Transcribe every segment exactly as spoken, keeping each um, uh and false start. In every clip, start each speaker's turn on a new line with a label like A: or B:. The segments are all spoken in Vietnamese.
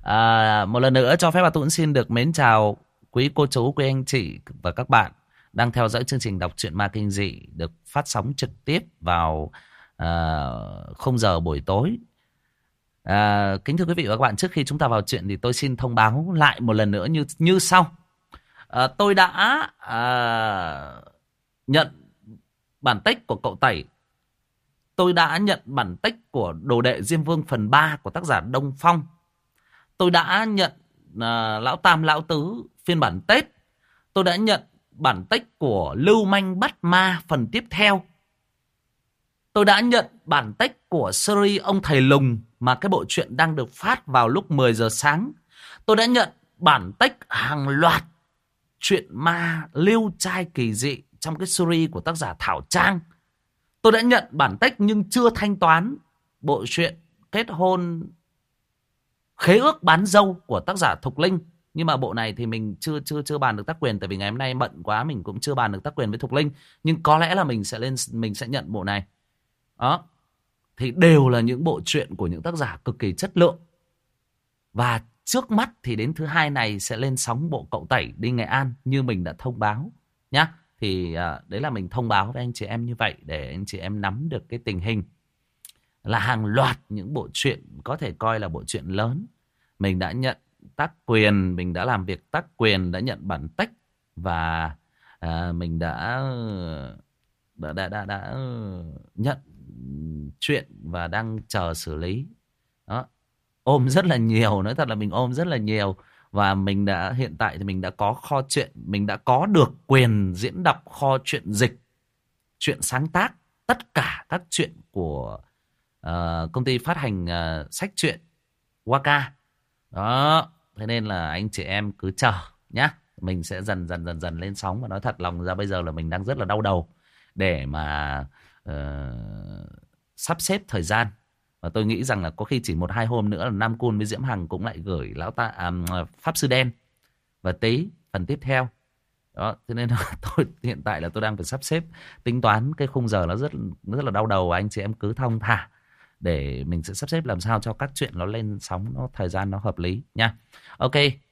A: À, một lần nữa cho phép bà Tuấn xin được mến chào quý cô chú, quý anh chị và các bạn đang theo dõi chương trình đọc truyện ma kinh dị được phát sóng trực tiếp vào à, không giờ buổi tối. À, kính thưa quý vị và các bạn, trước khi chúng ta vào chuyện thì tôi xin thông báo lại một lần nữa như như sau. À, tôi đã à, nhận bản tích của cậu Tẩy. Tôi đã nhận bản tích của Đồ Đệ Diêm Vương phần ba của tác giả Đông Phong. Tôi đã nhận uh, Lão Tam Lão Tứ phiên bản Tết. Tôi đã nhận bản tích của Lưu Manh Bắt Ma phần tiếp theo. Tôi đã nhận bản tích của series Ông Thầy Lùng mà cái bộ truyện đang được phát vào lúc mười giờ sáng. Tôi đã nhận bản tích hàng loạt truyện ma lưu trai kỳ dị trong cái series của tác giả Thảo Trang. Tôi đã nhận bản tích nhưng chưa thanh toán bộ truyện kết hôn khế ước bán dâu của tác giả Thục Linh. Nhưng mà bộ này thì mình chưa chưa chưa bàn được tác quyền, tại vì ngày hôm nay bận quá mình cũng chưa bàn được tác quyền với Thục Linh. Nhưng có lẽ là mình sẽ lên mình sẽ nhận bộ này. Đó. Thì đều là những bộ truyện của những tác giả cực kỳ chất lượng. Và trước mắt thì đến thứ hai này sẽ lên sóng bộ Cậu Tẩy đi Nghệ An như mình đã thông báo nhá. Thì à, đấy là mình thông báo với anh chị em như vậy để anh chị em nắm được cái tình hình. Là hàng loạt những bộ truyện có thể coi là bộ truyện lớn. Mình đã nhận tác quyền, mình đã làm việc tác quyền, đã nhận bản tích và à, mình đã đã, đã đã đã nhận chuyện và đang chờ xử lý. Đó. Ôm rất là nhiều, nói thật là mình ôm rất là nhiều. Và mình đã hiện tại thì mình đã có kho truyện, mình đã có được quyền diễn đọc kho truyện dịch, truyện sáng tác, tất cả các truyện của uh, công ty phát hành uh, sách truyện Waka. Đó, thế nên là anh chị em cứ chờ nhá. Mình sẽ dần dần dần dần lên sóng. Và nói thật lòng ra bây giờ là mình đang rất là đau đầu để mà uh, sắp xếp thời gian. Và tôi nghĩ rằng là có khi chỉ một hai hôm nữa là Nam Cun với Diễm Hằng cũng lại gửi lão ta à, Pháp Sư Đen và Tý phần tiếp theo. Đó, thế nên là tôi hiện tại là tôi đang phải sắp xếp tính toán cái khung giờ nó rất rất là đau đầu. Anh chị em cứ thong thả để mình sẽ sắp xếp làm sao cho các chuyện nó lên sóng, nó thời gian nó hợp lý nha. Ok.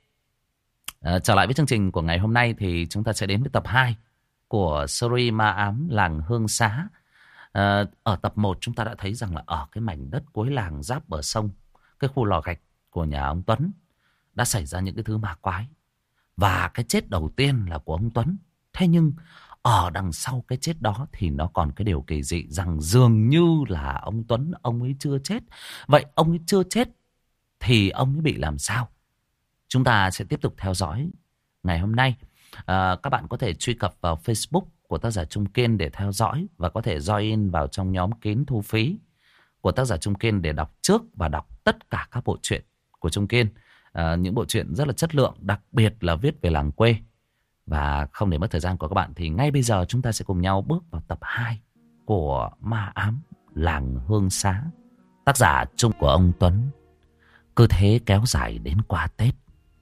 A: À, trở lại với chương trình của ngày hôm nay thì chúng ta sẽ đến với tập hai của series Ma Ám Làng Hương Xá. À, ở tập một chúng ta đã thấy rằng là ở cái mảnh đất cuối làng giáp bờ sông, cái khu lò gạch của nhà ông Tuấn đã xảy ra những cái thứ ma quái. Và cái chết đầu tiên là của ông Tuấn. Thế nhưng ở đằng sau cái chết đó thì nó còn cái điều kỳ dị rằng dường như là ông Tuấn, ông ấy chưa chết. Vậy ông ấy chưa chết thì ông ấy bị làm sao? Chúng ta sẽ tiếp tục theo dõi ngày hôm nay. À, các bạn có thể truy cập vào Facebook của tác giả Trung Kiên để theo dõi và có thể join vào trong nhóm kín thu phí của tác giả Trung Kiên để đọc trước và đọc tất cả các bộ truyện của Trung Kiên. À, những bộ truyện rất là chất lượng, đặc biệt là viết về làng quê. Và không để mất thời gian của các bạn thì ngay bây giờ chúng ta sẽ cùng nhau bước vào tập hai của Ma Ám Làng Hương Xá. Tác giả chung của ông Tuấn. Cứ thế kéo dài đến qua Tết.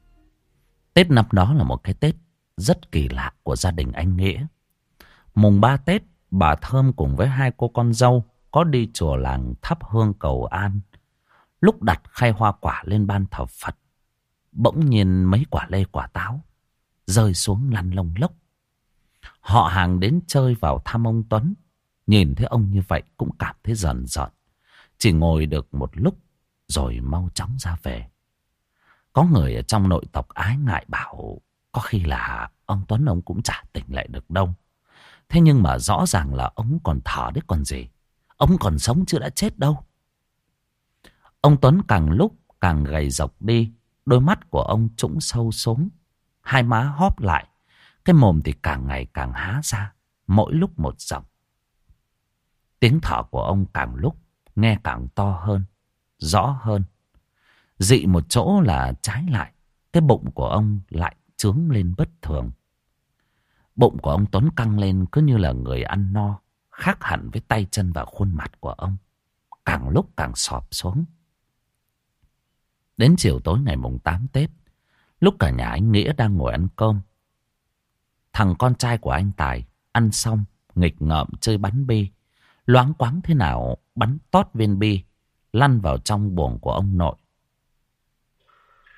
A: Tết năm đó là một cái Tết rất kỳ lạ của gia đình anh Nghĩa. Mùng ba Tết, bà Thơm cùng với hai cô con dâu có đi chùa làng thắp hương cầu an. Lúc đặt khay hoa quả lên ban thờ Phật, bỗng nhiên mấy quả lê quả táo rơi xuống lăn lông lốc. Họ hàng đến chơi vào thăm ông Tuấn, nhìn thấy ông như vậy cũng cảm thấy rờn rợn. Chỉ ngồi được một lúc rồi mau chóng ra về. Có người ở trong nội tộc ái ngại bảo có khi là ông Tuấn ông cũng chả tỉnh lại được đâu. Thế nhưng mà rõ ràng là ông còn thở đấy còn gì. Ông còn sống chứ đã chết đâu. Ông Tuấn càng lúc càng gầy rộc đi. Đôi mắt của ông trũng sâu xuống. Hai má hóp lại. Cái mồm thì càng ngày càng há ra. Mỗi lúc một giọng. Tiếng thở của ông càng lúc nghe càng to hơn, rõ hơn. Dị một chỗ là trái lại, cái bụng của ông lại trướng lên bất thường. Bụng của ông Tuấn căng lên cứ như là người ăn no, khác hẳn với tay chân và khuôn mặt của ông. Càng lúc càng xọp xuống. Đến chiều tối ngày mùng tám Tết, lúc cả nhà anh Nghĩa đang ngồi ăn cơm, thằng con trai của anh Tài ăn xong nghịch ngợm chơi bắn bi. Loáng quáng thế nào bắn tót viên bi lăn vào trong buồng của ông nội.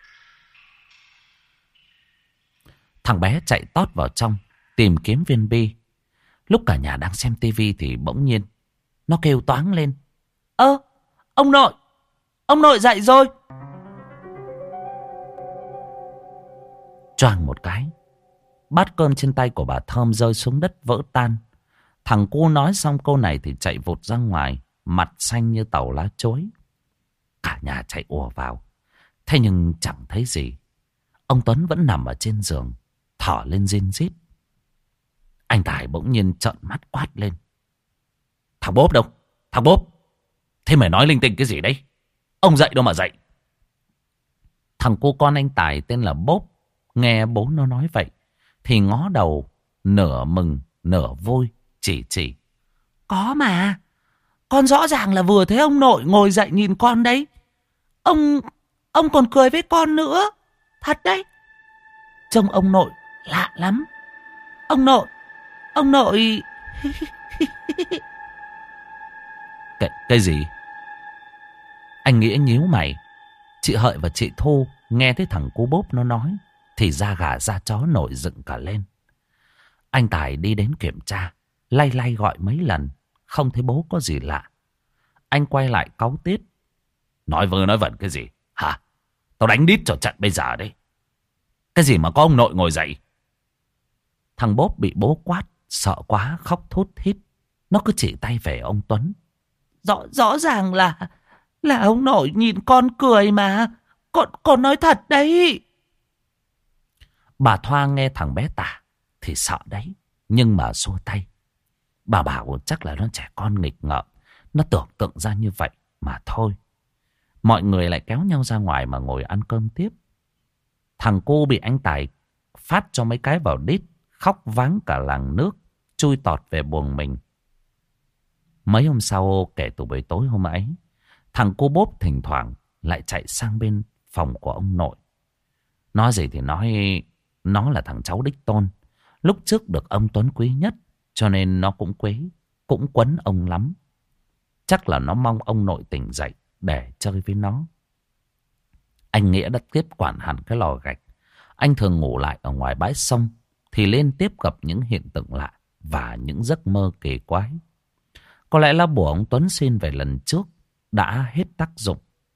A: Thằng bé chạy tót vào trong tìm kiếm viên bi. Lúc cả nhà đang xem tivi thì bỗng nhiên nó kêu toáng lên: Ơ, ông nội, ông nội dậy rồi. Choàng một cái, bát cơm trên tay của bà Thơm rơi xuống đất vỡ tan. Thằng cu nói xong câu này thì chạy vụt ra ngoài, mặt xanh như tàu lá chối. Cả nhà chạy ùa vào, thế nhưng chẳng thấy gì. Ông Tuấn vẫn nằm ở trên giường, thở lên rên rít. Anh Tài bỗng nhiên trợn mắt quát lên: Thằng Bốp đâu? Thằng Bốp! Thế mày nói linh tinh cái gì đấy? Ông dậy đâu mà dậy? Thằng cô con anh Tài tên là Bốp nghe bố nó nói vậy thì ngó đầu, nửa mừng nửa vui, chỉ chỉ: Có mà, con rõ ràng là vừa thấy ông nội ngồi dậy nhìn con đấy. Ông ông còn cười với con nữa. Thật đấy. Trông ông nội lạ lắm. Ông nội, ông nội... cái, cái gì? Anh Nghĩa nhíu mày. Chị Hợi và chị Thu nghe thấy thằng cu Bốp nó nói thì da gà da chó nổi dựng cả lên. Anh Tài đi đến kiểm tra, lay lay gọi mấy lần, không thấy bố có gì lạ. Anh quay lại cáu tiết: Nói vơ nói vẩn cái gì hả? Tao đánh đít cho trận bây giờ đấy. Cái gì mà có ông nội ngồi dậy? Thằng Bốp bị bố quát sợ quá khóc thút thít. Nó cứ chỉ tay về ông Tuấn: Rõ rõ ràng là là ông nội nhìn con cười mà. Con con nói thật đấy. Bà Thoa nghe thằng bé tả thì sợ đấy, nhưng mà xua tay. Bà bảo chắc là nó trẻ con nghịch ngợm, nó tưởng tượng ra như vậy mà thôi. Mọi người lại kéo nhau ra ngoài mà ngồi ăn cơm tiếp. Thằng cô bị anh Tài phát cho mấy cái vào đít, khóc váng cả làng nước, chui tọt về buồng mình. Mấy hôm sau, kể từ buổi tối hôm ấy, thằng cô Bốp thỉnh thoảng lại chạy sang bên phòng của ông nội. Nói gì thì nói, nó là thằng cháu đích tôn. Lúc trước được ông Tuấn quý nhất, cho nên nó cũng quý, cũng quấn ông lắm. Chắc là nó mong ông nội tỉnh dậy để chơi với nó. Anh Nghĩa đã tiếp quản hẳn cái lò gạch. Anh thường ngủ lại ở ngoài bãi sông thì liên tiếp gặp những hiện tượng lạ và những giấc mơ kỳ quái. Có lẽ là bùa ông Tuấn xin về lần trước đã hết tác dụng.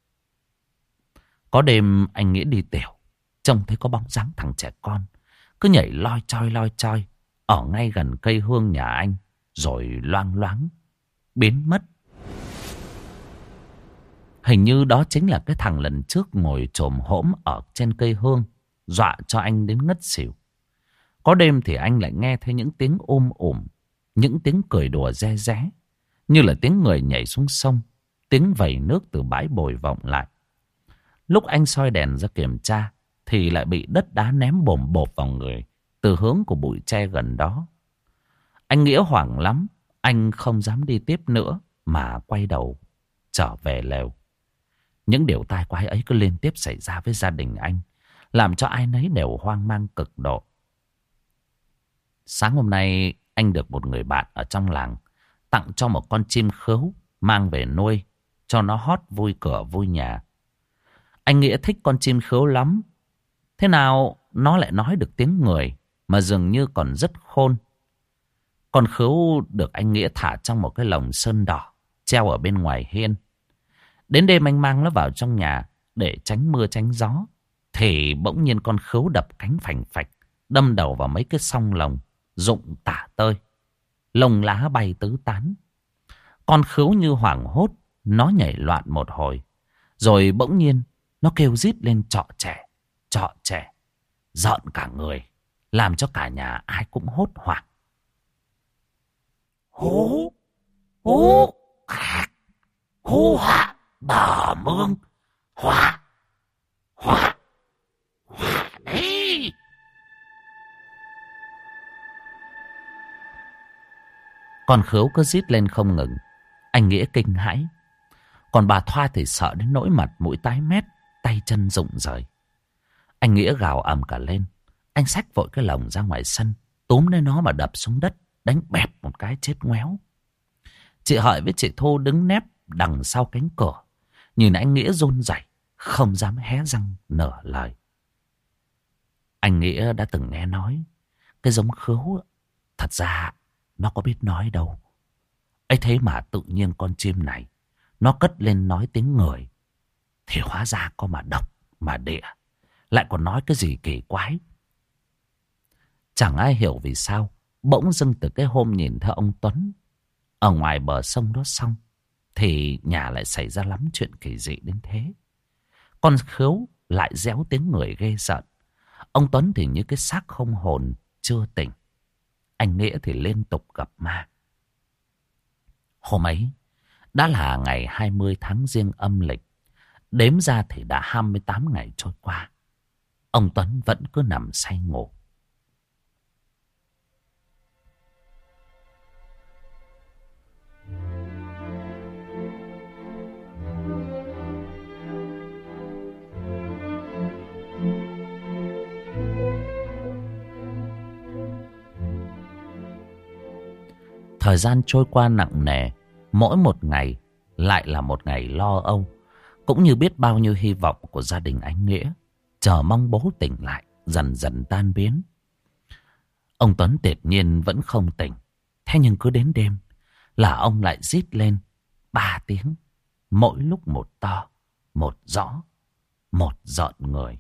A: Có đêm anh Nghĩa đi tiểu, trông thấy có bóng dáng thằng trẻ con cứ nhảy loi choi loi choi ở ngay gần cây hương nhà anh, rồi loang loáng biến mất. Hình như đó chính là cái thằng lần trước ngồi chồm hổm ở trên cây hương, dọa cho anh đến ngất xỉu. Có đêm thì anh lại nghe thấy những tiếng ôm ổm, những tiếng cười đùa re ré, như là tiếng người nhảy xuống sông, tiếng vẩy nước từ bãi bồi vọng lại. Lúc anh soi đèn ra kiểm tra thì lại bị đất đá ném bồm bộp vào người từ hướng của bụi tre gần đó. Anh Nghĩa hoảng lắm, anh không dám đi tiếp nữa mà quay đầu trở về lều. Những điều tai quái ấy cứ liên tiếp xảy ra với gia đình anh, làm cho ai nấy đều hoang mang cực độ. Sáng hôm nay anh được một người bạn ở trong làng tặng cho một con chim khứu mang về nuôi, cho nó hót vui cửa vui nhà. Anh Nghĩa thích con chim khứu lắm. Thế nào nó lại nói được tiếng người mà dường như còn rất khôn. Con khứu được anh Nghĩa thả trong một cái lồng sơn đỏ treo ở bên ngoài hiên. Đến đêm anh mang nó vào trong nhà để tránh mưa tránh gió, thì bỗng nhiên con khứu đập cánh phành phạch, đâm đầu vào mấy cái song lồng, rụng tả tơi, lông lá bay tứ tán. Con khứu như hoảng hốt, nó nhảy loạn một hồi, rồi bỗng nhiên nó kêu rít lên trọ trẻ, trọ trẻ, rợn cả người, làm cho cả nhà ai cũng hốt hoảng. Hú, hú, khạc, hú hạ, bờ mương, hỏa, hỏa, hỏa đấy. Con khứu cứ rít lên không ngừng. Anh Nghĩa kinh hãi. Còn bà Thoa thì sợ đến nỗi mặt mũi tái mét, tay chân rụng rời. Anh Nghĩa gào ầm cả lên. Anh xách vội cái lồng ra ngoài sân, túm lấy nó mà đập xuống đất, đánh bẹp một cái chết ngoéo. Chị Hợi với chị Thu đứng nép đằng sau cánh cửa, nhìn anh Nghĩa run rẩy, không dám hé răng nở lời. Anh Nghĩa đã từng nghe nói cái giống khứu thật ra nó có biết nói đâu. Ấy thế mà tự nhiên con chim này nó cất lên nói tiếng người. Thì hóa ra có mà độc mà địa, lại còn nói cái gì kỳ quái. Chẳng ai hiểu vì sao bỗng dưng từ cái hôm nhìn thấy ông Tuấn ở ngoài bờ sông đó xong, thì nhà lại xảy ra lắm chuyện kỳ dị đến thế. Con khứu lại réo tiếng người ghê sợ. Ông Tuấn thì như cái xác không hồn chưa tỉnh. Anh Nghĩa thì liên tục gặp ma. Hôm ấy đã là ngày hai mươi tháng Giêng âm lịch. Đếm ra thì đã hai mươi tám ngày trôi qua. Ông Tuấn vẫn cứ nằm say ngủ. Thời gian trôi qua nặng nề. Mỗi một ngày lại là một ngày lo âu. Cũng như biết bao nhiêu hy vọng của gia đình anh Nghĩa, chờ mong bố tỉnh lại, dần dần tan biến. Ông Tuấn tuyệt nhiên vẫn không tỉnh. Thế nhưng cứ đến đêm là ông lại rít lên ba tiếng. Mỗi lúc một to, một rõ, một giận người.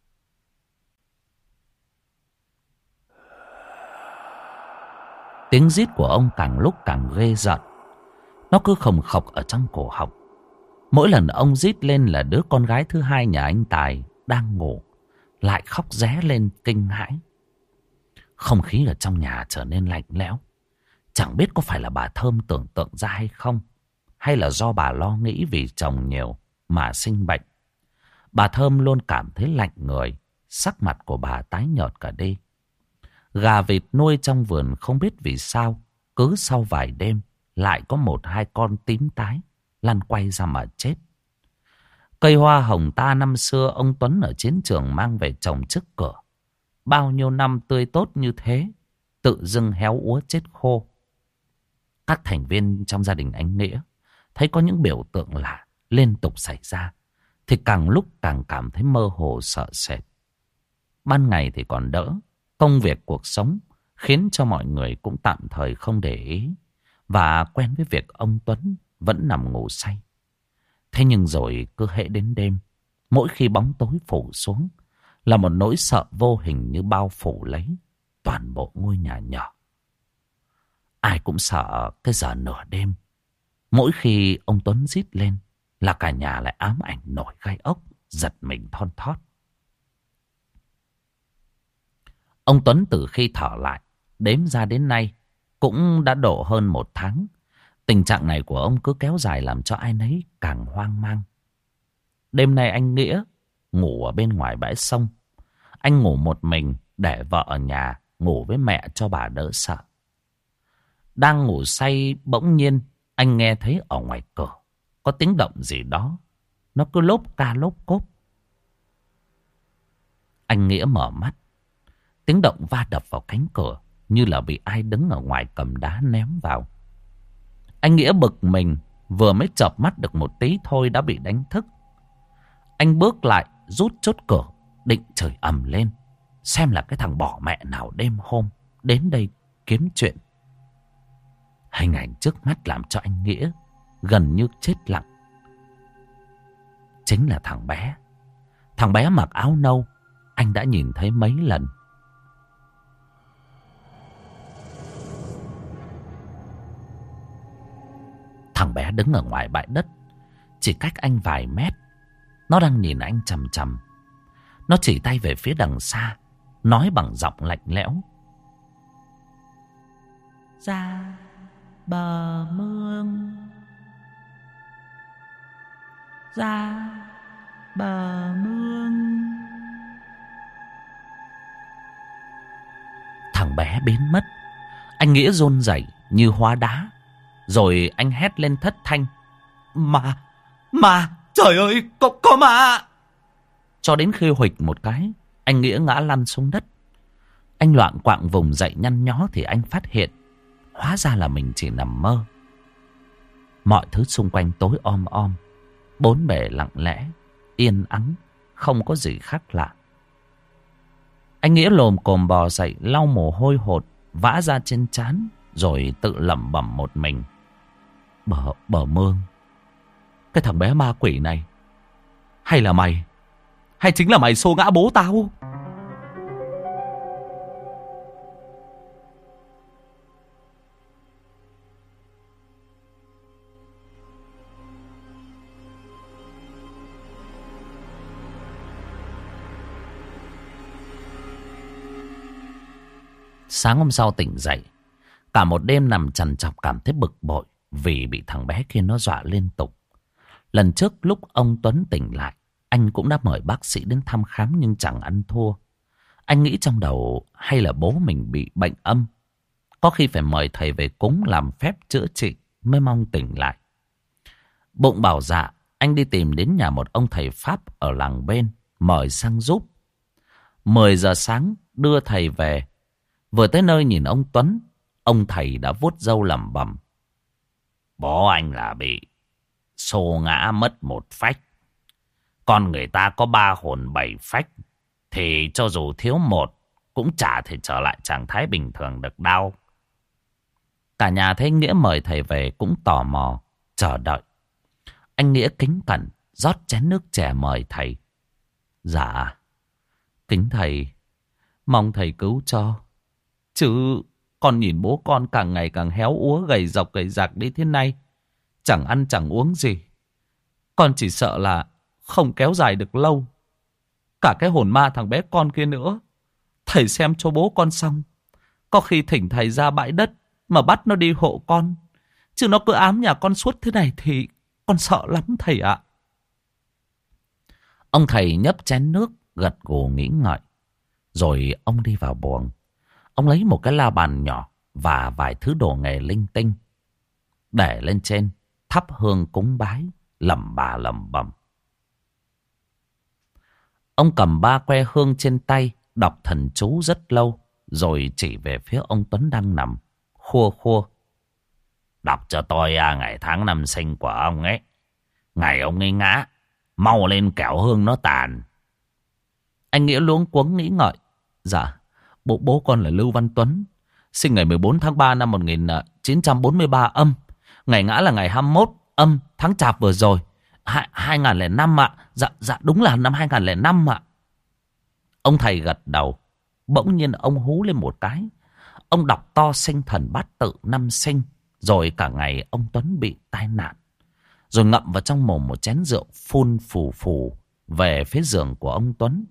A: Tiếng rít của ông càng lúc càng ghê giận. Nó cứ khồng khộc ở trong cổ họng. Mỗi lần ông rít lên là đứa con gái thứ hai nhà anh Tài đang ngủ lại khóc ré lên kinh hãi. Không khí ở trong nhà trở nên lạnh lẽo. Chẳng biết có phải là bà Thơm tưởng tượng ra hay không, hay là do bà lo nghĩ vì chồng nhiều mà sinh bệnh. Bà Thơm luôn cảm thấy lạnh người. Sắc mặt của bà tái nhợt cả đi. Gà vịt nuôi trong vườn không biết vì sao cứ sau vài đêm lại có một hai con tím tái lăn quay ra mà chết. Cây hoa hồng ta năm xưa ông Tuấn ở chiến trường mang về trồng trước cửa, bao nhiêu năm tươi tốt như thế, tự dưng héo úa chết khô. Các thành viên trong gia đình anh Nghĩa thấy có những biểu tượng lạ liên tục xảy ra, thì càng lúc càng cảm thấy mơ hồ sợ sệt. Ban ngày thì còn đỡ, công việc cuộc sống khiến cho mọi người cũng tạm thời không để ý và quen với việc ông Tuấn vẫn nằm ngủ say. Thế nhưng rồi cứ hễ đến đêm, mỗi khi bóng tối phủ xuống là một nỗi sợ vô hình như bao phủ lấy toàn bộ ngôi nhà nhỏ. Ai cũng sợ cái giờ nửa đêm, mỗi khi ông Tuấn rít lên là cả nhà lại ám ảnh nổi gai ốc, giật mình thon thót. Ông Tuấn từ khi thở lại, đếm ra đến nay cũng đã độ hơn một tháng. Tình trạng này của ông cứ kéo dài làm cho ai nấy càng hoang mang. Đêm nay anh Nghĩa ngủ ở bên ngoài bãi sông. Anh ngủ một mình để vợ ở nhà ngủ với mẹ cho bà đỡ sợ. Đang ngủ say bỗng nhiên anh nghe thấy ở ngoài cửa có tiếng động gì đó. Nó cứ lốp ca lốp cốp. Anh Nghĩa mở mắt. Tiếng động va đập vào cánh cửa như là bị ai đứng ở ngoài cầm đá ném vào. Anh Nghĩa bực mình, vừa mới chợp mắt được một tí thôi đã bị đánh thức. Anh bước lại rút chốt cửa, định chửi ầm lên, xem là cái thằng bỏ mẹ nào đêm hôm đến đây kiếm chuyện. Hình ảnh trước mắt làm cho anh Nghĩa gần như chết lặng. Chính là thằng bé. Thằng bé mặc áo nâu anh đã nhìn thấy mấy lần. Thằng bé đứng ở ngoài bãi đất, chỉ cách anh vài mét. Nó đang nhìn anh chằm chằm. Nó chỉ tay về phía đằng xa, nói bằng giọng lạnh lẽo: "Ra bờ mương, ra bờ mương." Thằng bé biến mất. Anh Nghĩa run rẩy như hóa đá. Rồi anh hét lên thất thanh: "Mà, mà, trời ơi, có, có mà!" Cho đến khi huỵch một cái, anh Nghĩa ngã lăn xuống đất. Anh loạng quạng vùng dậy nhăn nhó thì anh phát hiện, hóa ra là mình chỉ nằm mơ. Mọi thứ xung quanh tối om om, bốn bề lặng lẽ, yên ắng, không có gì khác lạ. Anh Nghĩa lồm cồm bò dậy, lau mồ hôi hột vã ra trên trán, rồi tự lẩm bẩm một mình. Bờ, bờ mương, cái thằng bé ma quỷ này, hay là mày, hay chính là mày xô ngã bố tao? Sáng hôm sau tỉnh dậy, cả một đêm nằm trằn trọc cảm thấy bực bội vì bị thằng bé kia nó dọa liên tục. Lần trước lúc ông Tuấn tỉnh lại, anh cũng đã mời bác sĩ đến thăm khám nhưng chẳng ăn thua. Anh nghĩ trong đầu hay là bố mình bị bệnh âm, có khi phải mời thầy về cúng làm phép chữa trị mới mong tỉnh lại. Bụng bảo dạ, anh đi tìm đến nhà một ông thầy Pháp ở làng bên, mời sang giúp. Mười giờ sáng đưa thầy về. Vừa tới nơi nhìn ông Tuấn, ông thầy đã vuốt râu lẩm bẩm. Bố anh là bị xô ngã mất một phách. Con người ta có ba hồn bảy phách, thì cho dù thiếu một cũng chả thể trở lại trạng thái bình thường được đâu. Cả nhà thấy Nghĩa mời thầy về cũng tò mò, chờ đợi. Anh Nghĩa kính cẩn rót chén nước chè mời thầy. Dạ, kính thầy, mong thầy cứu cho. Chứ con nhìn bố con càng ngày càng héo úa, gầy dọc gầy rạc đi thế này, chẳng ăn chẳng uống gì. Con chỉ sợ là không kéo dài được lâu. Cả cái hồn ma thằng bé con kia nữa. Thầy xem cho bố con xong, có khi thỉnh thầy ra bãi đất mà bắt nó đi hộ con. Chứ nó cứ ám nhà con suốt thế này thì con sợ lắm thầy ạ. Ông thầy nhấp chén nước, gật gù nghĩ ngợi. Rồi ông đi vào buồng. Ông lấy một cái la bàn nhỏ và vài thứ đồ nghề linh tinh, để lên trên, thắp hương cúng bái, lẩm bà lẩm bẩm. Ông cầm ba que hương trên tay, đọc thần chú rất lâu, rồi chỉ về phía ông Tuấn đang nằm, khua khua. Đọc cho tôi à, ngày tháng năm sinh của ông ấy. Ngày ông ấy ngã, mau lên kẻo hương nó tàn. Anh Nghĩa luống cuống nghĩ ngợi. Dạ, bố bố con là Lưu Văn Tuấn, sinh ngày mười bốn tháng ba năm một nghìn chín trăm bốn mươi ba âm. Ngày ngã là ngày hai mươi mốt âm tháng Chạp vừa rồi, hai, hai nghìn lẻ năm ạ. Dạ, dạ đúng là năm hai nghìn lẻ năm ạ. Ông thầy gật đầu. Bỗng nhiên ông hú lên một cái. Ông đọc to sinh thần bát tự năm sinh. Rồi cả ngày ông Tuấn bị tai nạn. Rồi ngậm vào trong mồm một chén rượu, phun phù phù về phía giường của ông Tuấn.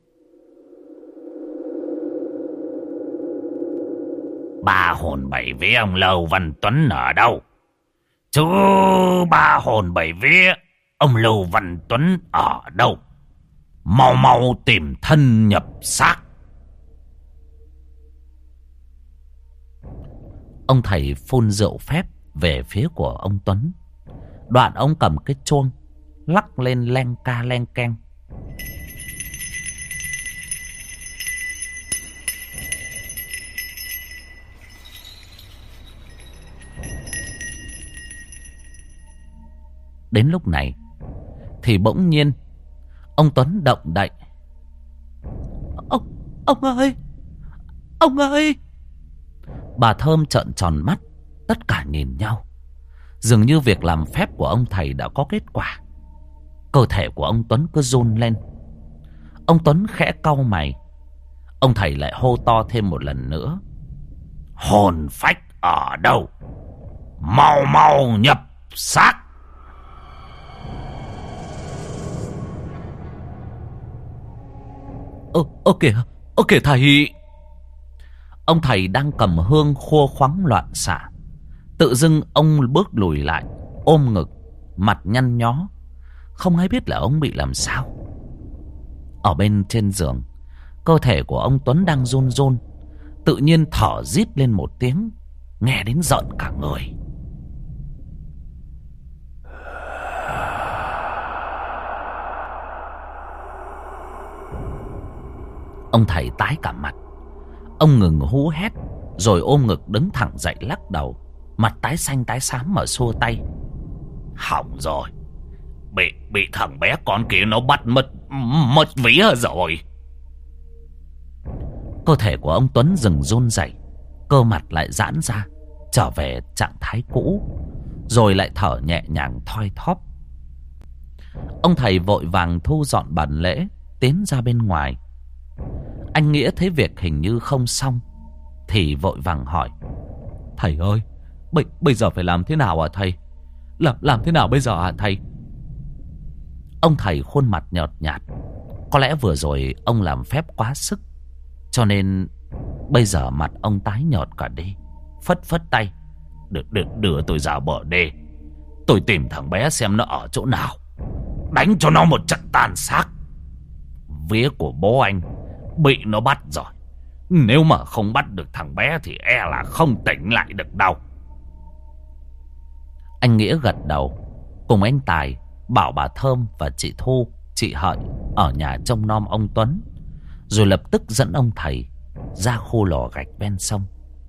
A: Ba hồn bảy vía ông Lưu Văn Tuấn ở đâu? Chứ ba hồn bảy vía ông Lưu Văn Tuấn ở đâu? Mau mau tìm thân nhập xác. Ông thầy phun rượu phép về phía của ông Tuấn. Đoạn ông cầm cái chuông, lắc lên len ca len keng. Đến lúc này thì bỗng nhiên ông Tuấn động đậy. Ông, ông ơi, ông ơi. Bà Thơm trợn tròn mắt, tất cả nhìn nhau. Dường như việc làm phép của ông thầy đã có kết quả. Cơ thể của ông Tuấn cứ run lên. Ông Tuấn khẽ cau mày. Ông thầy lại hô to thêm một lần nữa. Hồn phách ở đâu? Mau mau nhập xác. Ơ, ơ kìa, ơ kìa thầy. Ông thầy đang cầm hương khua khoắng loạn xạ. Tự dưng ông bước lùi lại, ôm ngực, mặt nhăn nhó. Không ai biết là ông bị làm sao. Ở bên trên giường, cơ thể của ông Tuấn đang run run. Tự nhiên thở rít lên một tiếng, nghe đến giận cả người. Ông thầy tái cả mặt. Ông ngừng hú hét, rồi ôm ngực đứng thẳng dậy lắc đầu, mặt tái xanh tái xám mà xua tay. Hỏng rồi, Bị bị thằng bé con kia nó bắt mất Mất vía rồi. Cơ thể của ông Tuấn dừng run rẩy, cơ mặt lại giãn ra, trở về trạng thái cũ, rồi lại thở nhẹ nhàng thoi thóp. Ông thầy vội vàng thu dọn bàn lễ, tiến ra bên ngoài. Anh Nghĩa thấy việc hình như không xong thì vội vàng hỏi: "Thầy ơi, bây, bây giờ phải làm thế nào hả thầy? Làm, làm thế nào bây giờ hả thầy?" Ông thầy khuôn mặt nhợt nhạt. Có lẽ vừa rồi ông làm phép quá sức, cho nên bây giờ mặt ông tái nhợt cả đi. Phất phất tay: Đưa, đưa, đưa tôi ra bờ đê, tôi tìm thằng bé xem nó ở chỗ nào, đánh cho nó một trận tàn xác. Vía của bố anh bị nó bắt rồi, nếu mà không bắt được thằng bé thì e là không tỉnh lại được đâu. Anh Nghĩa gật đầu, cùng anh Tài bảo bà Thơm và chị Thu, chị Hợi ở nhà trông nom ông Tuấn, rồi lập tức dẫn ông thầy ra khu lò gạch ven sông.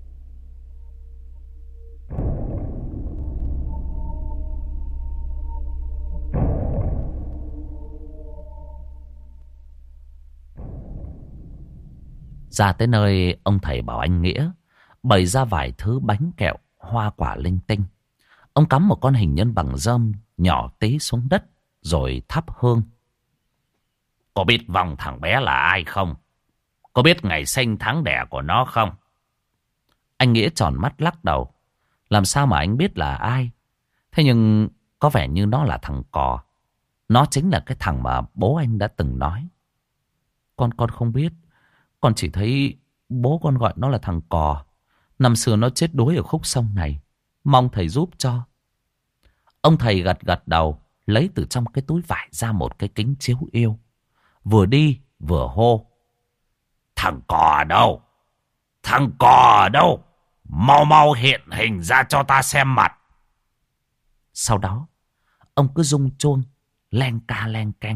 A: Ra tới nơi, ông thầy bảo anh Nghĩa bày ra vài thứ bánh kẹo, hoa quả linh tinh. Ông cắm một con hình nhân bằng rơm nhỏ tí xuống đất, rồi thắp hương. Có biết vong thằng bé là ai không? Có biết ngày sinh tháng đẻ của nó không? Anh Nghĩa tròn mắt lắc đầu. Làm sao mà anh biết là ai? Thế nhưng có vẻ như nó là thằng cò. Nó chính là cái thằng mà bố anh đã từng nói. Con con không biết. Con chỉ thấy bố con gọi nó là thằng cò. Năm xưa nó chết đuối ở khúc sông này. Mong thầy giúp cho. Ông thầy gật gật đầu, lấy từ trong cái túi vải ra một cái kính chiếu yêu. Vừa đi vừa hô: Thằng cò đâu? Thằng cò đâu? Mau mau hiện hình ra cho ta xem mặt. Sau đó ông cứ rung chuông len ca len canh.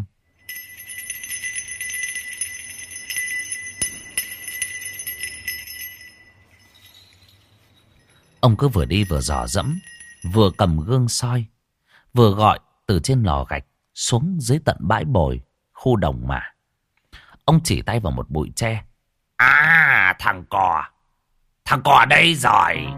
A: Ông cứ vừa đi vừa dò dẫm, vừa cầm gương soi, vừa gọi từ trên lò gạch xuống dưới tận bãi bồi khu đồng mà. Ông chỉ tay vào một bụi tre. À, thằng cò, thằng cò đây rồi.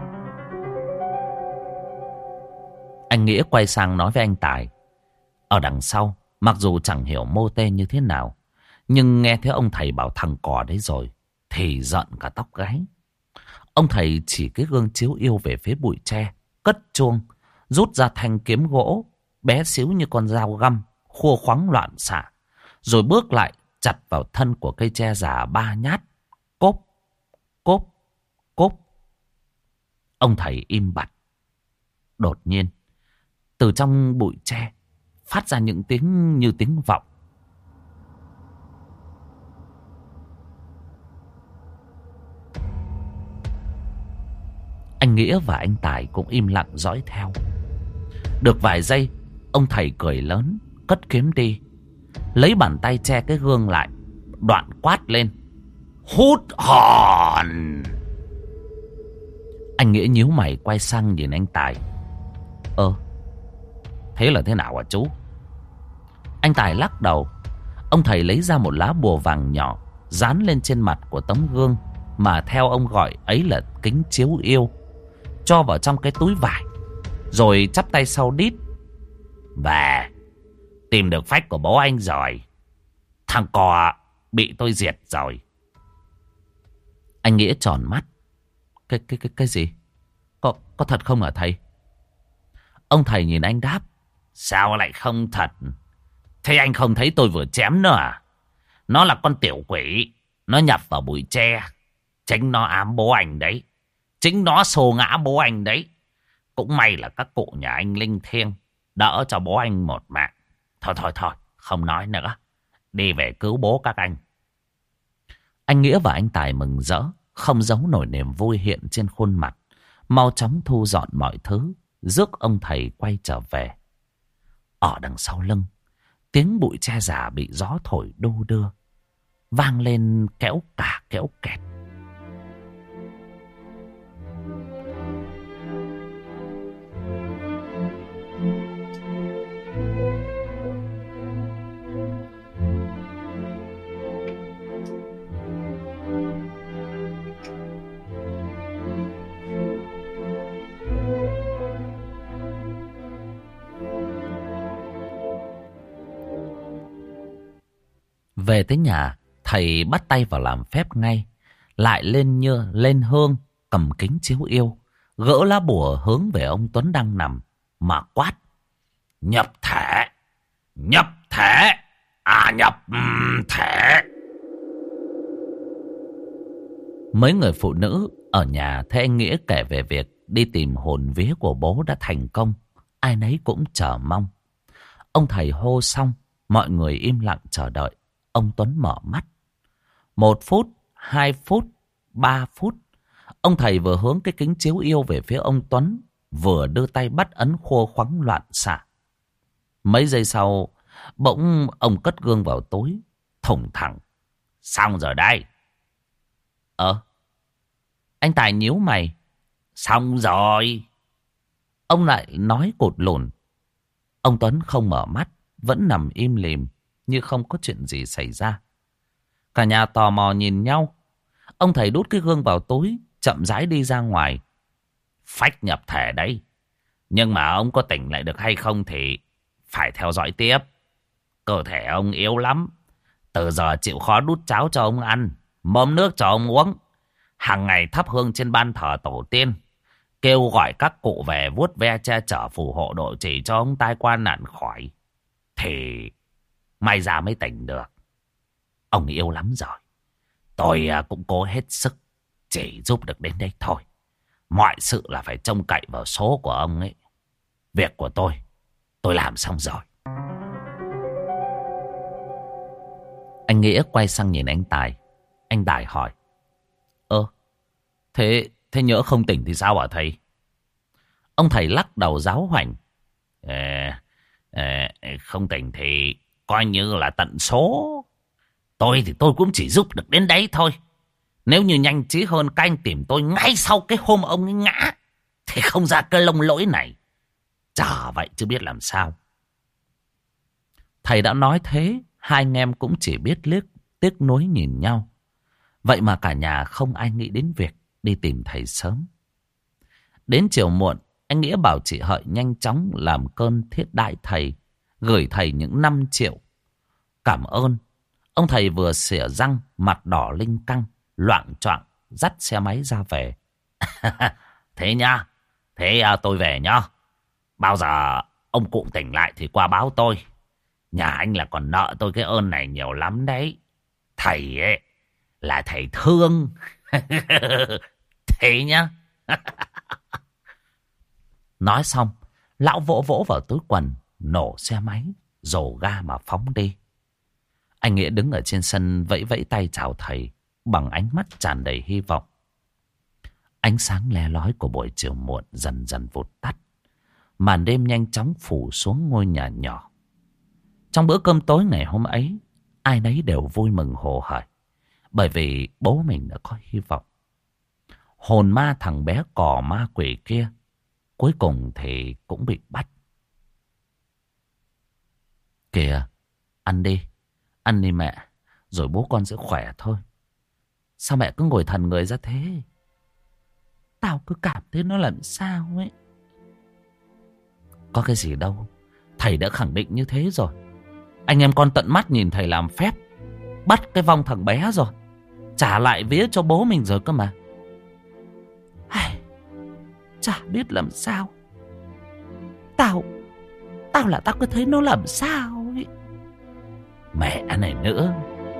A: Anh Nghĩa quay sang nói với anh Tài. Ở đằng sau, mặc dù chẳng hiểu mô tê như thế nào, nhưng nghe thấy ông thầy bảo thằng cò đấy rồi thì giận cả tóc gáy. Ông thầy chỉ cái gương chiếu yêu về phía bụi tre, cất chuông, rút ra thanh kiếm gỗ bé xíu như con dao găm, khua khoắng loạn xạ, rồi bước lại chặt vào thân của cây tre già ba nhát. Cốp, cốp, cốp. Ông thầy im bặt. Đột nhiên, từ trong bụi tre phát ra những tiếng như tiếng vọng. Anh Nghĩa và anh Tài cũng im lặng dõi theo. Được vài giây, ông thầy cười lớn, cất kiếm đi, lấy bàn tay che cái gương lại, đoạn quát lên: Hút hồn! Anh Nghĩa nhíu mày quay sang nhìn anh Tài. Ơ, thế là thế nào hả chú? Anh Tài lắc đầu. Ông thầy lấy ra một lá bùa vàng nhỏ, dán lên trên mặt của tấm gương mà theo ông gọi ấy là kính chiếu yêu, cho vào trong cái túi vải, rồi chắp tay sau đít. Và tìm được phách của bố anh rồi. Thằng cò bị tôi diệt rồi. Anh Nghĩa tròn mắt. Cái cái cái cái gì? Có có thật không hả thầy? Ông thầy nhìn anh đáp. Sao lại không thật? Thế anh không thấy tôi vừa chém nó à? Nó là con tiểu quỷ, nó nhập vào bụi tre, chính nó ám bố anh đấy, chính nó xô ngã bố anh đấy. Cũng may là các cụ nhà anh linh thiêng, đỡ cho bố anh một mạng. Thôi thôi thôi, không nói nữa, đi về cứu bố các anh. Anh Nghĩa và anh Tài mừng rỡ, không giấu nổi niềm vui hiện trên khuôn mặt. Mau chóng thu dọn mọi thứ, rước ông thầy quay trở về. Ở đằng sau lưng, tiếng bụi tre già bị gió thổi đô đưa, vang lên kéo cả kéo kẹt. Về tới nhà, thầy bắt tay vào làm phép ngay. Lại lên như lên hương, cầm kính chiếu yêu, gỡ lá bùa hướng về ông Tuấn đang nằm mà quát: nhập thể, nhập thể, à nhập thể. Mấy người phụ nữ ở nhà thấy anh Nghĩa kể về việc đi tìm hồn vía của bố đã thành công, ai nấy cũng chờ mong. Ông thầy hô xong, mọi người im lặng chờ đợi. Ông Tuấn mở mắt. Một phút, hai phút, ba phút. Ông thầy vừa hướng cái kính chiếu yêu về phía ông Tuấn, vừa đưa tay bắt ấn khô khoắng loạn xạ. Mấy giây sau, bỗng ông cất gương vào túi, thủng thẳng: xong rồi đây. Ờ, anh Tài nhíu mày: xong rồi. Ông lại nói cột lùn. Ông Tuấn không mở mắt, vẫn nằm im lìm như không có chuyện gì xảy ra. Cả nhà tò mò nhìn nhau. Ông thầy đút cái gương vào túi, chậm rãi đi ra ngoài. Phách nhập thể đấy, nhưng mà ông có tỉnh lại được hay không thì phải theo dõi tiếp. Cơ thể ông yếu lắm. Từ giờ chịu khó đút cháo cho ông ăn, mớm nước cho ông uống, hàng ngày thắp hương trên ban thờ tổ tiên, kêu gọi các cụ về vuốt ve che chở phù hộ độ trì cho ông tai qua nạn khỏi, thì may ra mới tỉnh được. Ông yêu lắm rồi. Tôi cũng cố hết sức, chỉ giúp được đến đây thôi. Mọi sự là phải trông cậy vào số của ông ấy. Việc của tôi, tôi làm xong rồi. Anh Nghĩa quay sang nhìn anh Tài. Anh Tài hỏi: Ơ, thế, thế nhỡ không tỉnh thì sao hả thầy? Ông thầy lắc đầu giáo hoành: à, à, không tỉnh thì coi như là tận số. Tôi thì tôi cũng chỉ giúp được đến đấy thôi. Nếu như nhanh trí hơn các anh tìm tôi ngay sau cái hôm ông ấy ngã, thì không ra cái lông lỗi này. Chả vậy chứ biết làm sao. Thầy đã nói thế, hai anh em cũng chỉ biết liếc tiếc nuối nhìn nhau. Vậy mà cả nhà không ai nghĩ đến việc đi tìm thầy sớm. Đến chiều muộn, anh Nghĩa bảo chị Hợi nhanh chóng làm cơn thiết đãi thầy, gửi thầy những năm triệu. Cảm ơn. Ông thầy vừa xỉa răng, mặt đỏ linh căng, loạng choạng dắt xe máy ra về. Thế nhá, thế à, tôi về nhá. Bao giờ ông cụ tỉnh lại thì qua báo tôi. Nhà anh là còn nợ tôi cái ơn này nhiều lắm đấy. Thầy ấy là thầy thương. Thế nhá. Nói xong, lão vỗ vỗ vào túi quần, nổ xe máy, rồ ga mà phóng đi. Anh Nghĩa đứng ở trên sân vẫy vẫy tay chào thầy, bằng ánh mắt tràn đầy hy vọng. Ánh sáng le lói của buổi chiều muộn dần dần vụt tắt. Màn đêm nhanh chóng phủ xuống ngôi nhà nhỏ. Trong bữa cơm tối ngày hôm ấy, ai nấy đều vui mừng hồ hởi, bởi vì bố mình đã có hy vọng. Hồn ma thằng bé cò ma quỷ kia cuối cùng thì cũng bị bắt. Kìa, ăn đi, ăn đi mẹ, rồi bố con sẽ khỏe thôi. Sao mẹ cứ ngồi thần người ra thế? Tao cứ cảm thấy nó làm sao ấy. Có cái gì đâu, thầy đã khẳng định như thế rồi. Anh em con tận mắt nhìn thầy làm phép, bắt cái vong thằng bé rồi, trả lại vía cho bố mình rồi cơ mà. Ai, chả biết làm sao. Tao Tao là tao cứ thấy nó làm sao ấy. Mẹ này nữa.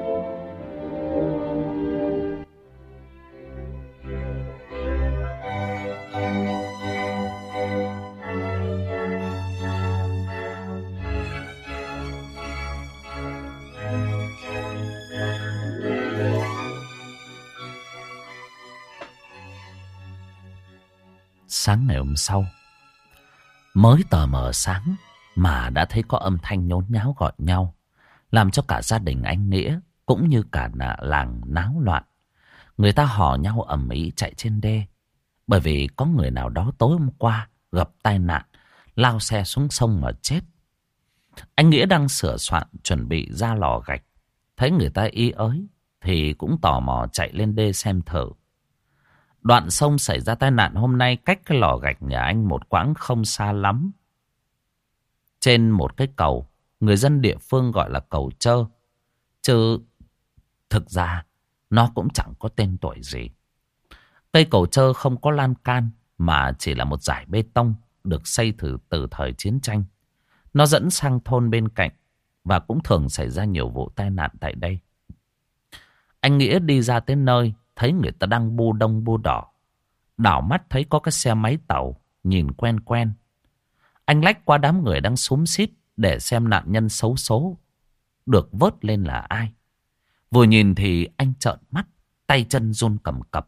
A: Sáng ngày hôm sau, mới tờ mờ sáng mà đã thấy có âm thanh nhốn nháo gọi nhau, làm cho cả gia đình anh Nghĩa cũng như cả làng náo loạn. Người ta hò nhau ầm ĩ chạy trên đê, bởi vì có người nào đó tối hôm qua gặp tai nạn, lao xe xuống sông mà chết. Anh Nghĩa đang sửa soạn chuẩn bị ra lò gạch, thấy người ta y ới thì cũng tò mò chạy lên đê xem thử. Đoạn sông xảy ra tai nạn hôm nay cách cái lò gạch nhà anh một quãng không xa lắm. Trên một cái cầu, người dân địa phương gọi là cầu Trơ. chứ thực ra nó cũng chẳng có tên tuổi gì. Cây cầu trơ không có lan can mà chỉ là một dải bê tông được xây thử từ thời chiến tranh. Nó dẫn sang thôn bên cạnh và cũng thường xảy ra nhiều vụ tai nạn tại đây. Anh Nghĩa đi ra tới nơi, thấy người ta đang bu đông bu đỏ. Đảo mắt thấy có cái xe máy tàu, nhìn quen quen. Anh lách qua đám người đang xúm xít để xem nạn nhân xấu số được vớt lên là ai. Vừa nhìn thì anh trợn mắt, tay chân run cầm cập.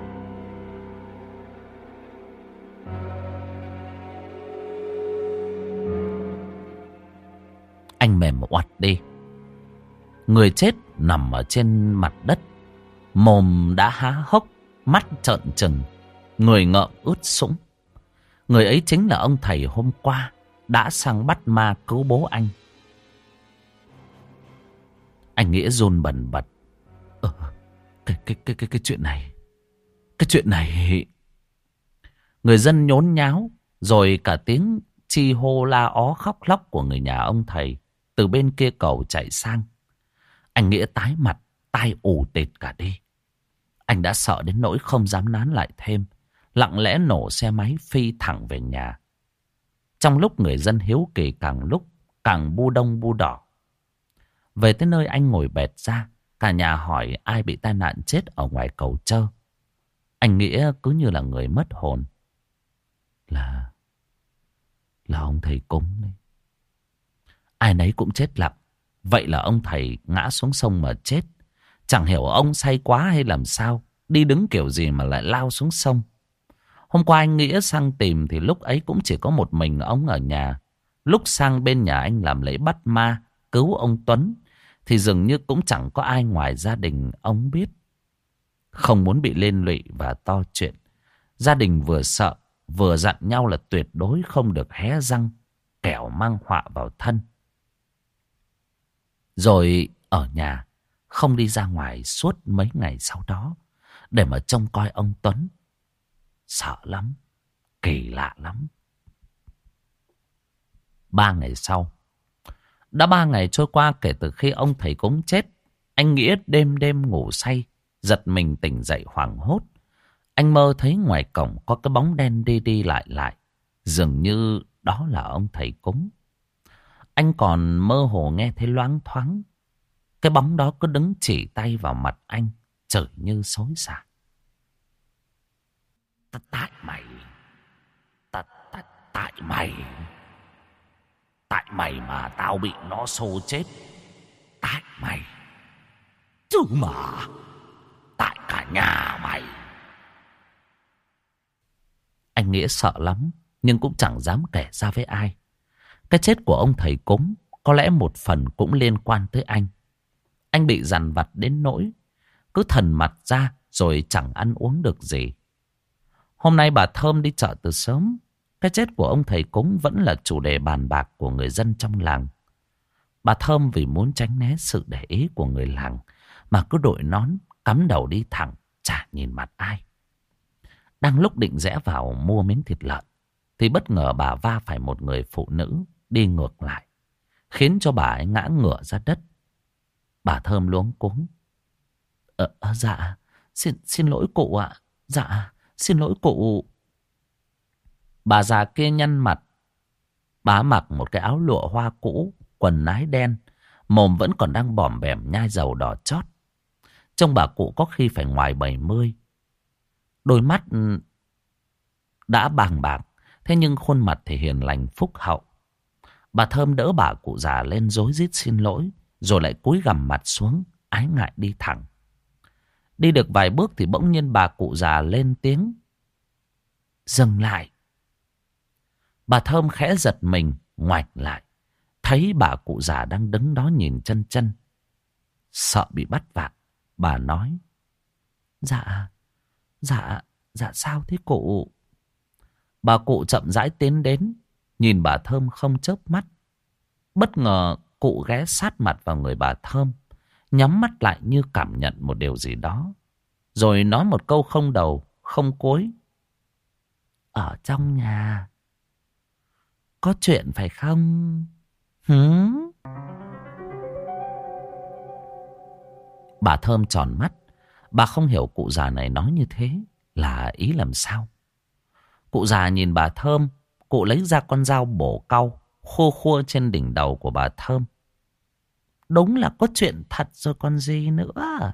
A: Anh mềm oặt đi. Người chết nằm ở trên mặt đất, mồm đã há hốc, mắt trợn trừng, người ngợm ướt sũng. Người ấy chính là ông thầy hôm qua đã sang bắt ma cứu bố anh. Anh Nghĩa run bần bật. Ờ, cái, cái, cái, cái, cái chuyện này, cái chuyện này... Người dân nhốn nháo, rồi cả tiếng chi hô la ó khóc lóc của người nhà ông thầy từ bên kia cầu chạy sang. Anh Nghĩa tái mặt, tai ù tịt cả đi. Anh đã sợ đến nỗi không dám nán lại thêm, lặng lẽ nổ xe máy phi thẳng về nhà. Trong lúc người dân hiếu kỳ càng lúc càng bu đông bu đỏ. Về tới nơi anh ngồi bệt ra, cả nhà hỏi ai bị tai nạn chết ở ngoài cầu trơ. Anh Nghĩa cứ như là người mất hồn. Là... là ông thầy cúng đấy. Ai nấy cũng chết lặng. Vậy là ông thầy ngã xuống sông mà chết. Chẳng hiểu ông say quá hay làm sao, đi đứng kiểu gì mà lại lao xuống sông. Hôm qua anh Nghĩa sang tìm thì lúc ấy cũng chỉ có một mình ông ở nhà. Lúc sang bên nhà anh làm lễ bắt ma, cứu ông Tuấn, thì dường như cũng chẳng có ai ngoài gia đình ông biết. Không muốn bị liên lụy và to chuyện, gia đình vừa sợ vừa dặn nhau là tuyệt đối không được hé răng, kẻo mang họa vào thân. Rồi ở nhà, không đi ra ngoài suốt mấy ngày sau đó để mà trông coi ông Tuấn. Sợ lắm, kỳ lạ lắm. Ba ngày sau, đã ba ngày trôi qua kể từ khi ông thầy cúng chết. Anh Nghĩa đêm đêm ngủ say, giật mình tỉnh dậy hoảng hốt. Anh mơ thấy ngoài cổng có cái bóng đen đi đi lại lại, dường như đó là ông thầy cúng. Anh còn mơ hồ nghe thấy loáng thoáng cái bóng đó cứ đứng chỉ tay vào mặt anh, chửi như xối xả. Tại mày, tại, tại, tại mày, tại mày mà tao bị nó xô chết. Tại mày, chứ mà, tại cả nhà mày. Anh Nghĩa sợ lắm, nhưng cũng chẳng dám kể ra với ai. Cái chết của ông thầy cúng có lẽ một phần cũng liên quan tới anh. Anh bị dằn vặt đến nỗi cứ thần mặt ra rồi chẳng ăn uống được gì. Hôm nay bà Thơm đi chợ từ sớm. Cái chết của ông thầy cúng vẫn là chủ đề bàn bạc của người dân trong làng. Bà Thơm vì muốn tránh né sự để ý của người làng mà cứ đội nón, cắm đầu đi thẳng, chả nhìn mặt ai. Đang lúc định rẽ vào mua miếng thịt lợn thì bất ngờ bà va phải một người phụ nữ đi ngược lại, khiến cho bà ấy ngã ngửa ra đất. Bà Thơm luống cuống. Ờ, à, dạ, xin, xin lỗi cụ ạ. Dạ, xin lỗi cụ. Bà già kia nhăn mặt. Bà mặc một cái áo lụa hoa cũ, quần nái đen, mồm vẫn còn đang bòm bẻm nhai dầu đỏ chót. Trông bà cụ có khi phải ngoài bảy mươi. Đôi mắt đã bàng bạc, thế nhưng khuôn mặt thì hiền lành phúc hậu. Bà Thơm đỡ bà cụ già lên rối rít xin lỗi, rồi lại cúi gằm mặt xuống, ái ngại đi thẳng. Đi được vài bước thì bỗng nhiên bà cụ già lên tiếng. Dừng lại. Bà Thơm khẽ giật mình, ngoảnh lại. Thấy bà cụ già đang đứng đó nhìn chân chân. Sợ bị bắt vạ, bà nói. Dạ, dạ, dạ sao thế cụ? Bà cụ chậm rãi tiến đến, nhìn bà Thơm không chớp mắt. Bất ngờ cụ ghé sát mặt vào người bà Thơm, nhắm mắt lại như cảm nhận một điều gì đó, rồi nói một câu không đầu, không cuối. Ở trong nhà có chuyện phải không? Hứ? Bà Thơm tròn mắt. Bà không hiểu cụ già này nói như thế là ý làm sao. Cụ già nhìn bà Thơm. Cụ lấy ra con dao bổ cau khô khua trên đỉnh đầu của bà Thơm. Đúng là có chuyện thật rồi còn gì nữa.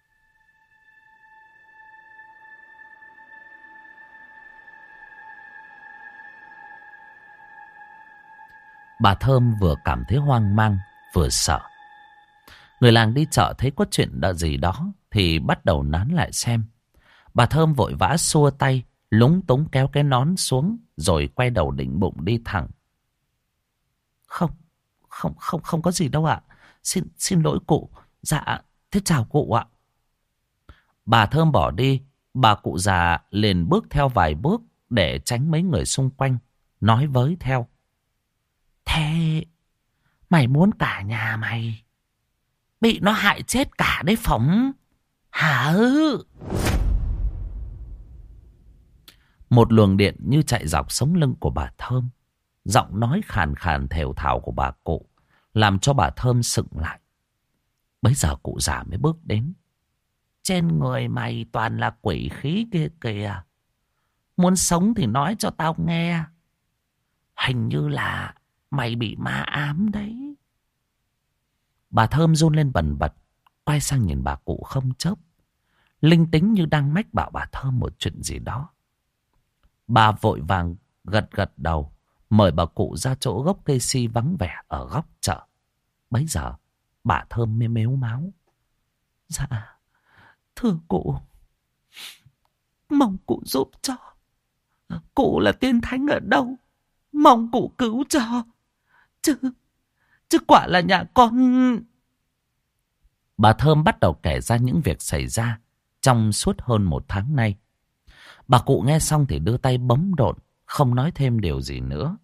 A: Bà Thơm vừa cảm thấy hoang mang vừa sợ. Người làng đi chợ thấy có chuyện đã gì đó thì bắt đầu nán lại xem. Bà Thơm vội vã xua tay, lúng túng kéo cái nón xuống rồi quay đầu định bụng đi thẳng. Không, không, không, không có gì đâu ạ. Xin, xin lỗi cụ. Dạ, thế chào cụ ạ. Bà Thơm bỏ đi, bà cụ già liền bước theo vài bước để tránh mấy người xung quanh, nói với theo. Thế mày muốn cả nhà mày bị nó hại chết cả đấy phỏng hả? Một luồng điện như chạy dọc sống lưng của bà Thơm. Giọng nói khàn khàn thều thào của bà cụ làm cho bà Thơm sững lại. Bấy giờ cụ già mới bước đến. Trên người mày toàn là quỷ khí kia kìa. Muốn sống thì nói cho tao nghe. Hình như là mày bị ma ám đấy. Bà Thơm run lên bần bật, quay sang nhìn bà cụ không chớp. Linh tính như đang mách bảo bà Thơm một chuyện gì đó. Bà vội vàng gật gật đầu, mời bà cụ ra chỗ gốc cây si vắng vẻ ở góc chợ. Bấy giờ bà Thơm mới mếu máo. Dạ, thưa cụ, mong cụ giúp cho. Cụ là tiên thánh ở đâu, mong cụ cứu cho. Chứ, chứ quả là nhà con... Bà Thơm bắt đầu kể ra những việc xảy ra trong suốt hơn một tháng nay. Bà cụ nghe xong thì đưa tay bấm độn, không nói thêm điều gì nữa.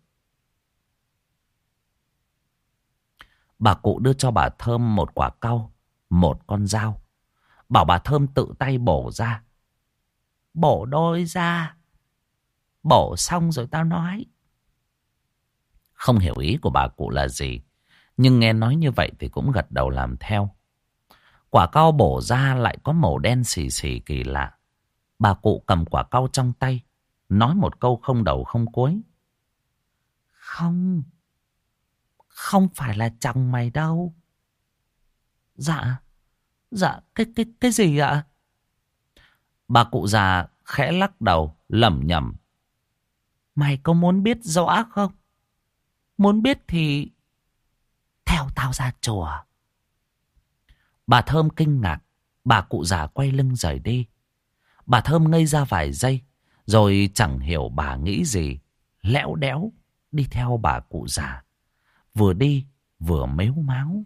A: Bà cụ đưa cho bà Thơm một quả cau, một con dao. Bảo bà Thơm tự tay bổ ra. Bổ đôi ra. Bổ xong rồi tao nói. Không hiểu ý của bà cụ là gì, nhưng nghe nói như vậy thì cũng gật đầu làm theo. Quả cau bổ ra lại có màu đen xì xì kỳ lạ. Bà cụ cầm quả cau trong tay, nói một câu không đầu không cuối. Không, không phải là chồng mày đâu. Dạ, dạ, cái, cái, cái gì ạ? Bà cụ già khẽ lắc đầu, lẩm nhẩm. Mày có muốn biết rõ không? Muốn biết thì theo tao ra chùa. Bà Thơm kinh ngạc, bà cụ già quay lưng rời đi. Bà Thơm ngây ra vài giây, rồi chẳng hiểu bà nghĩ gì, lẽo đẽo đi theo bà cụ già, vừa đi vừa mếu máo.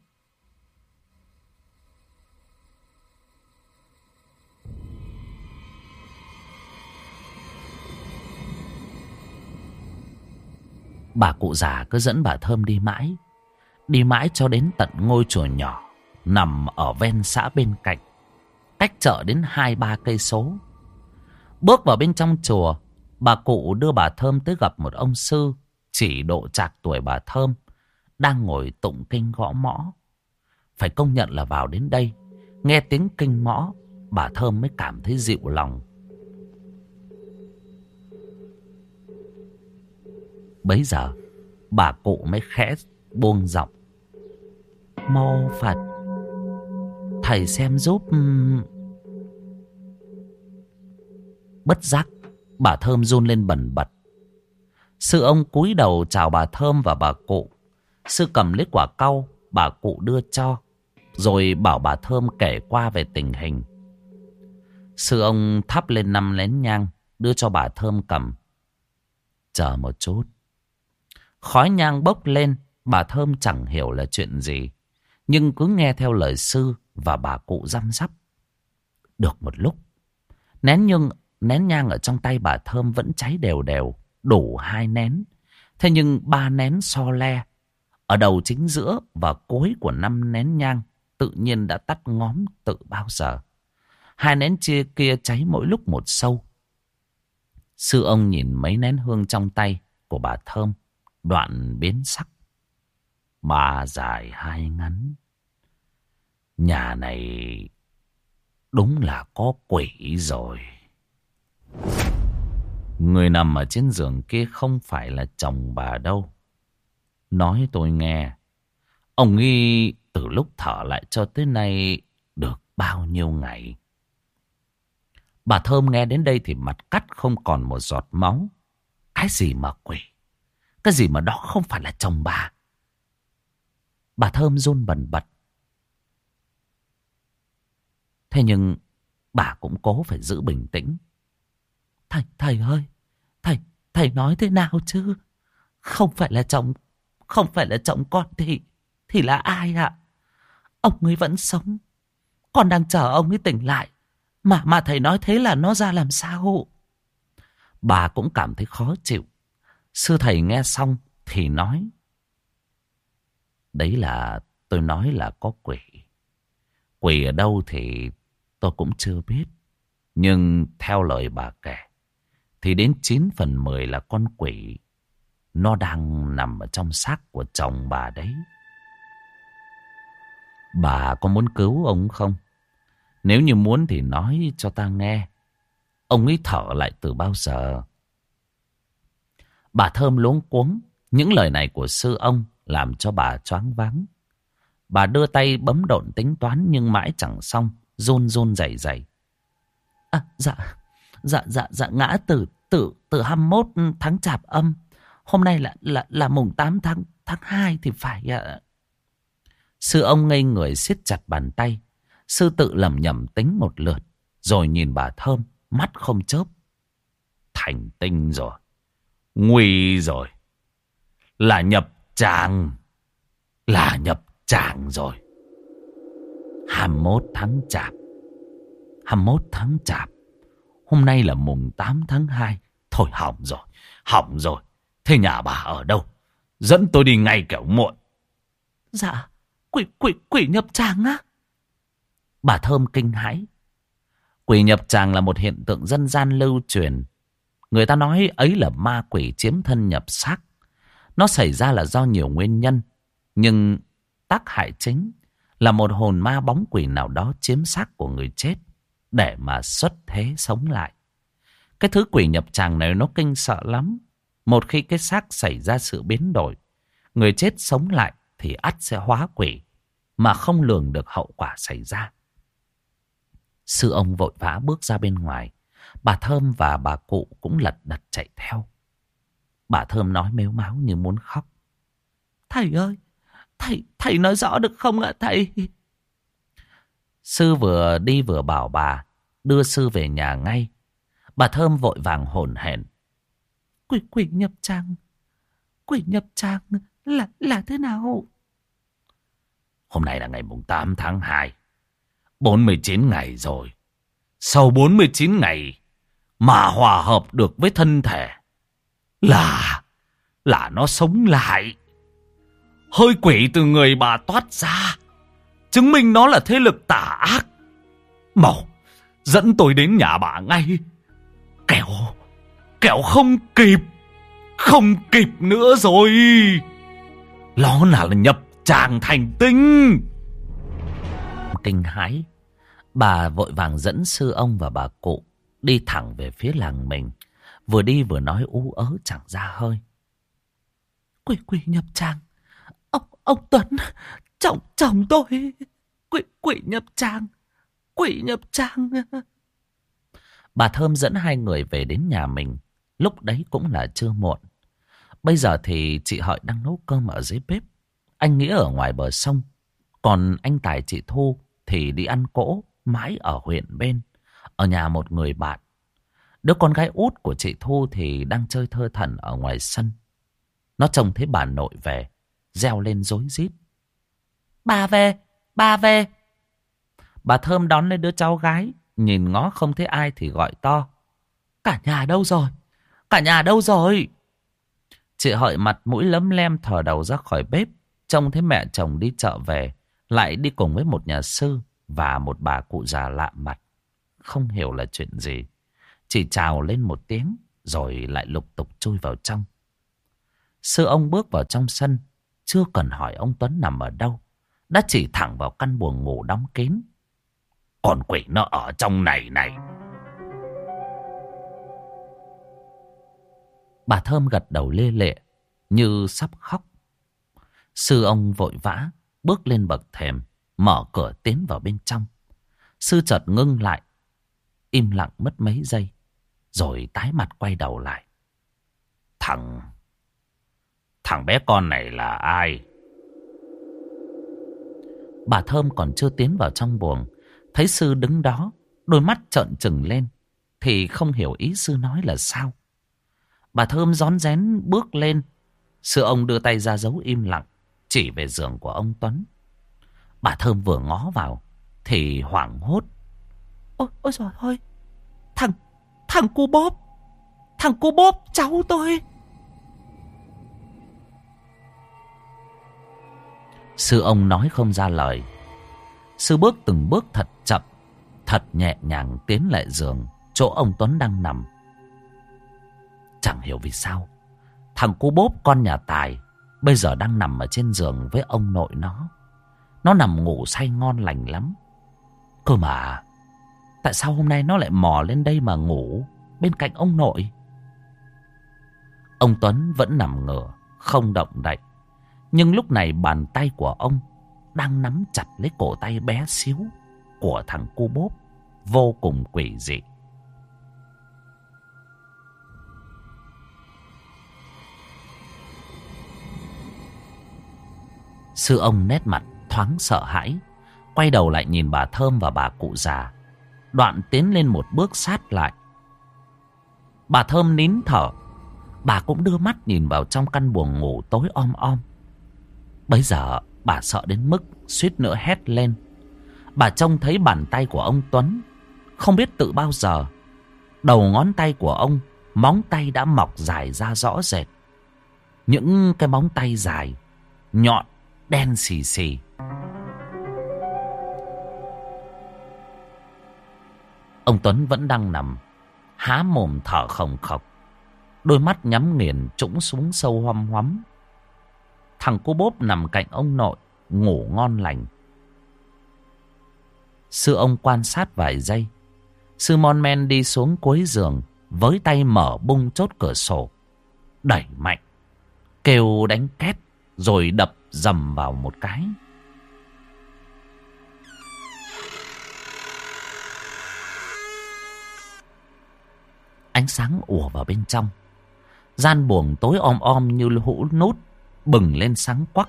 A: Bà cụ già cứ dẫn bà Thơm đi mãi, đi mãi cho đến tận ngôi chùa nhỏ nằm ở ven xã bên cạnh, cách chợ đến hai ba cây số. Bước vào bên trong chùa, bà cụ đưa bà Thơm tới gặp một ông sư chỉ độ trạc tuổi bà Thơm, đang ngồi tụng kinh gõ mõ. Phải công nhận là vào đến đây, nghe tiếng kinh mõ, bà Thơm mới cảm thấy dịu lòng. Bấy giờ, bà cụ mới khẽ buông giọng. Mô Phật, thầy xem giúp... Bất giác, bà Thơm run lên bần bật. Sư ông cúi đầu chào bà Thơm và bà cụ. Sư cầm lấy quả cau bà cụ đưa cho, rồi bảo bà Thơm kể qua về tình hình. Sư ông thắp lên năm nén nhang, đưa cho bà Thơm cầm. Chờ một chút. Khói nhang bốc lên, bà Thơm chẳng hiểu là chuyện gì, nhưng cứ nghe theo lời sư và bà cụ răm rắp. Được một lúc, nén nhang, nén nhang ở trong tay bà Thơm vẫn cháy đều đều, đủ hai nén. Thế nhưng ba nén so le, ở đầu chính giữa và cuối của năm nén nhang tự nhiên đã tắt ngóm từ bao giờ. Hai nén chia kia cháy mỗi lúc một sâu. Sư ông nhìn mấy nén hương trong tay của bà Thơm, đoạn biến sắc. Ba dài hai ngắn. Nhà này Đúng là có quỷ rồi. Người nằm ở trên giường kia không phải là chồng bà đâu. Nói tôi nghe, ông ấy từ lúc thở lại cho tới nay được bao nhiêu ngày. Bà Thơm nghe đến đây thì mặt cắt không còn một giọt máu. Cái gì mà quỷ? Cái gì mà đó không phải là chồng bà? Bà Thơm run bần bật. Thế nhưng bà cũng cố phải giữ bình tĩnh. Thầy, thầy ơi, thầy, thầy nói thế nào chứ? Không phải là chồng, không phải là chồng con thì, thì là ai ạ? Ông ấy vẫn sống, con đang chờ ông ấy tỉnh lại. Mà, mà thầy nói thế là nó ra làm sao? Bà cũng cảm thấy khó chịu. Sư thầy nghe xong thì nói. Đấy là tôi nói là có quỷ. Quỷ ở đâu thì tôi cũng chưa biết. Nhưng theo lời bà kể thì đến chín phần mười là con quỷ. Nó đang nằm ở trong xác của chồng bà đấy. Bà có muốn cứu ông không? Nếu như muốn thì nói cho ta nghe. Ông ấy thở lại từ bao giờ? Bà Thơm luống cuống. Những lời này của sư ông làm cho bà choáng váng. Bà đưa tay bấm độn tính toán nhưng mãi chẳng xong. Run run rẩy rẩy. À, dạ, dạ, dạ, dạ, ngã từ, từ, từ hai mươi mốt tháng Chạp âm. Hôm nay là, là, là mùng tám tháng, tháng hai thì phải ạ. Sư ông ngây người siết chặt bàn tay. Sư tự lẩm nhẩm tính một lượt. Rồi nhìn bà Thơm, mắt không chớp. Thành tinh rồi. Nguy rồi. Là nhập tràng. Là nhập tràng rồi. hai mươi mốt tháng Chạp. hai mươi mốt tháng Chạp. Hôm nay là mùng tám tháng hai. Thôi hỏng rồi. Hỏng rồi. Thế nhà bà ở đâu? Dẫn tôi đi ngay kẻo muộn. Dạ. Quỷ, quỷ, quỷ nhập tràng á? Bà Thơm kinh hãi. Quỷ nhập tràng là một hiện tượng dân gian lưu truyền. Người ta nói ấy là ma quỷ chiếm thân nhập xác. Nó xảy ra là do nhiều nguyên nhân. Nhưng tác hại chính là một hồn ma bóng quỷ nào đó chiếm xác của người chết để mà xuất thế sống lại. Cái thứ quỷ nhập tràng này nó kinh sợ lắm. Một khi cái xác xảy ra sự biến đổi, người chết sống lại thì ắt sẽ hóa quỷ mà không lường được hậu quả xảy ra. Sư ông vội vã bước ra bên ngoài. Bà Thơm và bà cụ cũng lật đật chạy theo. Bà Thơm nói mếu máo như muốn khóc. Thầy ơi, thầy, thầy nói rõ được không ạ thầy? Sư vừa đi vừa bảo bà đưa sư về nhà ngay. Bà Thơm vội vàng hổn hển. Quỷ quỷ nhập tràng, quỷ nhập tràng là, là thế nào? Hôm nay là ngày mùng tám tháng hai. bốn mươi chín ngày rồi. Sau bốn mươi chín ngày mà hòa hợp được với thân thể Là Là nó sống lại. Hơi quỷ từ người bà toát ra, chứng minh nó là thế lực tà ác. Mau dẫn tôi đến nhà bà ngay. Kẻo Kẻo không kịp. Không kịp nữa rồi. Nó là nhập tràng thành tinh. Kinh hãi, bà vội vàng dẫn sư ông và bà cụ đi thẳng về phía làng mình. Vừa đi vừa nói ú ớ chẳng ra hơi. Quỷ quỷ nhập tràng. Ông, ông Tuấn, chồng, chồng tôi. Quỷ, quỷ nhập tràng. Quỷ nhập tràng. Bà Thơm dẫn hai người về đến nhà mình. Lúc đấy cũng là trưa muộn. Bây giờ thì chị Hợi đang nấu cơm ở dưới bếp. Anh Nghĩa ở ngoài bờ sông. Còn anh Tài chị Thu thì đi ăn cỗ mãi ở huyện bên, ở nhà một người bạn. Đứa con gái út của chị Thu thì đang chơi thơ thẩn ở ngoài sân. Nó trông thấy bà nội về, reo lên rối rít. Bà về, bà về. Bà Thơm đón lên đứa cháu gái, nhìn ngó không thấy ai thì gọi to. Cả nhà đâu rồi? Cả nhà đâu rồi? Chị Hợi mặt mũi lấm lem thò đầu ra khỏi bếp, trông thấy mẹ chồng đi chợ về, lại đi cùng với một nhà sư và một bà cụ già lạ mặt. Không hiểu là chuyện gì. Chỉ chào lên một tiếng rồi lại lục tục chui vào trong. Sư ông bước vào trong sân, chưa cần hỏi ông Tuấn nằm ở đâu, đã chỉ thẳng vào căn buồng ngủ đóng kín. Con quỷ nó ở trong này này. Bà Thơm gật đầu lê lệ như sắp khóc. Sư ông vội vã bước lên bậc thềm, mở cửa tiến vào bên trong. Sư chợt ngưng lại, im lặng mất mấy giây, rồi tái mặt quay đầu lại. Thằng... Thằng bé con này là ai? Bà Thơm còn chưa tiến vào trong buồng, thấy sư đứng đó, đôi mắt trợn trừng lên, thì không hiểu ý sư nói là sao. Bà Thơm rón rén bước lên. Sư ông đưa tay ra dấu im lặng, chỉ về giường của ông Tuấn. Bà Thơm vừa ngó vào thì hoảng hốt. Ôi, ôi trời ơi, Thằng, thằng cu bốp, thằng cu bốp cháu tôi. Sư ông nói không ra lời. Sư bước từng bước thật chậm, thật nhẹ nhàng tiến lại giường chỗ ông Tuấn đang nằm. Chẳng hiểu vì sao thằng cu bốp con nhà Tài bây giờ đang nằm ở trên giường với ông nội nó. Nó nằm ngủ say ngon lành lắm. Cơ mà tại sao hôm nay nó lại mò lên đây mà ngủ bên cạnh ông nội? Ông Tuấn vẫn nằm ngửa không động đậy, nhưng lúc này bàn tay của ông đang nắm chặt lấy cổ tay bé xíu của thằng cu bốp, vô cùng quỷ dị. Sư ông nét mặt thoáng sợ hãi, quay đầu lại nhìn bà Thơm và bà cụ già, đoạn tiến lên một bước sát lại. Bà Thơm nín thở, bà cũng đưa mắt nhìn vào trong căn buồng ngủ tối om om. Bấy giờ bà sợ đến mức suýt nữa hét lên. Bà trông thấy bàn tay của ông Tuấn, không biết từ bao giờ đầu ngón tay của ông, móng tay đã mọc dài ra rõ rệt. Những cái móng tay dài, nhọn, đen xì xì. Ông Tuấn vẫn đang nằm, há mồm thở khồng khộc, đôi mắt nhắm nghiền trũng xuống sâu hoăm hoắm. Thằng cô bốp nằm cạnh ông nội, ngủ ngon lành. Sư ông quan sát vài giây. Sư mon men đi xuống cuối giường, với tay mở bung chốt cửa sổ, đẩy mạnh, kêu đánh két, rồi đập dầm vào một cái. Ánh sáng ùa vào bên trong. Gian buồng tối om om như hũ nút, bừng lên sáng quắc.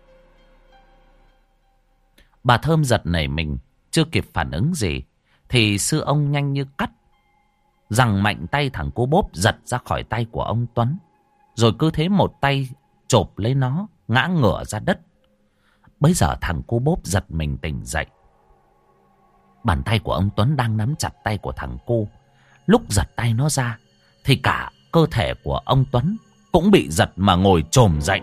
A: Bà Thơm giật nảy mình, chưa kịp phản ứng gì thì sư ông nhanh như cắt giằng mạnh tay thằng cô bốp giật ra khỏi tay của ông Tuấn, rồi cứ thế một tay chộp lấy nó, ngã ngửa ra đất. Bấy giờ thằng cô bốp giật mình tỉnh dậy. Bàn tay của ông Tuấn đang nắm chặt tay của thằng cô. Lúc giật tay nó ra thì cả cơ thể của ông Tuấn cũng bị giật mà ngồi chồm dậy.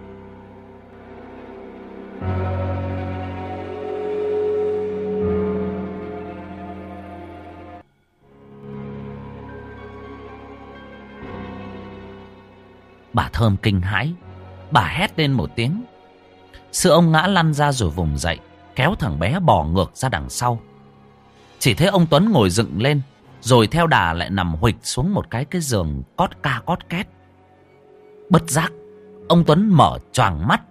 A: Bà Thơm kinh hãi, bà hét lên một tiếng. Sư ông ngã lăn ra rồi vùng dậy, kéo thằng bé bò ngược ra đằng sau. Chỉ thấy ông Tuấn ngồi dựng lên, rồi theo đà lại nằm huỵch xuống một cái cái giường cót ca cót két. Bất giác, ông Tuấn mở choàng mắt.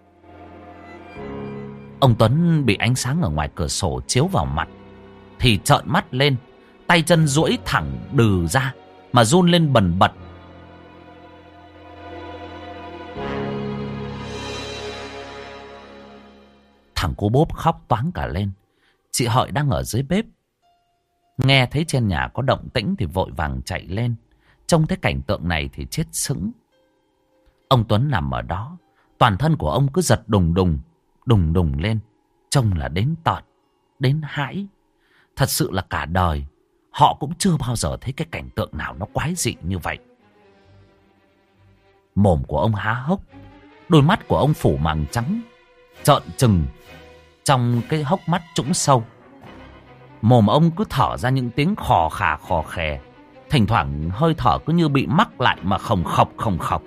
A: Ông Tuấn bị ánh sáng ở ngoài cửa sổ chiếu vào mặt thì trợn mắt lên, tay chân duỗi thẳng đừ ra mà run lên bần bật. Thằng cô bốp khóc toáng cả lên. Chị Hợi đang ở dưới bếp, nghe thấy trên nhà có động tĩnh thì vội vàng chạy lên. Trông thấy cảnh tượng này thì chết sững. Ông Tuấn nằm ở đó, toàn thân của ông cứ giật đùng đùng, đùng đùng lên, trông là đến tợn, đến hãi. Thật sự là cả đời họ cũng chưa bao giờ thấy cái cảnh tượng nào nó quái dị như vậy. Mồm của ông há hốc, đôi mắt của ông phủ màng trắng, trợn trừng trong cái hốc mắt trũng sâu. Mồm ông cứ thở ra những tiếng khò khà khò khè, thỉnh thoảng hơi thở cứ như bị mắc lại mà khồng khọc khồng khọc.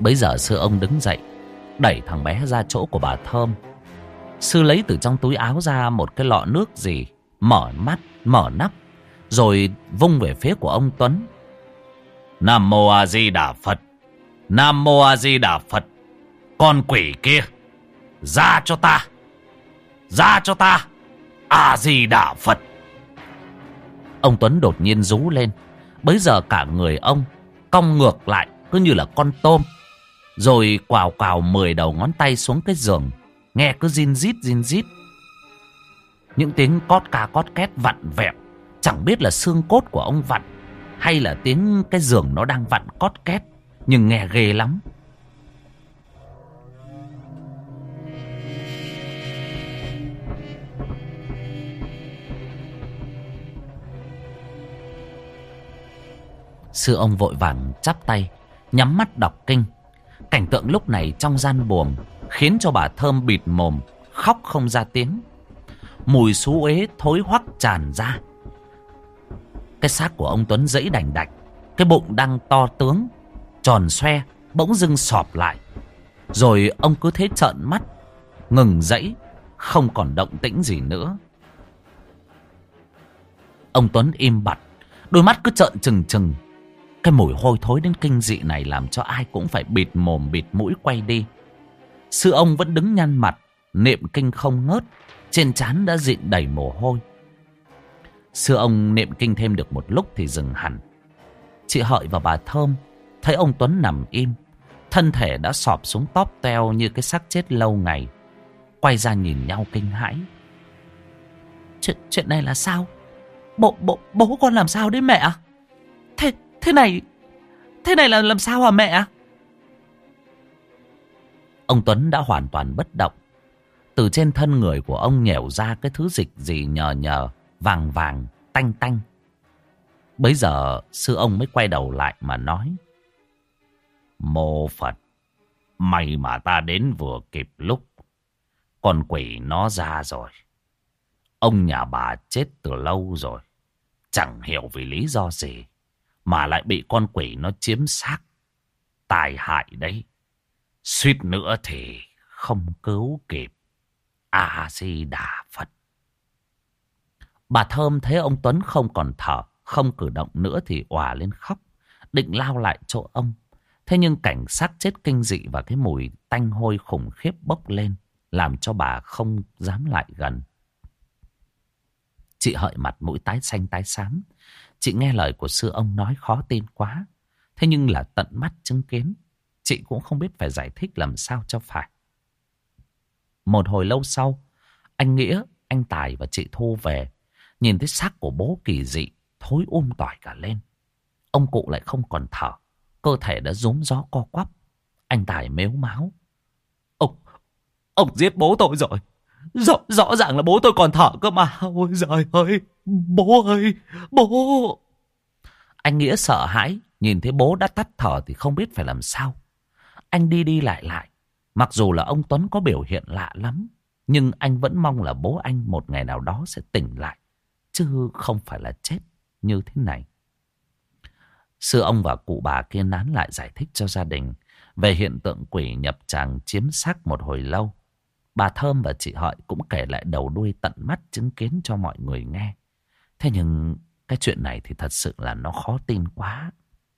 A: Bấy giờ sư ông đứng dậy, đẩy thằng bé ra chỗ của bà Thơm. Sư lấy từ trong túi áo ra một cái lọ nước gì, mở mắt, mở nắp, rồi vung về phía của ông Tuấn. Nam Mô A Di Đà Phật, Nam Mô A Di Đà Phật. Con quỷ kia, ra cho ta, ra cho ta, A Di Đà Phật. Ông Tuấn đột nhiên rú lên. Bấy giờ cả người ông cong ngược lại, cứ như là con tôm, rồi quào quào mười đầu ngón tay xuống cái giường, nghe cứ zin rít zin rít. Những tiếng cót ca cót két vặn vẹo, chẳng biết là xương cốt của ông vặn hay là tiếng cái giường nó đang vặn cót két, nhưng nghe ghê lắm. Sư ông vội vàng chắp tay, nhắm mắt đọc kinh. Cảnh tượng lúc này trong gian buồng khiến cho bà Thơm bịt mồm, khóc không ra tiếng. Mùi xú uế thối hoắc tràn ra. Cái xác của ông Tuấn dẫy đành đạch, cái bụng đang to tướng, tròn xoe, bỗng dưng sọp lại. Rồi ông cứ thế trợn mắt, ngừng dẫy, không còn động tĩnh gì nữa. Ông Tuấn im bặt, đôi mắt cứ trợn trừng trừng. Cái mùi hôi thối đến kinh dị này làm cho ai cũng phải bịt mồm bịt mũi quay đi. Sư ông vẫn đứng nhăn mặt, niệm kinh không ngớt, trên trán đã dịn đầy mồ hôi. Sư ông niệm kinh thêm được một lúc thì dừng hẳn. Chị Hợi và bà Thơm thấy ông Tuấn nằm im, thân thể đã sọp xuống tóp teo như cái xác chết lâu ngày, quay ra nhìn nhau kinh hãi. Chuyện, chuyện này là sao? Bố, bố, bố con làm sao đấy mẹ? Thế, thế này, thế này là làm sao hả mẹ? Ông Tuấn đã hoàn toàn bất động. Từ trên thân người của ông nhẻo ra cái thứ dịch gì nhờ nhờ, vàng vàng, tanh tanh. Bấy giờ sư ông mới quay đầu lại mà nói: Mô Phật, may mà ta đến vừa kịp lúc. Con quỷ nó ra rồi. Ông nhà bà chết từ lâu rồi, chẳng hiểu vì lý do gì mà lại bị con quỷ nó chiếm xác. Tai hại đấy, suýt nữa thì không cứu kịp. A Di Đà Phật. Bà Thơm thấy ông Tuấn không còn thở, không cử động nữa thì òa lên khóc, định lao lại chỗ ông. Thế nhưng cảnh xác chết kinh dị và cái mùi tanh hôi khủng khiếp bốc lên, làm cho bà không dám lại gần. Chị Hợi mặt mũi tái xanh tái xám. Chị nghe lời của sư ông nói khó tin quá. Thế nhưng là tận mắt chứng kiến, chị cũng không biết phải giải thích làm sao cho phải. Một hồi lâu sau, anh Nghĩa, anh Tài và chị Thu về, nhìn thấy xác của bố kỳ dị, thối um tỏi cả lên. Ông cụ lại không còn thở, cơ thể đã rúm gió co quắp. Anh Tài mếu máo: Ông, ông giết bố tôi rồi. Rõ, rõ ràng là bố tôi còn thở cơ mà. Ôi giời ơi, bố ơi, bố. Anh Nghĩa sợ hãi, nhìn thấy bố đã tắt thở thì không biết phải làm sao. Anh đi đi lại lại. Mặc dù là ông Tuấn có biểu hiện lạ lắm, nhưng anh vẫn mong là bố anh một ngày nào đó sẽ tỉnh lại, chứ không phải là chết như thế này. Sư ông và cụ bà kia nán lại giải thích cho gia đình về hiện tượng quỷ nhập tràng chiếm xác một hồi lâu. Bà Thơm và chị Hợi cũng kể lại đầu đuôi tận mắt chứng kiến cho mọi người nghe. Thế nhưng cái chuyện này thì thật sự là nó khó tin quá.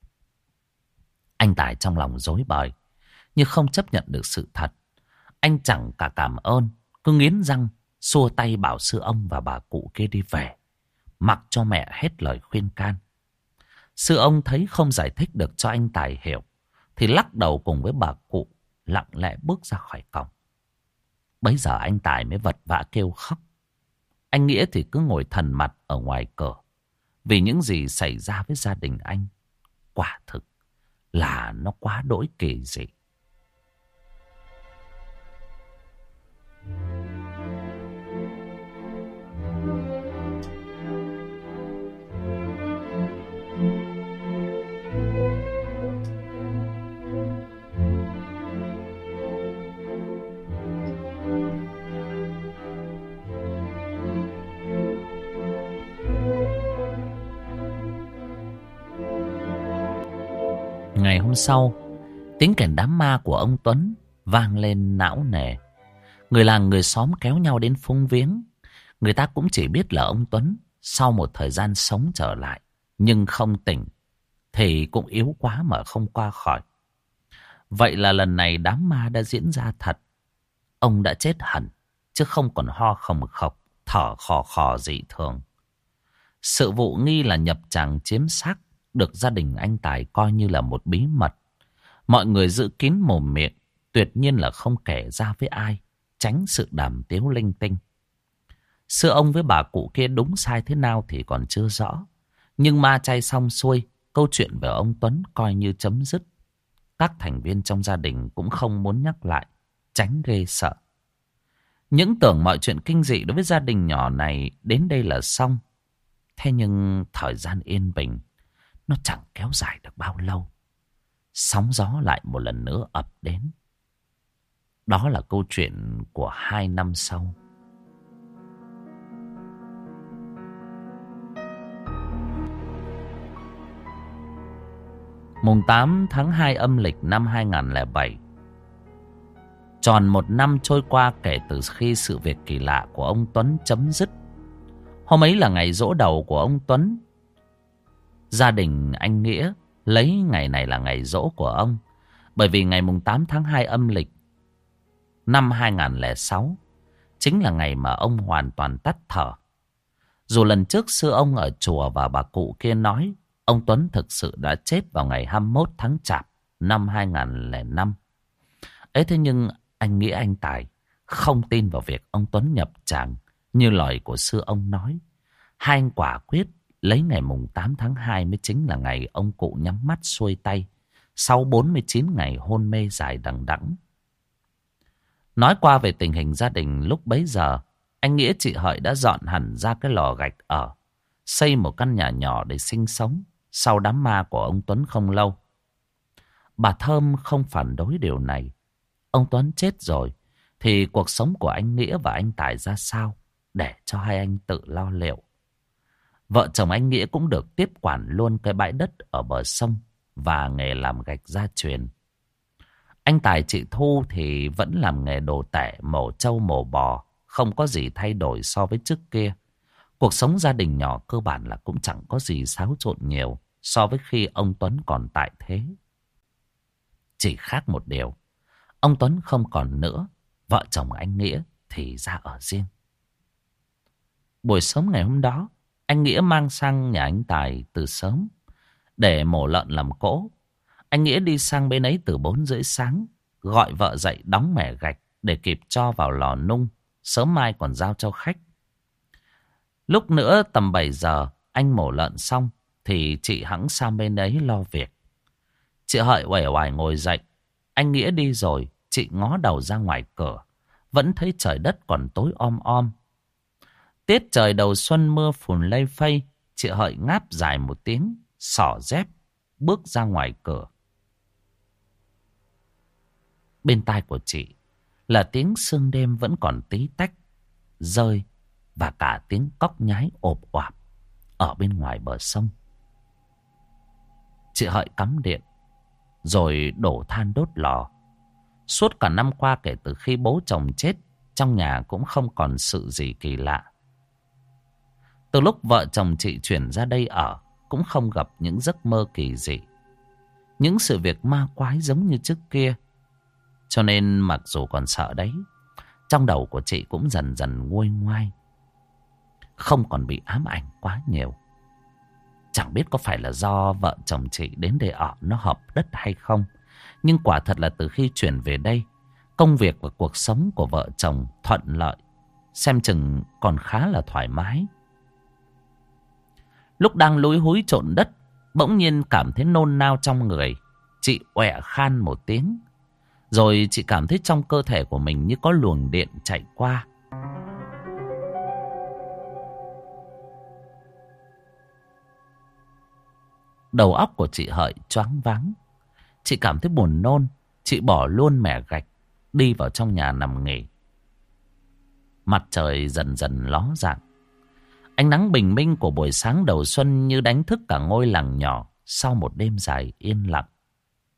A: Anh Tài trong lòng rối bời, nhưng không chấp nhận được sự thật. Anh chẳng cả cảm ơn, cứ nghiến răng xua tay bảo sư ông và bà cụ kia đi về, mặc cho mẹ hết lời khuyên can. Sư ông thấy không giải thích được cho anh Tài hiểu, thì lắc đầu cùng với bà cụ lặng lẽ bước ra khỏi cổng. Bấy giờ anh Tài mới vật vã kêu khóc. Anh Nghĩa thì cứ ngồi thần mặt ở ngoài cửa, vì những gì xảy ra với gia đình anh quả thực là nó quá đỗi kỳ dị. Ngày hôm sau, Tiếng kèn đám ma của ông Tuấn vang lên não nề. Người làng người xóm kéo nhau đến phúng viếng. Người ta cũng chỉ biết là ông Tuấn sau một thời gian sống trở lại, nhưng không tỉnh, thì cũng yếu quá mà không qua khỏi. Vậy là lần này đám ma đã diễn ra thật. Ông đã chết hẳn, chứ không còn ho khồng khộc, thở khò khò dị thường. Sự vụ nghi là nhập tràng chiếm xác được gia đình anh Tài coi như là một bí mật. Mọi người giữ kín mồm miệng, tuyệt nhiên là không kể ra với ai, tránh sự đàm tiếu linh tinh. Xưa ông với bà cụ kia đúng sai thế nào thì còn chưa rõ. Nhưng ma chay xong xuôi, câu chuyện về ông Tuấn coi như chấm dứt. Các thành viên trong gia đình cũng không muốn nhắc lại, tránh ghê sợ. Những tưởng mọi chuyện kinh dị đối với gia đình nhỏ này đến đây là xong. Thế nhưng thời gian yên bình, nó chẳng kéo dài được bao lâu. Sóng gió lại một lần nữa ập đến. Đó là câu chuyện của hai năm sau. Mùng tám tháng hai âm lịch năm hai nghìn không trăm lẻ bảy. Tròn một năm trôi qua kể từ khi sự việc kỳ lạ của ông Tuấn chấm dứt. Hôm ấy là ngày giỗ đầu của ông Tuấn. Gia đình anh Nghĩa lấy ngày này là ngày giỗ của ông. Bởi vì ngày mùng tám tháng hai âm lịch năm hai nghìn không trăm lẻ sáu chính là ngày mà ông hoàn toàn tắt thở. Dù lần trước xưa ông ở chùa và bà cụ kia nói ông Tuấn thực sự đã chết vào ngày hai mươi mốt tháng Chạp năm hai nghìn không trăm lẻ năm. Ấy thế nhưng anh Nghĩa anh Tài không tin vào việc ông Tuấn nhập tràng như lời của xưa ông nói. Hai anh quả quyết lấy ngày mùng tám tháng hai mới chính là ngày ông cụ nhắm mắt xuôi tay sau bốn mươi chín ngày hôn mê dài đằng đẵng. Nói qua về tình hình gia đình lúc bấy giờ, anh Nghĩa chị Hợi đã dọn hẳn ra cái lò gạch ở, xây một căn nhà nhỏ để sinh sống sau đám ma của ông Tuấn không lâu. Bà Thơm không phản đối điều này. Ông Tuấn chết rồi thì cuộc sống của anh Nghĩa và anh Tài ra sao để cho hai anh tự lo liệu. Vợ chồng anh Nghĩa cũng được tiếp quản luôn cái bãi đất ở bờ sông và nghề làm gạch gia truyền. Anh Tài chị Thu thì vẫn làm nghề đồ tẻ, mổ trâu mổ bò, không có gì thay đổi so với trước kia. Cuộc sống gia đình nhỏ cơ bản là cũng chẳng có gì xáo trộn nhiều so với khi ông Tuấn còn tại thế. Chỉ khác một điều, ông Tuấn không còn nữa, vợ chồng anh Nghĩa thì ra ở riêng. Buổi sớm ngày hôm đó, anh Nghĩa mang sang nhà anh Tài từ sớm để mổ lợn làm cỗ. Anh Nghĩa đi sang bên ấy từ bốn rưỡi sáng, gọi vợ dậy đóng mẻ gạch để kịp cho vào lò nung, sớm mai còn giao cho khách. Lúc nữa tầm bảy giờ, anh mổ lợn xong thì chị hẵng sang bên ấy lo việc. Chị Hợi uể oải ngồi dậy. Anh Nghĩa đi rồi, chị ngó đầu ra ngoài cửa, vẫn thấy trời đất còn tối om om. Tiết trời đầu xuân mưa phùn lây phây, chị Hợi ngáp dài một tiếng, xỏ dép, bước ra ngoài cửa. Bên tai của chị là tiếng sương đêm vẫn còn tí tách, rơi và cả tiếng cóc nhái ộp oạp ở bên ngoài bờ sông. Chị Hợi cắm điện, rồi đổ than đốt lò. Suốt cả năm qua kể từ khi bố chồng chết, trong nhà cũng không còn sự gì kỳ lạ. Từ lúc vợ chồng chị chuyển ra đây ở, cũng không gặp những giấc mơ kỳ dị, những sự việc ma quái giống như trước kia. Cho nên mặc dù còn sợ đấy, trong đầu của chị cũng dần dần nguôi ngoai, không còn bị ám ảnh quá nhiều. Chẳng biết có phải là do vợ chồng chị đến đây ở nó hợp đất hay không, nhưng quả thật là từ khi chuyển về đây, công việc và cuộc sống của vợ chồng thuận lợi, xem chừng còn khá là thoải mái. Lúc đang lúi húi trộn đất, bỗng nhiên cảm thấy nôn nao trong người. Chị ọe khan một tiếng, rồi chị cảm thấy trong cơ thể của mình như có luồng điện chạy qua. Đầu óc của chị Hợi choáng váng. Chị cảm thấy buồn nôn. Chị bỏ luôn mẻ gạch, đi vào trong nhà nằm nghỉ. Mặt trời dần dần ló dạng. Ánh nắng bình minh của buổi sáng đầu xuân như đánh thức cả ngôi làng nhỏ sau một đêm dài yên lặng.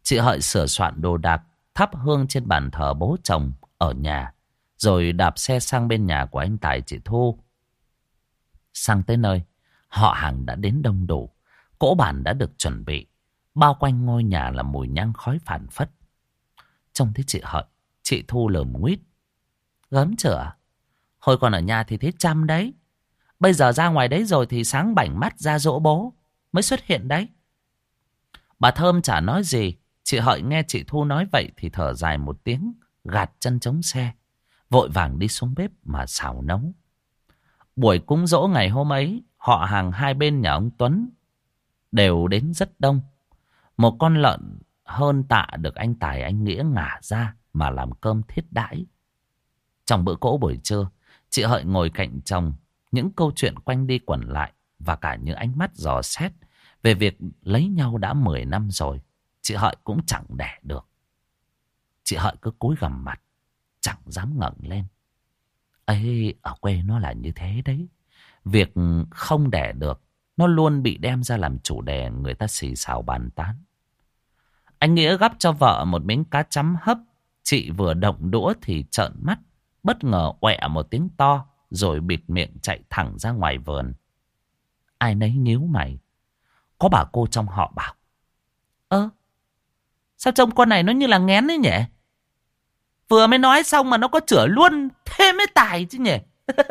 A: Chị Hợi sửa soạn đồ đạc, thắp hương trên bàn thờ bố chồng ở nhà, rồi đạp xe sang bên nhà của anh Tài chị Thu. Sang tới nơi, họ hàng đã đến đông đủ, cỗ bàn đã được chuẩn bị, bao quanh ngôi nhà là mùi nhang khói phảng phất. Trông thấy chị Hợi, chị Thu lườm nguýt: Gớm chửa, hồi còn ở nhà thì thấy chăm đấy, bây giờ ra ngoài đấy rồi thì sáng bảnh mắt ra dỗ bố mới xuất hiện đấy. Bà Thơm chả nói gì. Chị Hợi nghe chị Thu nói vậy thì thở dài một tiếng, gạt chân chống xe, vội vàng đi xuống bếp mà xào nấu. Buổi cúng dỗ ngày hôm ấy, họ hàng hai bên nhà ông Tuấn đều đến rất đông. Một con lợn hơn tạ được anh Tài anh Nghĩa ngả ra mà làm cơm thiết đãi. Trong bữa cỗ buổi trưa, chị Hợi ngồi cạnh chồng, những câu chuyện quanh đi quẩn lại và cả những ánh mắt dò xét về việc lấy nhau đã mười năm rồi, chị Hợi cũng chẳng đẻ được. Chị Hợi cứ cúi gằm mặt, chẳng dám ngẩng lên. Ấy, ở quê nó là như thế đấy. Việc không đẻ được, nó luôn bị đem ra làm chủ đề người ta xì xào bàn tán. Anh Nghĩa gắp cho vợ một miếng cá chấm hấp. Chị vừa động đũa thì trợn mắt, bất ngờ ọe một tiếng to, rồi bịt miệng chạy thẳng ra ngoài vườn. Ai nấy nhíu mày. Có bà cô trong họ bảo: Ơ, sao trông con này nó như là nghén ấy nhỉ? Vừa mới nói xong mà nó có chửa luôn, thế mới tài chứ nhỉ?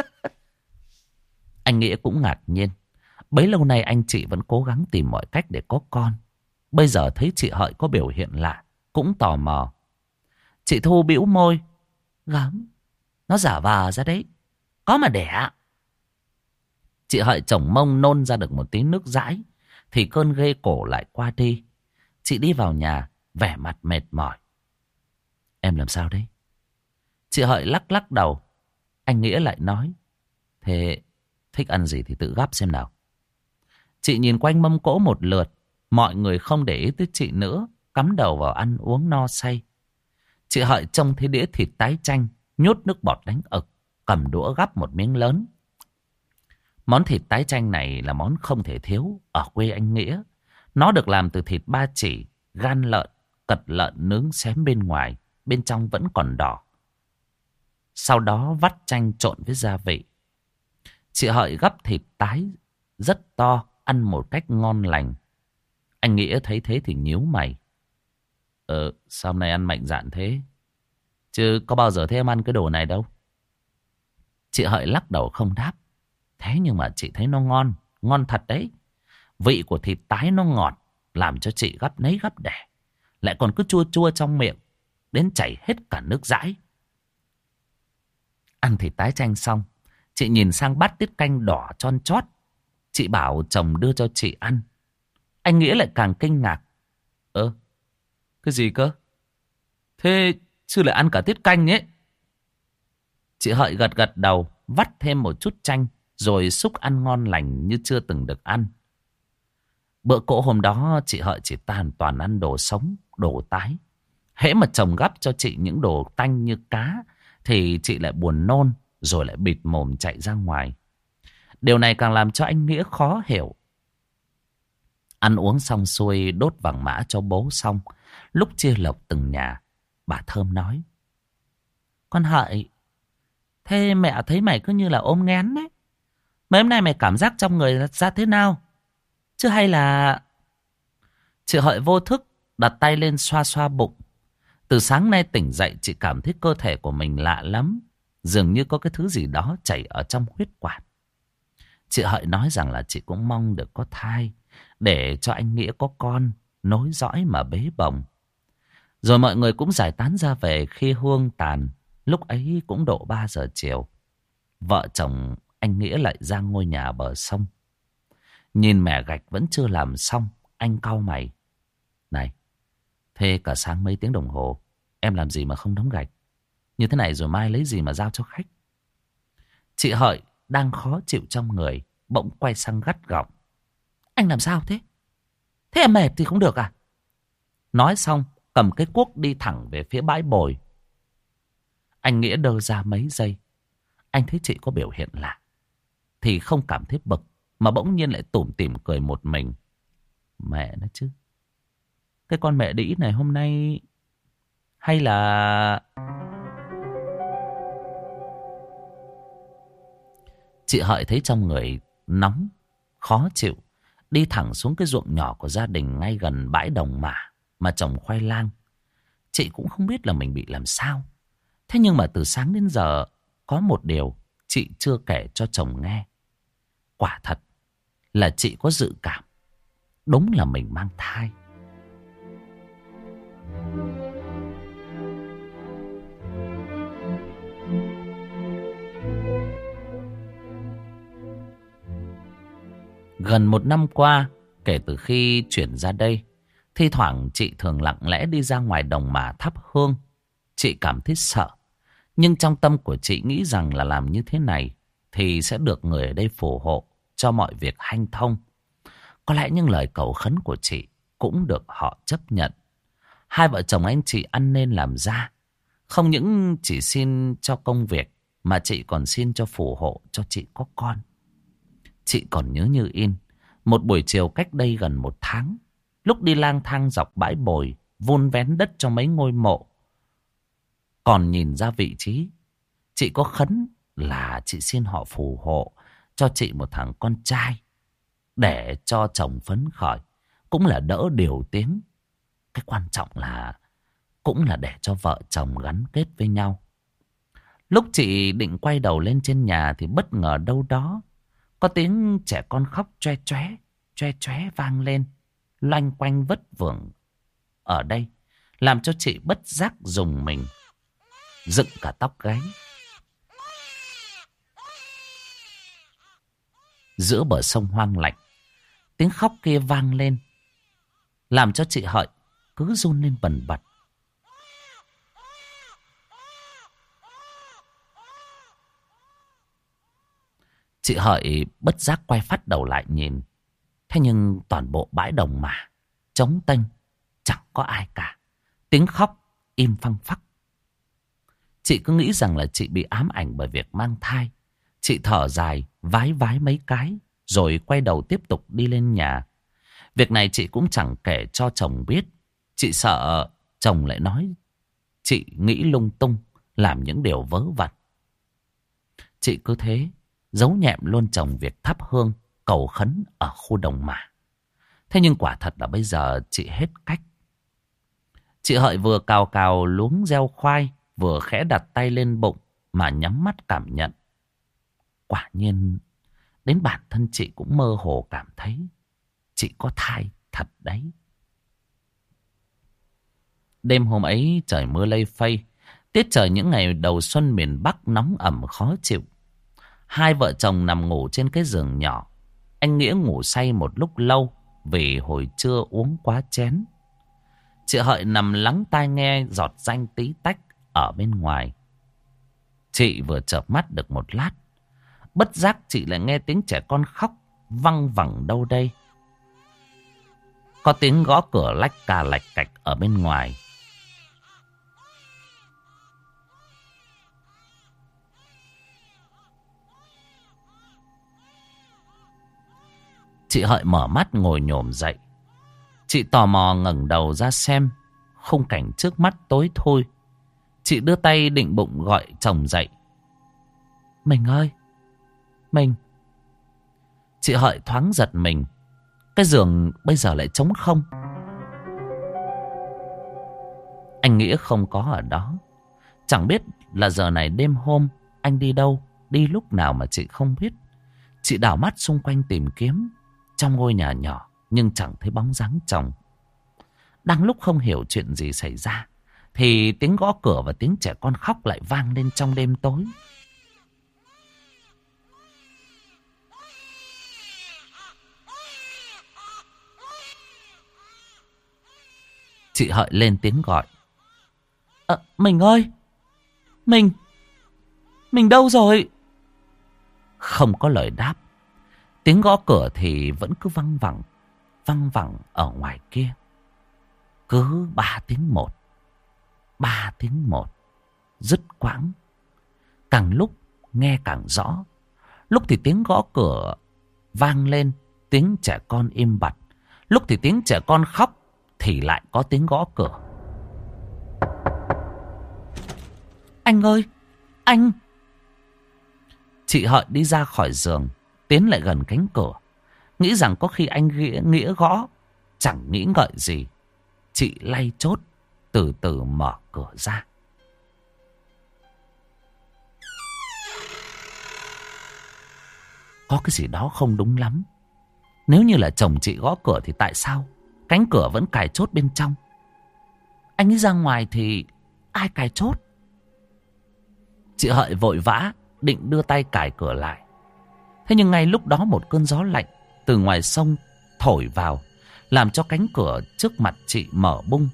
A: Anh Nghĩa cũng ngạc nhiên. Bấy lâu nay anh chị vẫn cố gắng tìm mọi cách để có con. Bây giờ thấy chị Hợi có biểu hiện lạ, cũng tò mò. Chị Thu bĩu môi: Gớm, nó giả vờ ra đấy, có mà đẻ. Chị Hợi chổng mông nôn ra được một tí nước dãi thì cơn ghê cổ lại qua đi. Chị đi vào nhà, vẻ mặt mệt mỏi. Em làm sao đấy? Chị Hợi lắc lắc đầu. Anh Nghĩa lại nói: Thế thích ăn gì thì tự gắp xem nào. Chị nhìn quanh mâm cỗ một lượt. Mọi người không để ý tới chị nữa, cắm đầu vào ăn uống no say. Chị Hợi trông thấy đĩa thịt tái chanh, nhốt nước bọt đánh ực, cầm đũa gắp một miếng lớn. Món thịt tái chanh này là món không thể thiếu ở quê anh Nghĩa. Nó được làm từ thịt ba chỉ, gan lợn, cật lợn nướng xém bên ngoài, bên trong vẫn còn đỏ. Sau đó vắt chanh trộn với gia vị. Chị Hợi gắp thịt tái rất to, ăn một cách ngon lành. Anh Nghĩa thấy thế thì nhíu mày. Ờ, sao hôm nay ăn mạnh dạn thế? Chứ có bao giờ thấy em ăn cái đồ này đâu. Chị Hợi lắc đầu không đáp. Thế nhưng mà chị thấy nó ngon, ngon thật đấy. Vị của thịt tái nó ngọt, làm cho chị gắp nấy gắp đẻ. Lại còn cứ chua chua trong miệng, đến chảy hết cả nước dãi. Ăn thịt tái chanh xong, chị nhìn sang bát tiết canh đỏ tròn chót. Chị bảo chồng đưa cho chị ăn. Anh Nghĩa lại càng kinh ngạc. Ơ, cái gì cơ? Thế chứ lại ăn cả tiết canh ấy. Chị Hợi gật gật đầu, vắt thêm một chút chanh, rồi xúc ăn ngon lành như chưa từng được ăn. Bữa cỗ hôm đó chị Hợi chỉ toàn toàn ăn đồ sống, đồ tái. Hễ mà chồng gắp cho chị những đồ tanh như cá thì chị lại buồn nôn, rồi lại bịt mồm chạy ra ngoài. Điều này càng làm cho anh Nghĩa khó hiểu. Ăn uống xong xuôi, đốt vàng mã cho bố xong, lúc chia lộc từng nhà, bà Thơm nói: Con Hợi, thế mẹ thấy mày cứ như là ôm nghén đấy. Mấy hôm nay mày cảm giác trong người ra thế nào? Chứ hay là... Chị Hợi vô thức đặt tay lên xoa xoa bụng. Từ sáng nay tỉnh dậy chị cảm thấy cơ thể của mình lạ lắm. Dường như có cái thứ gì đó chảy ở trong huyết quản. Chị Hợi nói rằng là chị cũng mong được có thai, để cho anh Nghĩa có con, nối dõi mà bế bồng. Rồi mọi người cũng giải tán ra về khi hương tàn. Lúc ấy cũng độ ba giờ chiều. Vợ chồng anh Nghĩa lại ra ngôi nhà bờ sông. Nhìn mẻ gạch vẫn chưa làm xong, anh cau mày. Này, thế cả sáng mấy tiếng đồng hồ, em làm gì mà không đóng gạch? Như thế này rồi mai lấy gì mà giao cho khách? Chị Hợi đang khó chịu trong người, bỗng quay sang gắt gỏng. Anh làm sao thế? Thế em mệt thì không được à? Nói xong, cầm cái cuốc đi thẳng về phía bãi bồi. Anh Nghĩa đơ ra mấy giây. Anh thấy chị có biểu hiện lạ, thì không cảm thấy bực, mà bỗng nhiên lại tủm tỉm cười một mình. Mẹ nó chứ. cái con mẹ đĩ này hôm nay hay là... Chị Hợi thấy trong người nóng, khó chịu, đi thẳng xuống cái ruộng nhỏ của gia đình ngay gần bãi đồng mả mà trồng khoai lang. Chị cũng không biết là mình bị làm sao. Thế nhưng mà từ sáng đến giờ có một điều chị chưa kể cho chồng nghe. Quả thật là chị có dự cảm, đúng là mình mang thai. Gần một năm qua, kể từ khi chuyển ra đây, thi thoảng chị thường lặng lẽ đi ra ngoài đồng mà thắp hương. Chị cảm thấy sợ, nhưng trong tâm của chị nghĩ rằng là làm như thế này thì sẽ được người ở đây phù hộ cho mọi việc hanh thông. Có lẽ những lời cầu khấn của chị cũng được họ chấp nhận. Hai vợ chồng anh chị ăn nên làm ra. Không những chỉ xin cho công việc, mà chị còn xin cho phù hộ cho chị có con. Chị còn nhớ như in, một buổi chiều cách đây gần một tháng, lúc đi lang thang dọc bãi bồi, vun vén đất cho mấy ngôi mộ, còn nhìn ra vị trí, chị có khấn là chị xin họ phù hộ cho chị một thằng con trai, để cho chồng phấn khởi, cũng là đỡ điều tiếng. Cái quan trọng là cũng là để cho vợ chồng gắn kết với nhau. Lúc chị định quay đầu lên trên nhà thì bất ngờ đâu đó có tiếng trẻ con khóc choe choé, choe choé vang lên, loanh quanh vất vưởng ở đây, làm cho chị bất giác rùng mình, dựng cả tóc gáy. Giữa bờ sông hoang lạnh, tiếng khóc kia vang lên, làm cho chị Hợi cứ run lên bần bật. Chị Hợi bất giác quay phát đầu lại nhìn. Thế nhưng toàn bộ bãi đồng mà trống tênh, chẳng có ai cả. Tiếng khóc im phăng phắc. Chị cứ nghĩ rằng là chị bị ám ảnh bởi việc mang thai. Chị thở dài, vái vái mấy cái, rồi quay đầu tiếp tục đi lên nhà. Việc này chị cũng chẳng kể cho chồng biết. Chị sợ chồng lại nói chị nghĩ lung tung, làm những điều vớ vẩn. Chị cứ thế giấu nhẹm luôn chồng việc thắp hương cầu khấn ở khu đồng mả. Thế nhưng quả thật là bây giờ chị hết cách. Chị Hợi vừa cào cào luống gieo khoai, vừa khẽ đặt tay lên bụng mà nhắm mắt cảm nhận. Quả nhiên đến bản thân chị cũng mơ hồ cảm thấy chị có thai thật đấy. Đêm hôm ấy trời mưa lây phây, tiết trời những ngày đầu xuân miền Bắc nóng ẩm khó chịu. Hai vợ chồng nằm ngủ trên cái giường nhỏ. Anh Nghĩa ngủ say một lúc lâu vì hồi trưa uống quá chén. Chị Hợi nằm lắng tai nghe giọt ranh tí tách ở bên ngoài. Chị vừa chợp mắt được một lát, bất giác chị lại nghe tiếng trẻ con khóc văng vẳng đâu đây. Có tiếng gõ cửa lách cà lạch cạch ở bên ngoài. Chị Hợi mở mắt ngồi nhổm dậy. Chị tò mò ngẩng đầu ra xem. Khung cảnh trước mắt tối thui. Chị đưa tay định bụng gọi chồng dậy. Mình ơi, mình. Chị Hợi thoáng giật mình. Cái giường bây giờ lại trống không. Anh Nghĩa không có ở đó. Chẳng biết là giờ này đêm hôm anh đi đâu, đi lúc nào mà chị không biết. Chị đảo mắt xung quanh tìm kiếm trong ngôi nhà nhỏ, nhưng chẳng thấy bóng dáng chồng. Đang lúc không hiểu chuyện gì xảy ra, thì tiếng gõ cửa và tiếng trẻ con khóc lại vang lên trong đêm tối. Chị Hợi lên tiếng gọi. À, mình ơi, mình, mình đâu rồi? Không có lời đáp. Tiếng gõ cửa thì vẫn cứ văng vẳng, văng vẳng ở ngoài kia. Cứ ba tiếng một, ba tiếng một, dứt quãng. Càng lúc nghe càng rõ. Lúc thì tiếng gõ cửa vang lên, tiếng trẻ con im bặt. Lúc thì tiếng trẻ con khóc thì lại có tiếng gõ cửa. Anh ơi, anh! Chị Hợi đi ra khỏi giường, tiến lại gần cánh cửa, nghĩ rằng có khi anh Nghĩa, Nghĩa gõ. Chẳng nghĩ ngợi gì, chị lay chốt, từ từ mở cửa ra. Có cái gì đó không đúng lắm. Nếu như là chồng chị gõ cửa thì tại sao cánh cửa vẫn cài chốt bên trong? Anh ấy ra ngoài thì ai cài chốt? Chị Hợi vội vã định đưa tay cài cửa lại. Thế nhưng ngay lúc đó một cơn gió lạnh từ ngoài sông thổi vào, làm cho cánh cửa trước mặt chị mở bung.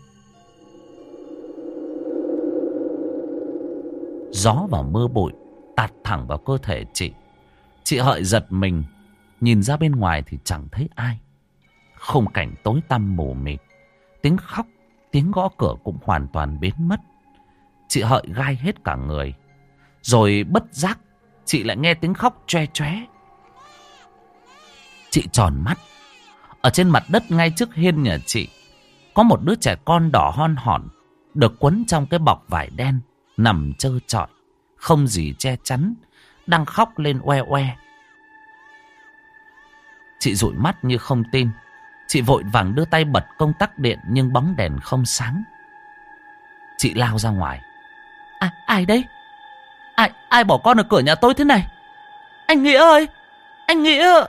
A: Gió và mưa bụi tạt thẳng vào cơ thể chị. Chị Hợi giật mình, nhìn ra bên ngoài thì chẳng thấy ai. Khung cảnh tối tăm mù mịt, tiếng khóc, tiếng gõ cửa cũng hoàn toàn biến mất. Chị Hợi gai hết cả người. Rồi bất giác chị lại nghe tiếng khóc choe choé. Chị tròn mắt. Ở trên mặt đất ngay trước hiên nhà chị có một đứa trẻ con đỏ hon hòn, được quấn trong cái bọc vải đen, nằm trơ trọi, không gì che chắn, đang khóc lên oe oe. Chị dụi mắt như không tin. Chị vội vàng đưa tay bật công tắc điện nhưng bóng đèn không sáng. Chị lao ra ngoài. À, ai đấy? Ai, ai bỏ con ở cửa nhà tôi thế này? Anh Nghĩa ơi! Anh Nghĩa!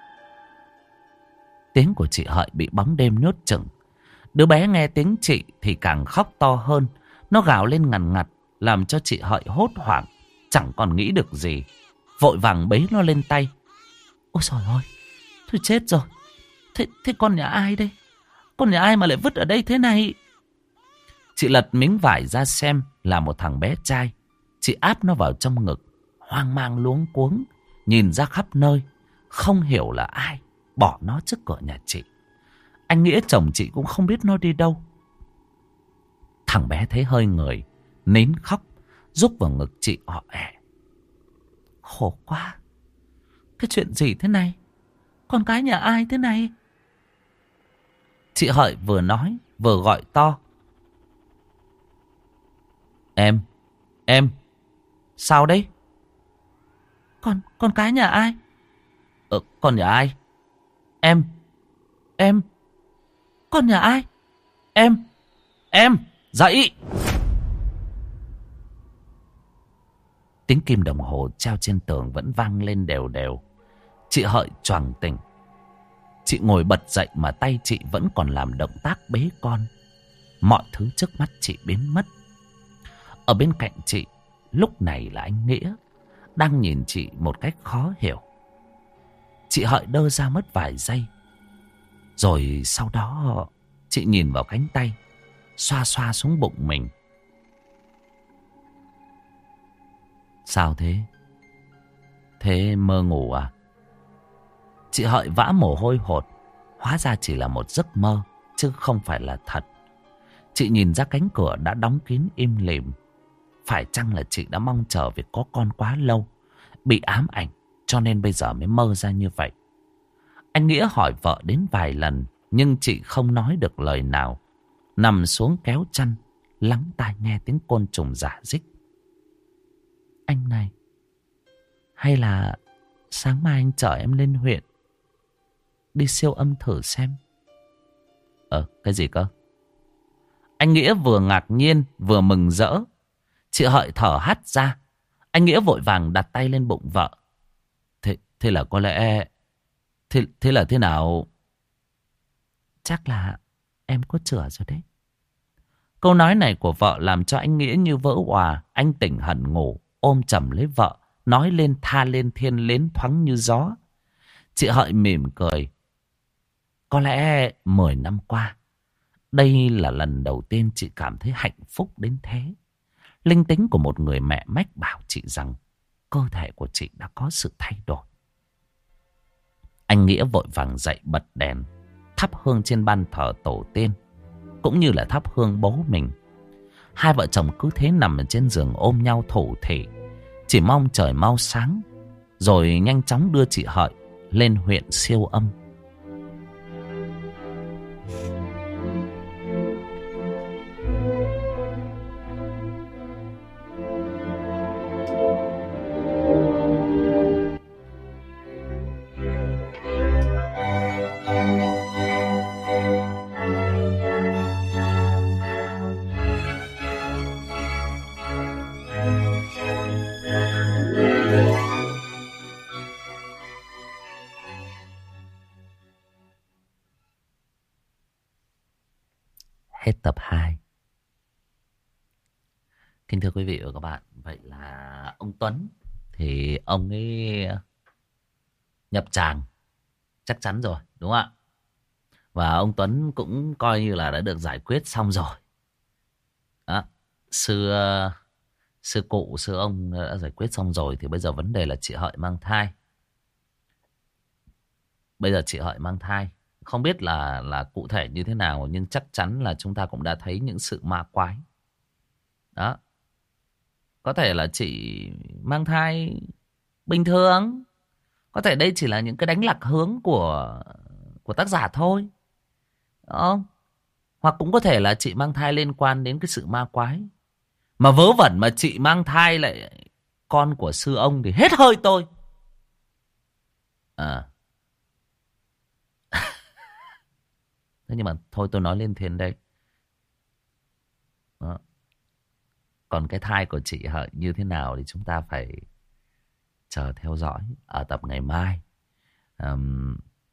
A: Tiếng của chị Hợi bị bóng đêm nuốt chửng. Đứa bé nghe tiếng chị thì càng khóc to hơn. Nó gào lên ngằn ngặt, làm cho chị Hợi hốt hoảng, chẳng còn nghĩ được gì. Vội vàng bế nó lên tay. Ôi trời ơi! Thôi chết rồi! Thế, thế con nhà ai đây? Con nhà ai mà lại vứt ở đây thế này? Chị lật miếng vải ra xem là một thằng bé trai. Chị áp nó vào trong ngực, hoang mang luống cuống, nhìn ra khắp nơi, không hiểu là ai bỏ nó trước cửa nhà chị. Anh Nghĩa chồng chị cũng không biết nó đi đâu. Thằng bé thấy hơi người, nín khóc, rúc vào ngực chị ọ ẻ. Khổ quá! Cái chuyện gì thế này? Con cái nhà ai thế này? Chị Hợi vừa nói vừa gọi to. Em, em, sao đấy? Con, con cái nhà ai? Ờ, con nhà ai? Em, em, con nhà ai? Em, em, dậy! Tiếng kim đồng hồ treo trên tường vẫn vang lên đều đều. Chị Hợi choàng tỉnh. Chị ngồi bật dậy mà tay chị vẫn còn làm động tác bế con. Mọi thứ trước mắt chị biến mất. Ở bên cạnh chị lúc này là anh Nghĩa, đang nhìn chị một cách khó hiểu. Chị Hợi đơ ra mất vài giây. Rồi sau đó chị nhìn vào cánh tay, xoa xoa xuống bụng mình. Sao thế? Thế mơ ngủ à? Chị Hợi vã mồ hôi hột. Hóa ra chỉ là một giấc mơ, chứ không phải là thật. Chị nhìn ra cánh cửa đã đóng kín im lìm. Phải chăng là chị đã mong chờ việc có con quá lâu, bị ám ảnh, cho nên bây giờ mới mơ ra như vậy? Anh Nghĩa hỏi vợ đến vài lần, nhưng chị không nói được lời nào. Nằm xuống kéo chăn, lắng tai nghe tiếng côn trùng rả rích. Anh này, hay là sáng mai anh chở em lên huyện đi siêu âm thử xem. Ờ, cái gì cơ? Anh Nghĩa vừa ngạc nhiên vừa mừng rỡ. Chị Hợi thở hắt ra. Anh Nghĩa vội vàng đặt tay lên bụng vợ. Thế, thế là có lẽ... Thế, thế là thế nào? Chắc là em có chữa rồi đấy. Câu nói này của vợ làm cho anh Nghĩa như vỡ òa. Anh tỉnh hẳn ngủ, ôm chầm lấy vợ, nói lên tha lên thiên lến thoáng như gió. Chị Hợi mỉm cười. Có lẽ mười năm qua, đây là lần đầu tiên chị cảm thấy hạnh phúc đến thế. Linh tính của một người mẹ mách bảo chị rằng cơ thể của chị đã có sự thay đổi. Anh Nghĩa vội vàng dậy bật đèn, thắp hương trên ban thờ tổ tiên, cũng như là thắp hương bố mình. Hai vợ chồng cứ thế nằm ở trên giường ôm nhau thủ thỉ, chỉ mong trời mau sáng, rồi nhanh chóng đưa chị Hợi lên huyện siêu âm. Hết tập hai. Kính thưa quý vị và các bạn, vậy là ông Tuấn thì ông ấy nhập tràng chắc chắn rồi, đúng không ạ? Và ông Tuấn cũng coi như là đã được giải quyết xong rồi. Đó. Xưa, sư cụ, sư ông đã giải quyết xong rồi thì bây giờ vấn đề là chị Hợi mang thai. Bây giờ chị Hợi mang thai. Không biết là là cụ thể như thế nào, nhưng chắc chắn là chúng ta cũng đã thấy những sự ma quái. Đó. Có thể là chị mang thai bình thường. Có thể đây chỉ là những cái đánh lạc hướng của của tác giả thôi. Đúng không? Hoặc cũng có thể là chị mang thai liên quan đến cái sự ma quái. Mà vớ vẩn mà chị mang thai lại con của sư ông thì hết hơi tôi. À. Thế nhưng mà thôi tôi nói lên thiên đây. Đó. Còn cái thai của chị Hợi như thế nào thì chúng ta phải chờ theo dõi ở tập ngày mai. Um,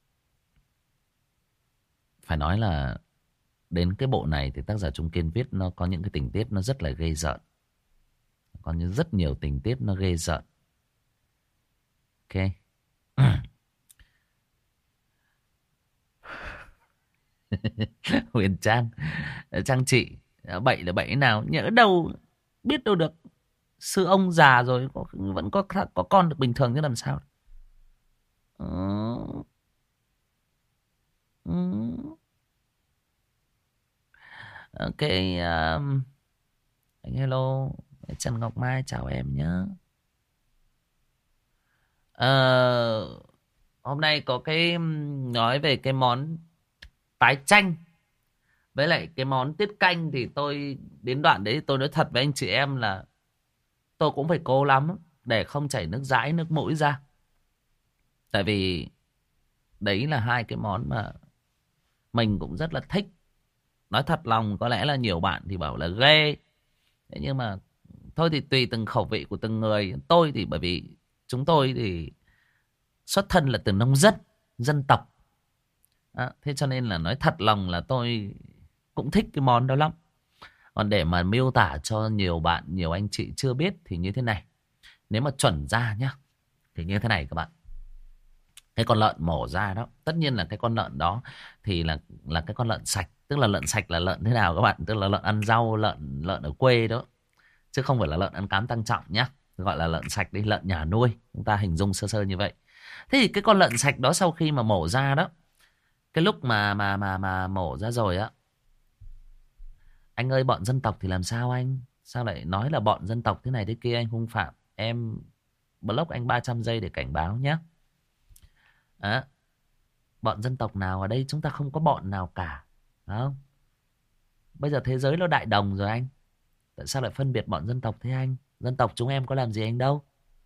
A: phải nói là đến cái bộ này thì tác giả Trung Kiên viết nó có những cái tình tiết nó rất là ghê rợn. Có những rất nhiều tình tiết nó ghê rợn. Ok. Huyền Trang, Trang chị bậy là bậy nào, nhỡ đâu biết đâu được, sư ông già rồi có, vẫn có có con được bình thường chứ làm sao. Ừ. Ừ. Ok. um, anh hello Trần Ngọc Mai, chào em nhé. Ờ, hôm nay có cái um, nói về cái món tái chanh với lại cái món tiết canh, thì tôi đến đoạn đấy tôi nói thật với anh chị em là tôi cũng phải cố lắm để không chảy nước dãi nước mũi ra. Tại vì đấy là hai cái món mà mình cũng rất là thích. Nói thật lòng có lẽ là nhiều bạn thì bảo là ghê. Thế nhưng mà thôi thì tùy từng khẩu vị của từng người. Tôi thì bởi vì chúng tôi thì xuất thân là từ nông dân, dân tộc. Đó, thế cho nên là nói thật lòng là tôi cũng thích cái món đó lắm. Còn để mà miêu tả cho nhiều bạn, nhiều anh chị chưa biết thì như thế này. Nếu mà chuẩn ra nhá, thì như thế này các bạn. Cái con lợn mổ ra đó, tất nhiên là cái con lợn đó thì là là cái con lợn sạch. Tức là lợn sạch là lợn thế nào các bạn? Tức là lợn ăn rau, lợn lợn ở quê đó. Chứ không phải là lợn ăn cám tăng trọng nhá. Gọi là lợn sạch đi, lợn nhà nuôi. Chúng ta hình dung sơ sơ như vậy. Thế thì cái con lợn sạch đó sau khi mà mổ ra đó, cái lúc mà mà mà mà mổ ra rồi á, anh ơi bọn dân tộc thì làm sao anh? Sao lại nói là bọn dân tộc thế này thế kia, anh Hung Phạm? Em block anh ba trăm giây để cảnh báo nhé. Đó. Bọn dân tộc nào ở đây, chúng ta không có bọn nào cả. Đúng không? Bây giờ thế giới nó đại đồng rồi anh. Tại sao lại phân biệt bọn dân tộc thế anh? Dân tộc chúng em có làm gì anh đâu.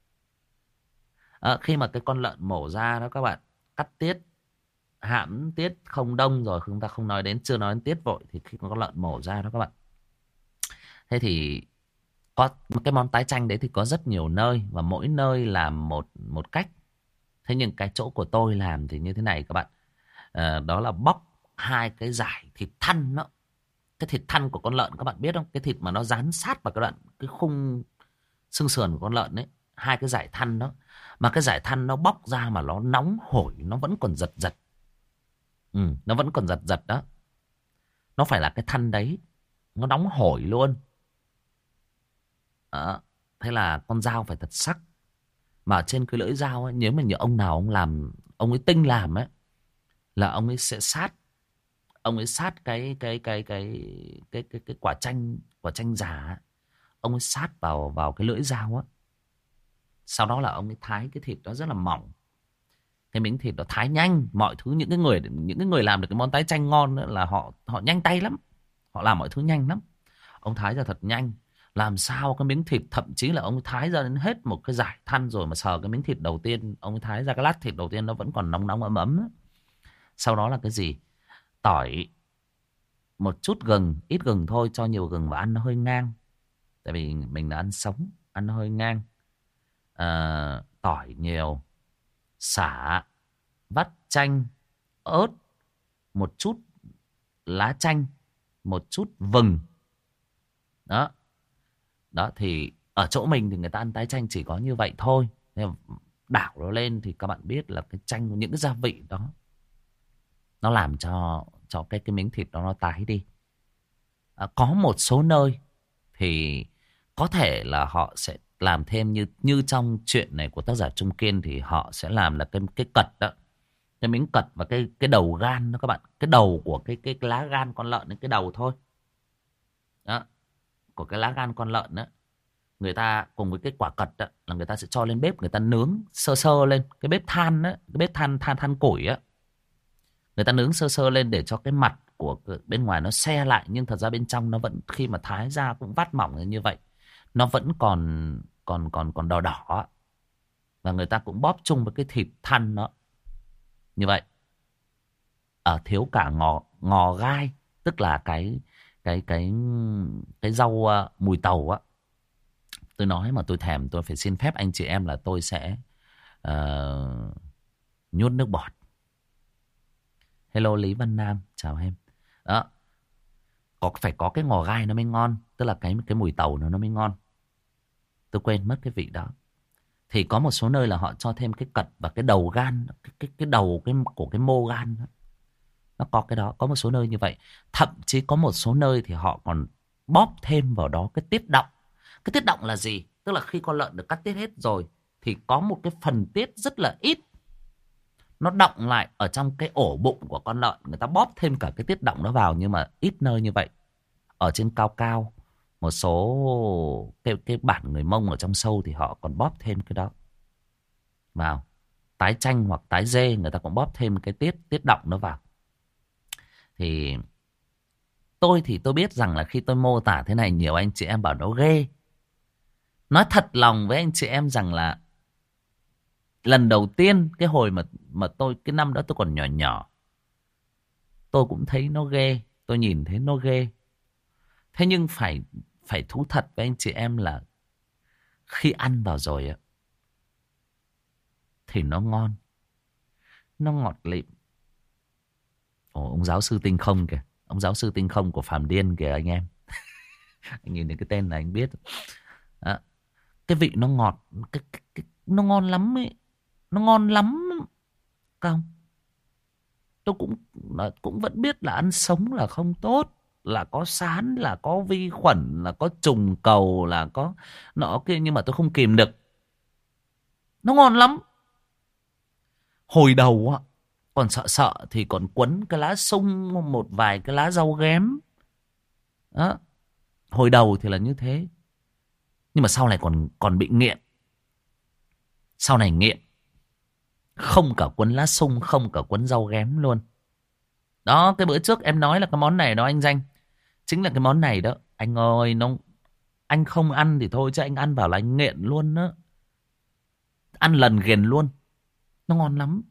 A: À, khi mà cái con lợn mổ ra đó các bạn, cắt tiết, hãm tiết không đông rồi, chúng ta không nói đến, chưa nói đến tiết vội, thì khi con lợn mổ ra đó các bạn, thế thì có cái món tái chanh đấy thì có rất nhiều nơi và mỗi nơi làm một một cách. Thế nhưng cái chỗ của tôi làm thì như thế này các bạn. À, đó là bóc hai cái dải thịt thăn đó. Cái thịt thăn của con lợn các bạn biết không? Cái thịt mà nó dán sát vào cái đoạn cái khung xương sườn của con lợn đấy. Hai cái dải thăn đó. Mà cái dải thăn nó bóc ra mà nó nóng hổi, nó vẫn còn giật giật. Ừ, nó vẫn còn giật giật đó. Nó phải là cái thăn đấy. Nó nóng hổi luôn. Đó. Thế là con dao phải thật sắc. Mà trên cái lưỡi dao ấy, nếu mà như ông nào ông làm, ông ấy tinh làm ấy, là ông ấy sẽ sát, ông ấy sát cái cái cái cái cái cái, cái quả chanh, quả chanh già ấy. Ông ấy sát vào vào cái lưỡi dao á. Sau đó là ông ấy thái cái thịt đó rất là mỏng. Cái miếng thịt đó thái nhanh, mọi thứ, những cái người những cái người làm được cái món tái chanh ngon đó là họ họ nhanh tay lắm. Họ làm mọi thứ nhanh lắm. Ông thái ra thật nhanh. Làm sao cái miếng thịt, thậm chí là ông thái ra đến hết một cái dải than rồi mà sờ cái miếng thịt đầu tiên, ông thái ra cái lát thịt đầu tiên nó vẫn còn nóng nóng ấm ấm. Sau đó là cái gì? Tỏi, một chút gừng, ít gừng thôi, cho nhiều gừng và ăn nó hơi ngang. Tại vì mình là ăn sống, ăn nó hơi ngang. À, tỏi nhiều, sả, vắt chanh, ớt, một chút lá chanh, một chút vừng. Đó. Đó thì ở chỗ mình thì người ta ăn tái chanh chỉ có như vậy thôi. Đảo nó lên thì các bạn biết là cái chanh, những cái gia vị đó nó làm cho cho cái cái miếng thịt đó nó tái đi. À, có một số nơi thì có thể là họ sẽ làm thêm như như trong chuyện này của tác giả Trung Kiên, thì họ sẽ làm là cái cái cật đó, cái miếng cật và cái cái đầu gan đó các bạn, cái đầu của cái cái, cái lá gan con lợn, cái đầu thôi đó, của cái lá gan con lợn đó, người ta cùng với cái quả cật đó, là người ta sẽ cho lên bếp, người ta nướng sơ sơ lên cái bếp than đó, cái bếp than than than củi á, người ta nướng sơ sơ lên để cho cái mặt của bên ngoài nó se lại, nhưng thật ra bên trong nó vẫn, khi mà thái ra cũng vắt mỏng như vậy, nó vẫn còn còn còn còn đỏ đỏ, và người ta cũng bóp chung với cái thịt thăn nó như vậy. Ở thiếu cả ngò ngò gai, tức là cái cái cái cái rau uh, mùi tàu á. Tôi nói mà tôi thèm, tôi phải xin phép anh chị em là tôi sẽ uh, nhốt nước bọt. Hello Lý Văn Nam, chào em. Đó, có phải có cái ngò gai nó mới ngon, tức là cái cái mùi tàu nó nó mới ngon. Tôi quên mất cái vị đó. Thì có một số nơi là họ cho thêm cái cật và cái đầu gan, cái cái cái đầu cái của cái mô gan đó. Nó có cái đó, có một số nơi như vậy. Thậm chí có một số nơi thì họ còn bóp thêm vào đó cái tiết đọng. Cái tiết đọng là gì? Tức là khi con lợn được cắt tiết hết rồi thì có một cái phần tiết rất là ít, nó đọng lại ở trong cái ổ bụng của con lợn. Người ta bóp thêm cả cái tiết đọng nó vào, nhưng mà ít nơi như vậy. Ở trên cao cao, một số cái, cái bản người Mông ở trong sâu thì họ còn bóp thêm cái đó vào. Tái chanh hoặc tái dê người ta cũng bóp thêm cái tiết tiết đọng nó vào. Thì tôi thì tôi biết rằng là khi tôi mô tả thế này, nhiều anh chị em bảo nó ghê. Nói thật lòng với anh chị em rằng là lần đầu tiên cái hồi mà mà tôi, cái năm đó tôi còn nhỏ nhỏ, tôi cũng thấy nó ghê, tôi nhìn thấy nó ghê. Thế nhưng phải phải thú thật với anh chị em là khi ăn vào rồi á thì nó ngon, nó ngọt lịm. Ồ, ông giáo sư Tinh Không kìa, ông giáo sư Tinh Không của Phàm Điên kìa anh em. Anh nhìn đến cái tên này anh biết. Đó. Cái vị nó ngọt, cái, cái, cái, nó ngon lắm ấy, nó ngon lắm. Không, tôi cũng cũng vẫn biết là ăn sống là không tốt, là có sán, là có vi khuẩn, là có trùng cầu, là có nọ kia, nhưng mà tôi không kìm được, nó ngon lắm. Hồi đầu á còn sợ sợ thì còn quấn cái lá sung, một vài cái lá rau ghém đó. Hồi đầu thì là như thế, nhưng mà sau này còn còn bị nghiện. Sau này nghiện, không cả quấn lá sung, không cả quấn rau ghém luôn. Đó, cái bữa trước em nói là cái món này đó anh Danh, chính là cái món này đó. Anh ơi, nó anh không ăn thì thôi, chứ anh ăn vào là anh nghiện luôn đó. Ăn lần ghiền luôn. Nó ngon lắm.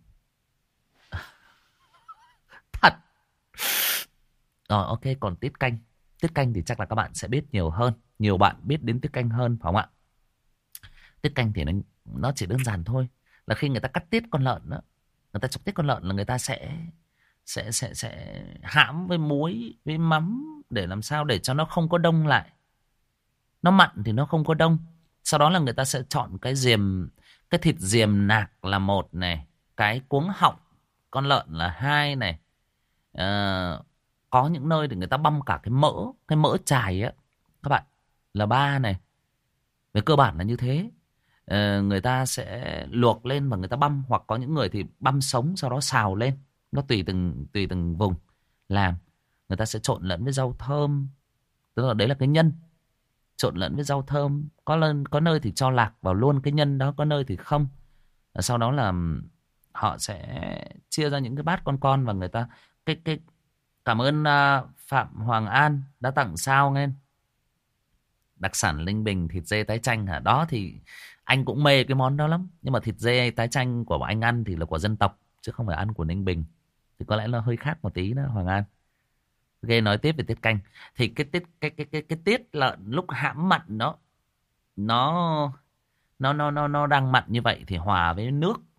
A: Thật. Rồi ok, còn tiết canh. Tiết canh thì chắc là các bạn sẽ biết nhiều hơn. Nhiều bạn biết đến tiết canh hơn, phải không ạ? Tiết canh thì nó, nó chỉ đơn giản thôi. Là khi người ta cắt tiết con lợn đó, người ta chọc tiết con lợn là người ta sẽ sẽ sẽ sẽ hãm với muối, với mắm, để làm sao để cho nó không có đông lại. Nó mặn thì nó không có đông. Sau đó là người ta sẽ chọn cái diềm, cái thịt diềm nạc là một này, cái cuống họng con lợn là hai này. Ờ, có những nơi thì người ta băm cả cái mỡ, cái mỡ chài á các bạn, là ba này. Về cơ bản là như thế. Ờ, người ta sẽ luộc lên và người ta băm, hoặc có những người thì băm sống sau đó xào lên. Nó tùy từng tùy từng vùng làm. Người ta sẽ trộn lẫn với rau thơm, tức là đấy là cái nhân. Trộn lẫn với rau thơm, có lần có nơi thì cho lạc vào luôn cái nhân đó, có nơi thì không. Sau đó là họ sẽ chia ra những cái bát con con, và người ta cái cái cảm ơn uh, Phạm Hoàng An đã tặng sao nghe. Đặc sản Ninh Bình thịt dê tái chanh hả? Đó thì anh cũng mê cái món đó lắm, nhưng mà thịt dê tái chanh của anh ăn thì là của dân tộc, chứ không phải ăn của Ninh Bình, thì có lẽ là hơi khác một tí đó Hoàng An. Ok, nói tiếp về tiết canh. Thì cái tiết cái cái cái cái tiết lợn lúc hãm mặn đó, nó nó nó nó nó đang mặn như vậy thì hòa với nước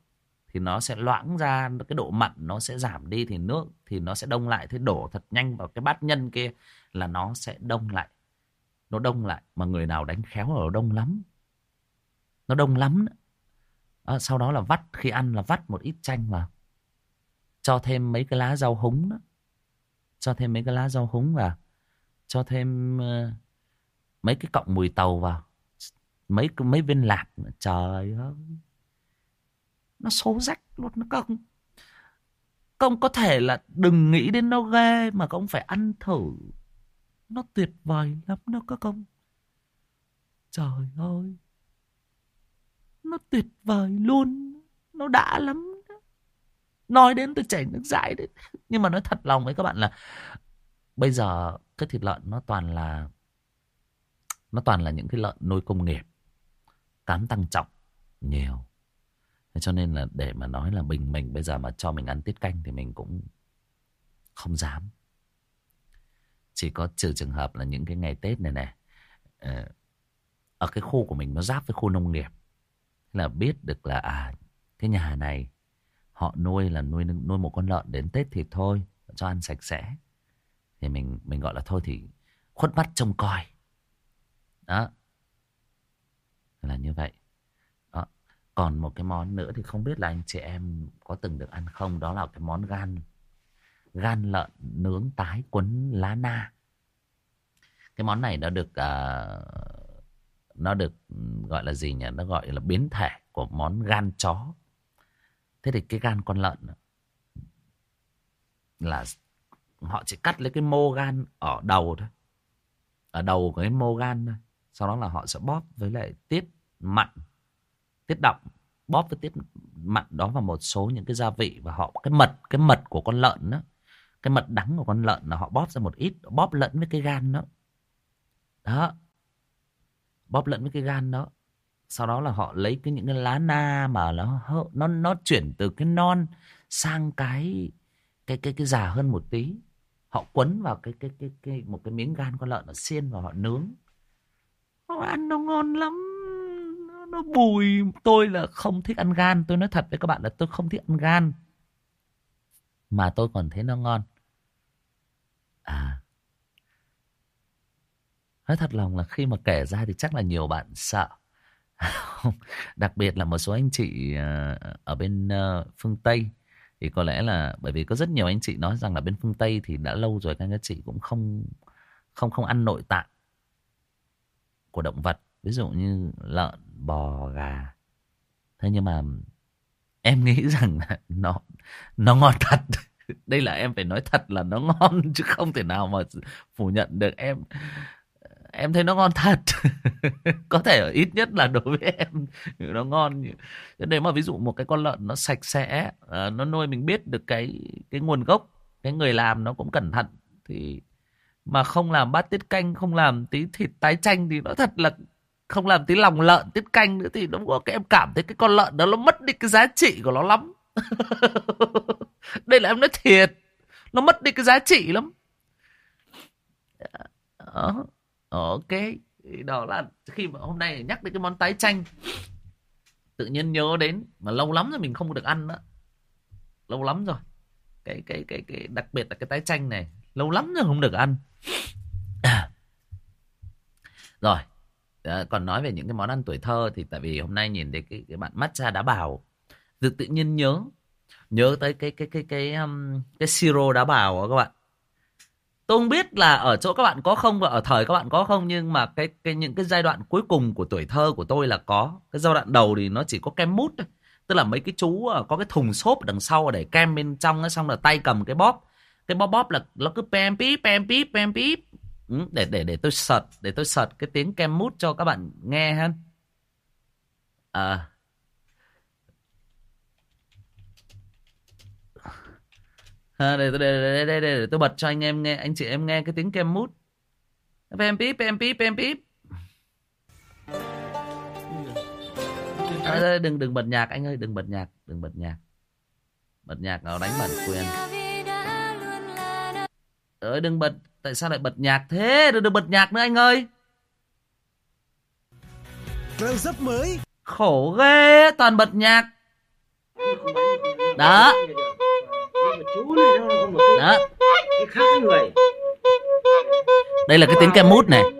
A: thì nó sẽ loãng ra, cái độ mặn nó sẽ giảm đi, thì nước thì nó sẽ đông lại. Thế đổ thật nhanh vào cái bát nhân kia là nó sẽ đông lại. Nó đông lại, mà người nào đánh khéo là nó đông lắm. Nó đông lắm. À, sau đó là vắt, khi ăn là vắt một ít chanh vào. Cho thêm mấy cái lá rau húng đó. Cho thêm mấy cái lá rau húng vào. Cho thêm uh, mấy cái cọng mùi tàu vào. Mấy mấy viên lạc. Trời ơi. Nó xấu rách luôn nó công. Công có thể là đừng nghĩ đến nó ghê, mà công phải ăn thử. Nó tuyệt vời lắm đó các công. Trời ơi. Nó tuyệt vời luôn. Nó đã lắm đó. Nói đến tôi chảy nước dãi đấy. Nhưng mà nói thật lòng với các bạn là bây giờ cái thịt lợn nó toàn là Nó toàn là những cái lợn nuôi công nghiệp, cám tăng trọng nhiều. Thế cho nên là để mà nói là bình mình bây giờ mà cho mình ăn tiết canh thì mình cũng không dám. Chỉ có trừ trường hợp là những cái ngày Tết này này, ở cái khu của mình nó giáp với khu nông nghiệp, là biết được là à cái nhà này họ nuôi là nuôi nuôi một con lợn đến Tết thì thôi cho ăn sạch sẽ, thì mình mình gọi là thôi thì khuất mắt trông coi đó, là như vậy đó. Còn một cái món nữa thì không biết là anh chị em có từng được ăn không, đó là cái món gan gan lợn nướng tái cuốn lá na. Cái món này nó được uh, nó được gọi là gì nhỉ, nó gọi là biến thể của món gan chó. Thế thì cái gan con lợn là họ chỉ cắt lấy cái mô gan ở đầu thôi, ở đầu của cái mô gan thôi. Sau đó là họ sẽ bóp với lại tiết mặn, tiết đọng, bóp với tiết mặn đó và một số những cái gia vị, và họ cái mật cái mật của con lợn đó, cái mật đắng của con lợn là họ bóp ra một ít, bóp lẫn với cái gan đó đó, bóp lẫn với cái gan đó. Sau đó là họ lấy cái những cái lá na mà nó nó nó chuyển từ cái non sang cái cái cái cái già hơn một tí, họ quấn vào cái cái cái cái một cái miếng gan con lợn, họ xiên và họ nướng. Nó ăn nó ngon lắm, nó, nó bùi. Tôi là không thích ăn gan, tôi nói thật với các bạn là tôi không thích ăn gan, mà tôi còn thấy nó ngon. À, nói thật lòng là khi mà kể ra thì chắc là nhiều bạn sợ. Đặc biệt là một số anh chị ở bên phương Tây, thì có lẽ là bởi vì có rất nhiều anh chị nói rằng là bên phương Tây thì đã lâu rồi các anh chị cũng không không không ăn nội tạng của động vật, ví dụ như lợn, bò, gà. Thế nhưng mà em nghĩ rằng là nó nó ngon thật. Đây là em phải nói thật là nó ngon, chứ không thể nào mà phủ nhận được. Em em thấy nó ngon thật. Có thể ít nhất là đối với em nó ngon. Nếu mà ví dụ một cái con lợn nó sạch sẽ, nó nuôi mình biết được cái cái nguồn gốc, cái người làm nó cũng cẩn thận, thì mà không làm bát tiết canh, không làm tí thịt tái chanh, thì nó thật là không làm tí lòng lợn tiết canh nữa, thì nó có cái em cảm thấy cái con lợn đó nó mất đi cái giá trị của nó lắm. Đây là em nói thiệt, nó mất đi cái giá trị lắm. Đó. Ok, đó là khi mà hôm nay nhắc đến cái món tái chanh, tự nhiên nhớ đến mà lâu lắm rồi mình không được ăn nữa, lâu lắm rồi. Cái cái cái cái đặc biệt là cái tái chanh này lâu lắm rồi không được ăn. À. Rồi, à, còn nói về những cái món ăn tuổi thơ thì tại vì hôm nay nhìn thấy cái cái bạn matcha đá bào, tự tự nhiên nhớ nhớ tới cái cái cái cái um, cái siro đá bào đó các bạn. Tôi không biết là ở chỗ các bạn có không và ở thời các bạn có không, nhưng mà cái cái những cái giai đoạn cuối cùng của tuổi thơ của tôi là có. Cái giai đoạn đầu thì nó chỉ có kem mút thôi. Tức là mấy cái chú có cái thùng xốp đằng sau để kem bên trong, xong là tay cầm cái bóp. Cái bóp bóp là nó cứ pem píp pem píp pem píp. Ừ, để để để tôi search, để tôi search cái tiếng kem mút cho các bạn nghe ha. À. À, để, để, để, để, để, để tôi bật cho anh em nghe, anh chị em nghe cái tiếng kem mút. Pem píp pem píp pem píp. À, đừng đừng bật nhạc anh ơi, đừng bật nhạc, đừng bật nhạc. Bật nhạc nó đánh bản quyền. Ơi đừng bật, tại sao lại bật nhạc thế? Đừng, đừng bật nhạc nữa anh ơi.
B: Close-up mới.
A: Khổ ghê, toàn bật nhạc. Đó. Đó. Đây là cái tiếng kem mút này.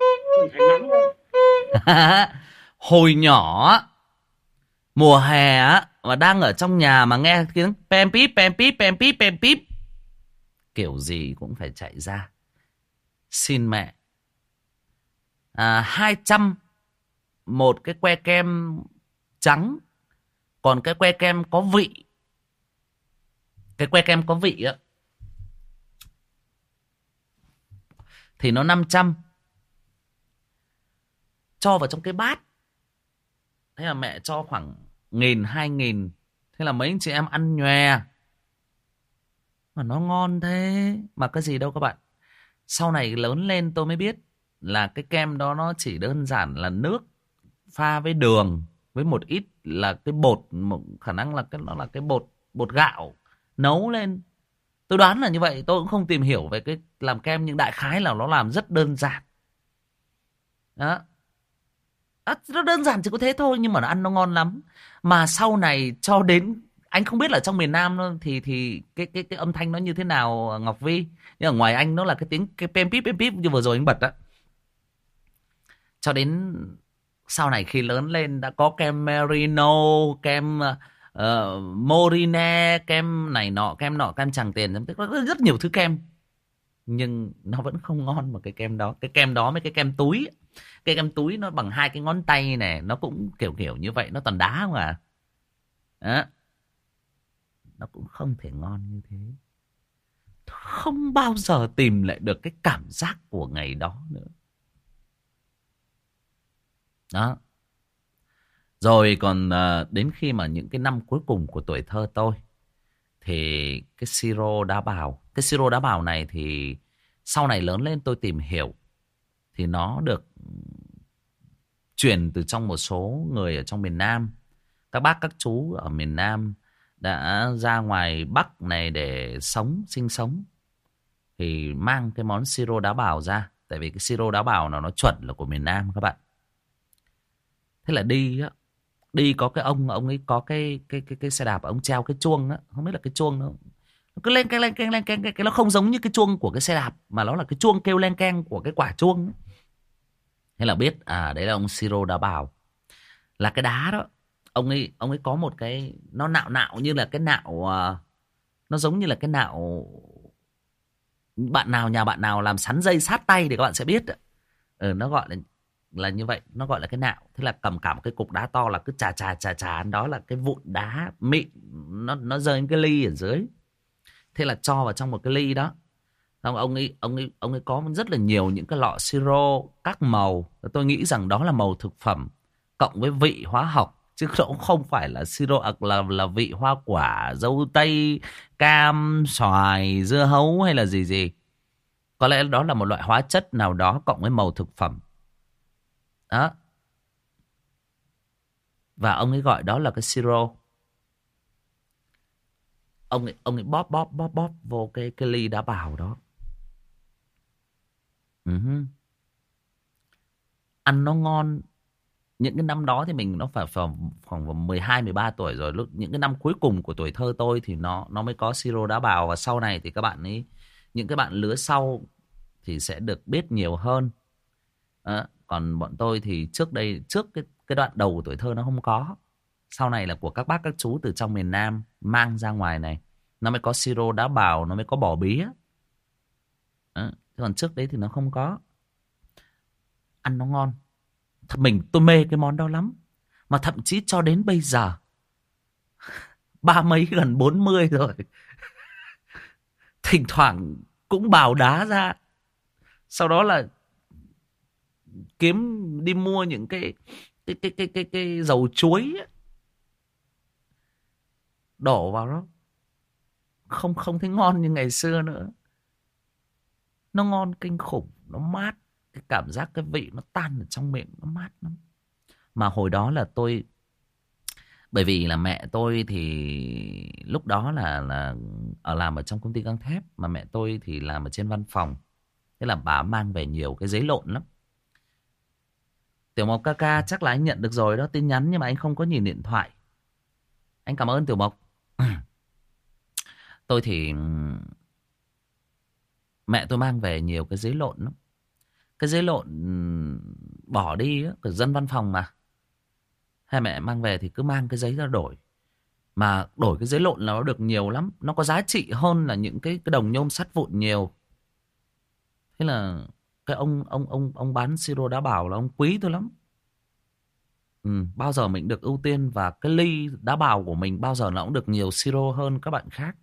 A: Hồi nhỏ mùa hè á, và đang ở trong nhà mà nghe tiếng pem píp pem píp pem píp pem píp, kiểu gì cũng phải chạy ra xin mẹ à, hai trăm một cái que kem trắng, còn cái que kem có vị, cái que kem có vị á thì nó năm trăm, cho vào trong cái bát. Thế là mẹ cho khoảng nghìn hai nghìn, thế là mấy anh chị em ăn nhòe. Mà nó ngon thế mà cái gì đâu các bạn. Sau này lớn lên tôi mới biết là cái kem đó nó chỉ đơn giản là nước pha với đường, với một ít là cái bột, một khả năng là cái nó là cái bột bột gạo nấu lên. Tôi đoán là như vậy, tôi cũng không tìm hiểu về cái làm kem, nhưng đại khái là nó làm rất đơn giản. Đó. À, nó đơn giản chỉ có thế thôi, nhưng mà nó ăn nó ngon lắm. Mà sau này cho đến, anh không biết là trong miền Nam thì thì cái cái cái âm thanh nó như thế nào Ngọc Vi, nhưng ở ngoài anh nó là cái tiếng cái pem píp pem píp như vừa rồi anh bật á. Cho đến sau này khi lớn lên đã có kem Merino, kem uh, Morine, kem này nọ, kem nọ, kem Tràng Tiền, rất nhiều thứ kem, nhưng nó vẫn không ngon bằng cái kem đó. Cái kem đó với cái kem túi, cái kem túi nó bằng hai cái ngón tay này, nó cũng kiểu kiểu như vậy, nó toàn đá không à. Đó. Nó cũng không thể ngon như thế. Không bao giờ tìm lại được cái cảm giác của ngày đó nữa. Đó. Rồi còn uh, đến khi mà những cái năm cuối cùng của tuổi thơ tôi, thì cái siro đá bào, cái siro đá bào này thì sau này lớn lên tôi tìm hiểu thì nó được truyền từ trong một số người ở trong miền Nam. Các bác các chú ở miền Nam đã ra ngoài Bắc này để sống, sinh sống, thì mang cái món siro đá bào ra. Tại vì cái siro đá bào nào nó chuẩn là của miền Nam các bạn. Thế là đi á, đi có cái ông, ông ấy có cái cái cái cái xe đạp, ông treo cái chuông á, không biết là cái chuông nó cứ lên keng lên keng lên keng, cái nó không giống như cái chuông của cái xe đạp, mà nó là cái chuông kêu len keng của cái quả chuông ấy. Thế là biết à, đấy là ông siro đá bào. Là cái đá đó, ông ấy ông ấy có một cái, nó nạo nạo như là cái nạo uh, nó giống như là cái nạo, bạn nào nhà bạn nào làm sắn dây sát tay thì các bạn sẽ biết. Ừ, nó gọi là là như vậy, nó gọi là cái nạo. Thế là cầm cả một cái cục đá to, là cứ chà chà chà chà, đó là cái vụn đá mịn, nó nó rơi đến cái ly ở dưới. Thế là cho vào trong một cái ly đó. Ông ông ấy ông ấy ông ấy có rất là nhiều những cái lọ siro các màu. Tôi nghĩ rằng đó là màu thực phẩm cộng với vị hóa học, chứ cũng không phải là siro à, là là vị hoa quả, dâu tây, cam, xoài, dưa hấu hay là gì gì. Có lẽ đó là một loại hóa chất nào đó cộng với màu thực phẩm. Đó. Và ông ấy gọi đó là cái siro. Ông ấy, ông ấy bóp bóp bóp bóp vô cái, cái ly đá bào đó. Uh-huh. Ăn nó ngon. Những cái năm đó thì mình nó phải khoảng khoảng mười hai mười ba tuổi rồi. Lúc những cái năm cuối cùng của tuổi thơ tôi thì nó nó mới có siro đá bào. Và sau này thì các bạn ấy, những cái bạn lứa sau thì sẽ được biết nhiều hơn. À, còn bọn tôi thì trước đây, trước cái, cái đoạn đầu của tuổi thơ nó không có. Sau này là của các bác các chú từ trong miền Nam mang ra ngoài này, nó mới có siro đá bào, nó mới có bò bía. À, còn trước đấy thì nó không có. Ăn nó ngon. Mình tôi mê cái món đó lắm. Mà thậm chí cho đến bây giờ, ba mấy gần bốn mươi rồi, thỉnh thoảng cũng bào đá ra. Sau đó là kiếm đi mua những cái cái cái cái cái, cái dầu chuối ấy, đổ vào đó. Không không thấy ngon như ngày xưa nữa. Nó ngon kinh khủng, nó mát. Cái cảm giác cái vị nó tan ở trong miệng, nó mát lắm. Mà hồi đó là tôi, bởi vì là mẹ tôi thì lúc đó là là ở làm ở trong công ty gang thép, mà mẹ tôi thì làm ở trên văn phòng. Thế là bà mang về nhiều cái giấy lộn lắm. Tiểu Mộc ca ca chắc là anh nhận được rồi đó, tin nhắn, nhưng mà anh không có nhìn điện thoại. Anh cảm ơn Tiểu Mộc. Tôi thì mẹ tôi mang về nhiều cái giấy lộn lắm. Cái giấy lộn bỏ đi á, của dân văn phòng mà. Hai mẹ mang về thì cứ mang cái giấy ra đổi. Mà đổi cái giấy lộn là nó được nhiều lắm. Nó có giá trị hơn là những cái, cái đồng nhôm sắt vụn nhiều. Thế là cái ông ông ông ông bán siro đá bào là ông quý tôi lắm. Ừ, bao giờ mình được ưu tiên và cái ly đá bào của mình bao giờ nó cũng được nhiều siro hơn các bạn khác.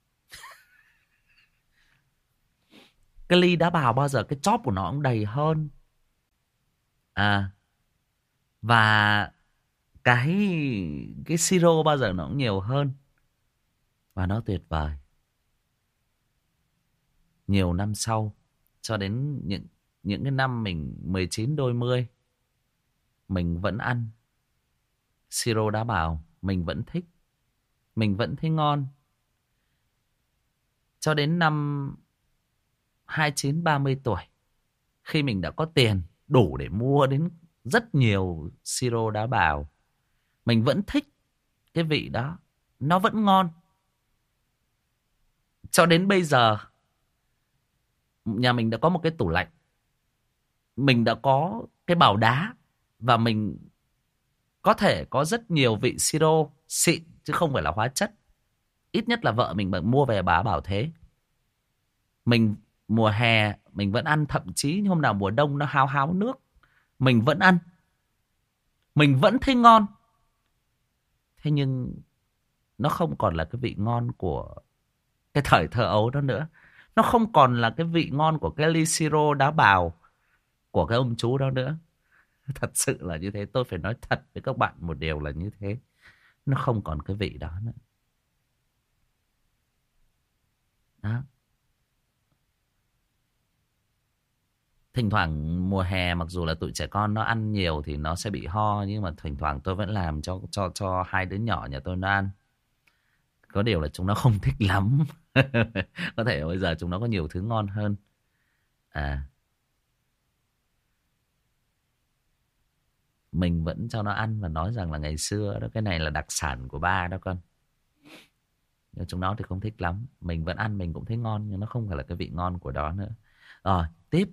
A: Cái ly đá bào bao giờ cái chóp của nó cũng đầy hơn. À, và cái cái siro bao giờ nó cũng nhiều hơn. Và nó tuyệt vời. Nhiều năm sau, cho đến những những cái năm mình mười chín đôi mươi, mình vẫn ăn siro đá bào, mình vẫn thích, mình vẫn thấy ngon. Cho đến năm hai mươi chín ba mươi tuổi, khi mình đã có tiền đủ để mua đến rất nhiều siro đá bào, mình vẫn thích cái vị đó, nó vẫn ngon. Cho đến bây giờ, nhà mình đã có một cái tủ lạnh, mình đã có cái bào đá, và mình có thể có rất nhiều vị siro xịn chứ không phải là hóa chất. Ít nhất là vợ mình mua về bà bảo thế. Mình mùa hè mình vẫn ăn, thậm chí hôm nào mùa đông nó hao hao nước, mình vẫn ăn, mình vẫn thấy ngon. Thế nhưng nó không còn là cái vị ngon của cái thời thơ ấu đó nữa. Nó không còn là cái vị ngon của cái ly siro đá bào của cái ông chú đó nữa. Thật sự là như thế. Tôi phải nói thật với các bạn một điều là như thế. Nó không còn cái vị đó nữa. Đó. Thỉnh thoảng mùa hè mặc dù là tụi trẻ con nó ăn nhiều thì nó sẽ bị ho, nhưng mà thỉnh thoảng tôi vẫn làm cho cho cho hai đứa nhỏ nhà tôi nó ăn. Có điều là chúng nó không thích lắm. Có thể bây giờ chúng nó có nhiều thứ ngon hơn. À, mình vẫn cho nó ăn và nói rằng là ngày xưa đó, cái này là đặc sản của ba đó con. Nhưng chúng nó thì không thích lắm. Mình vẫn ăn, mình cũng thấy ngon, nhưng nó không phải là cái vị ngon của đó nữa. Rồi, tiếp.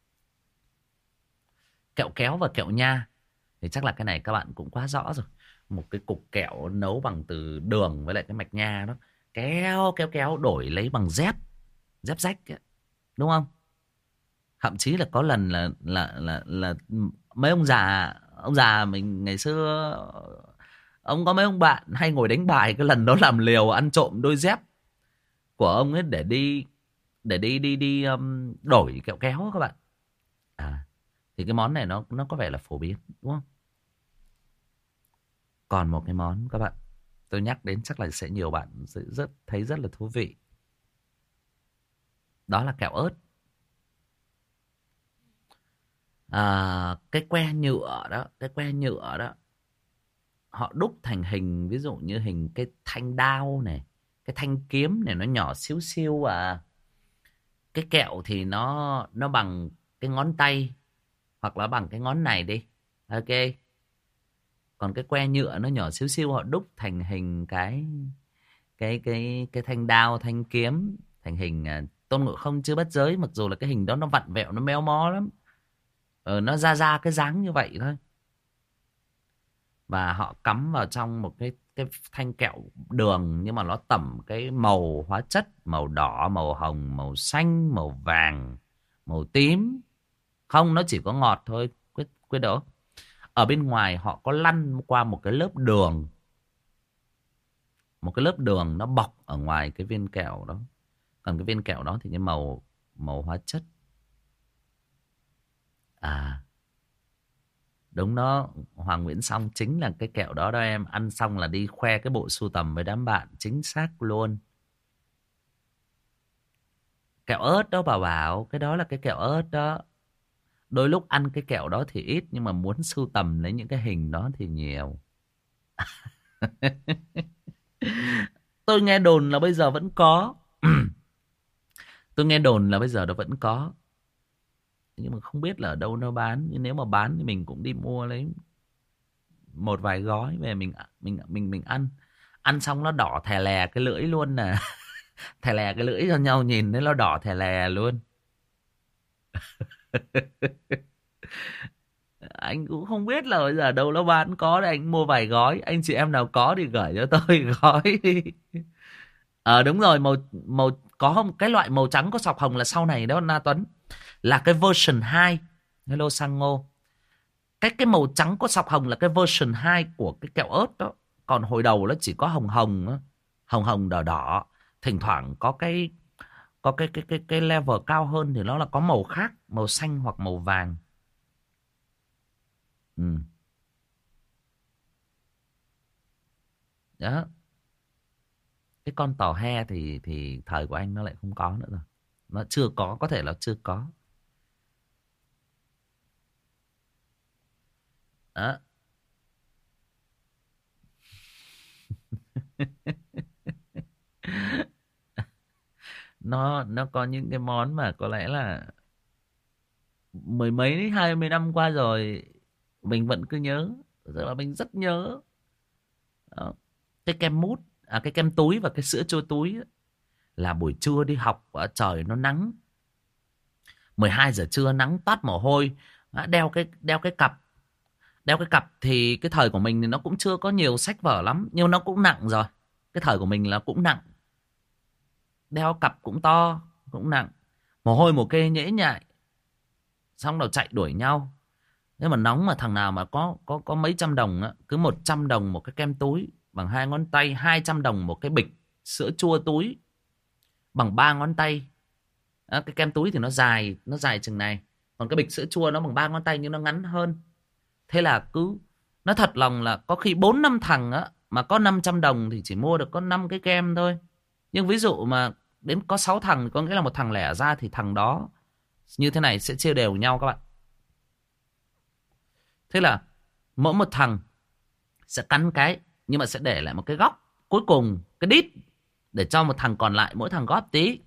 A: Kẹo kéo và kẹo nha. Thì chắc là cái này các bạn cũng quá rõ rồi. Một cái cục kẹo nấu bằng từ đường với lại cái mạch nha đó. Kéo kéo kéo đổi lấy bằng dép. Dép rách ấy. Đúng không? Thậm chí là có lần là là là là mấy ông già, ông già mình ngày xưa, ông có mấy ông bạn hay ngồi đánh bài, cái lần đó làm liều ăn trộm đôi dép của ông ấy để đi để đi đi đi um, đổi kẹo kéo các bạn. À, thì cái món này nó nó có vẻ là phổ biến đúng không? Còn một cái món các bạn, tôi nhắc đến chắc là sẽ nhiều bạn sẽ rất thấy rất là thú vị. Đó là kẹo ớt. À, cái que nhựa đó, cái que nhựa đó, họ đúc thành hình, ví dụ như hình cái thanh đao này, cái thanh kiếm này, nó nhỏ xíu xiu à. Cái kẹo thì nó nó bằng cái ngón tay, hoặc là bằng cái ngón này đi. Ok. Còn cái que nhựa nó nhỏ xíu xiu, họ đúc thành hình cái cái cái cái thanh đao, thanh kiếm, thành hình à, Tôn Ngộ Không chưa bắt giới, mặc dù là cái hình đó nó vặn vẹo, nó méo mó lắm. Ờ, nó ra ra cái dáng như vậy thôi. Và họ cắm vào trong một cái cái thanh kẹo đường, nhưng mà nó tẩm cái màu hóa chất, màu đỏ, màu hồng, màu xanh, màu vàng, màu tím. Không, nó chỉ có ngọt thôi. Quyết quyết đó. Ở bên ngoài họ có lăn qua một cái lớp đường. Một cái lớp đường nó bọc ở ngoài cái viên kẹo đó. Còn cái viên kẹo đó thì cái màu màu hóa chất. À, đúng đó, Hoàng Nguyễn Song chính là cái kẹo đó đó em. Ăn xong là đi khoe cái bộ sưu tầm với đám bạn. Chính xác luôn. Kẹo ớt đó bà bảo. Cái đó là cái kẹo ớt đó. Đôi lúc ăn cái kẹo đó thì ít, nhưng mà muốn sưu tầm lấy những cái hình đó thì nhiều. Tôi nghe đồn là bây giờ vẫn có. Tôi nghe đồn là bây giờ nó vẫn có. Nhưng mà không biết là ở đâu nó bán. Nhưng nếu mà bán thì mình cũng đi mua lấy một vài gói về mình mình mình mình ăn. Ăn xong nó đỏ thè lè cái lưỡi luôn nè. Thè lè cái lưỡi cho nhau nhìn thấy nó đỏ thè lè luôn. Anh cũng không biết là bây giờ đâu nó bán có để anh mua vài gói. Anh chị em nào có thì gửi cho tôi gói đi. Ờ đúng rồi, màu màu có không, cái loại màu trắng có sọc hồng là sau này đó Na Tuấn, là cái version hai. Hello Sang Ngô. Cái cái màu trắng có sọc hồng là cái version hai của cái kẹo ớt đó. Còn hồi đầu nó chỉ có hồng hồng á, hồng hồng đỏ đỏ, thỉnh thoảng có cái có cái cái cái cái level cao hơn thì nó là có màu khác, màu xanh hoặc màu vàng. Ừ. Đó. Cái con tò he thì thì thời của anh nó lại không có nữa rồi. Nó chưa có, có thể là chưa có. Đó. Nó nó có những cái món mà có lẽ là mười mấy hai mươi năm qua rồi mình vẫn cứ nhớ, tức là mình rất nhớ. Đó. Cái kem mút, à cái kem túi và cái sữa chua túi ấy, là buổi trưa đi học ở trời nó nắng, mười hai giờ trưa nắng toát mồ hôi, đeo cái đeo cái cặp, đeo cái cặp thì cái thời của mình thì nó cũng chưa có nhiều sách vở lắm nhưng nó cũng nặng rồi. Cái thời của mình là cũng nặng, đeo cặp cũng to cũng nặng, mồ hôi mồ kê nhễ nhại, xong rồi chạy đuổi nhau. Nếu mà nóng mà thằng nào mà có có có mấy trăm đồng á, cứ một trăm đồng một cái kem túi bằng hai ngón tay, hai trăm đồng một cái bịch sữa chua túi bằng ba ngón tay. Đó, cái kem túi thì nó dài, nó dài chừng này, còn cái bịch sữa chua nó bằng ba ngón tay nhưng nó ngắn hơn. Thế là cứ nói thật lòng là có khi bốn năm thằng á mà có năm trăm đồng thì chỉ mua được có năm cái kem thôi. Nhưng ví dụ mà đến có sáu thằng, có nghĩa là một thằng lẻ ra thì thằng đó như thế này sẽ chia đều nhau các bạn. Thế là mỗi một thằng sẽ cắn cái, nhưng mà sẽ để lại một cái góc cuối cùng, cái đít, để cho một thằng còn lại mỗi thằng góp tí.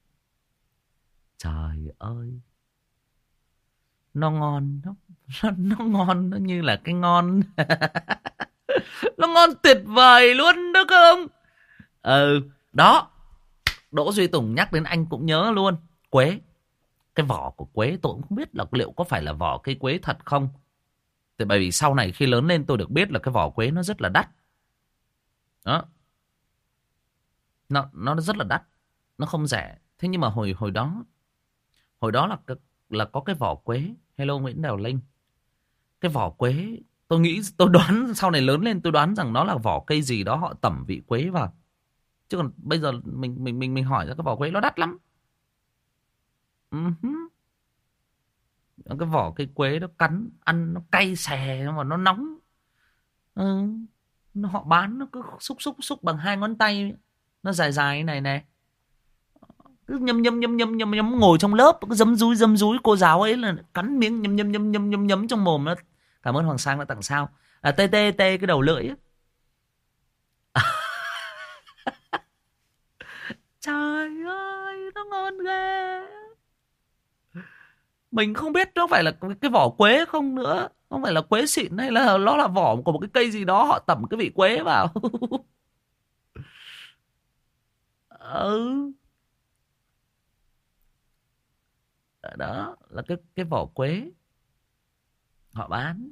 A: Trời ơi, nó ngon, nó, nó, nó ngon, nó như là cái ngon. Nó ngon tuyệt vời luôn đó không? Ừ, đó. Đỗ Duy Tùng nhắc đến anh cũng nhớ luôn. Quế. Cái vỏ của quế tôi cũng không biết là liệu có phải là vỏ cây quế thật không. Tại bởi vì sau này khi lớn lên tôi được biết là cái vỏ quế nó rất là đắt. Đó. Nó, nó rất là đắt. Nó không rẻ. Thế nhưng mà hồi hồi đó, hồi đó là, là có cái vỏ quế. Hello Nguyễn Đào Linh. Cái vỏ quế, tôi nghĩ, tôi đoán sau này lớn lên tôi đoán rằng nó là vỏ cây gì đó họ tẩm vị quế vào. Chứ còn bây giờ mình mình mình mình hỏi ra cái vỏ quế nó đắt lắm. Uh-huh. Cái vỏ cây quế nó cắn ăn nó cay xè mà nó nóng. Ừ. Họ bán nó cứ xúc xúc xúc bằng hai ngón tay, nó dài dài này này, cứ nhâm nhâm nhâm nhâm nhâm nhâm ngồi trong lớp cứ dấm dúi dấm dúi, cô giáo ấy là cắn miếng nhâm nhâm nhâm nhâm nhâm nhâm trong mồm nó. Cảm ơn Hoàng Sang đã tặng sao. À, tê tê tê cái đầu lưỡi ấy. Trời ơi nó ngon ghê. Mình không biết nó phải là cái vỏ quế không nữa, không phải là quế xịn hay là nó là vỏ của một cái cây gì đó họ tẩm cái vị quế vào. Ừ. Đó là cái cái vỏ quế họ bán.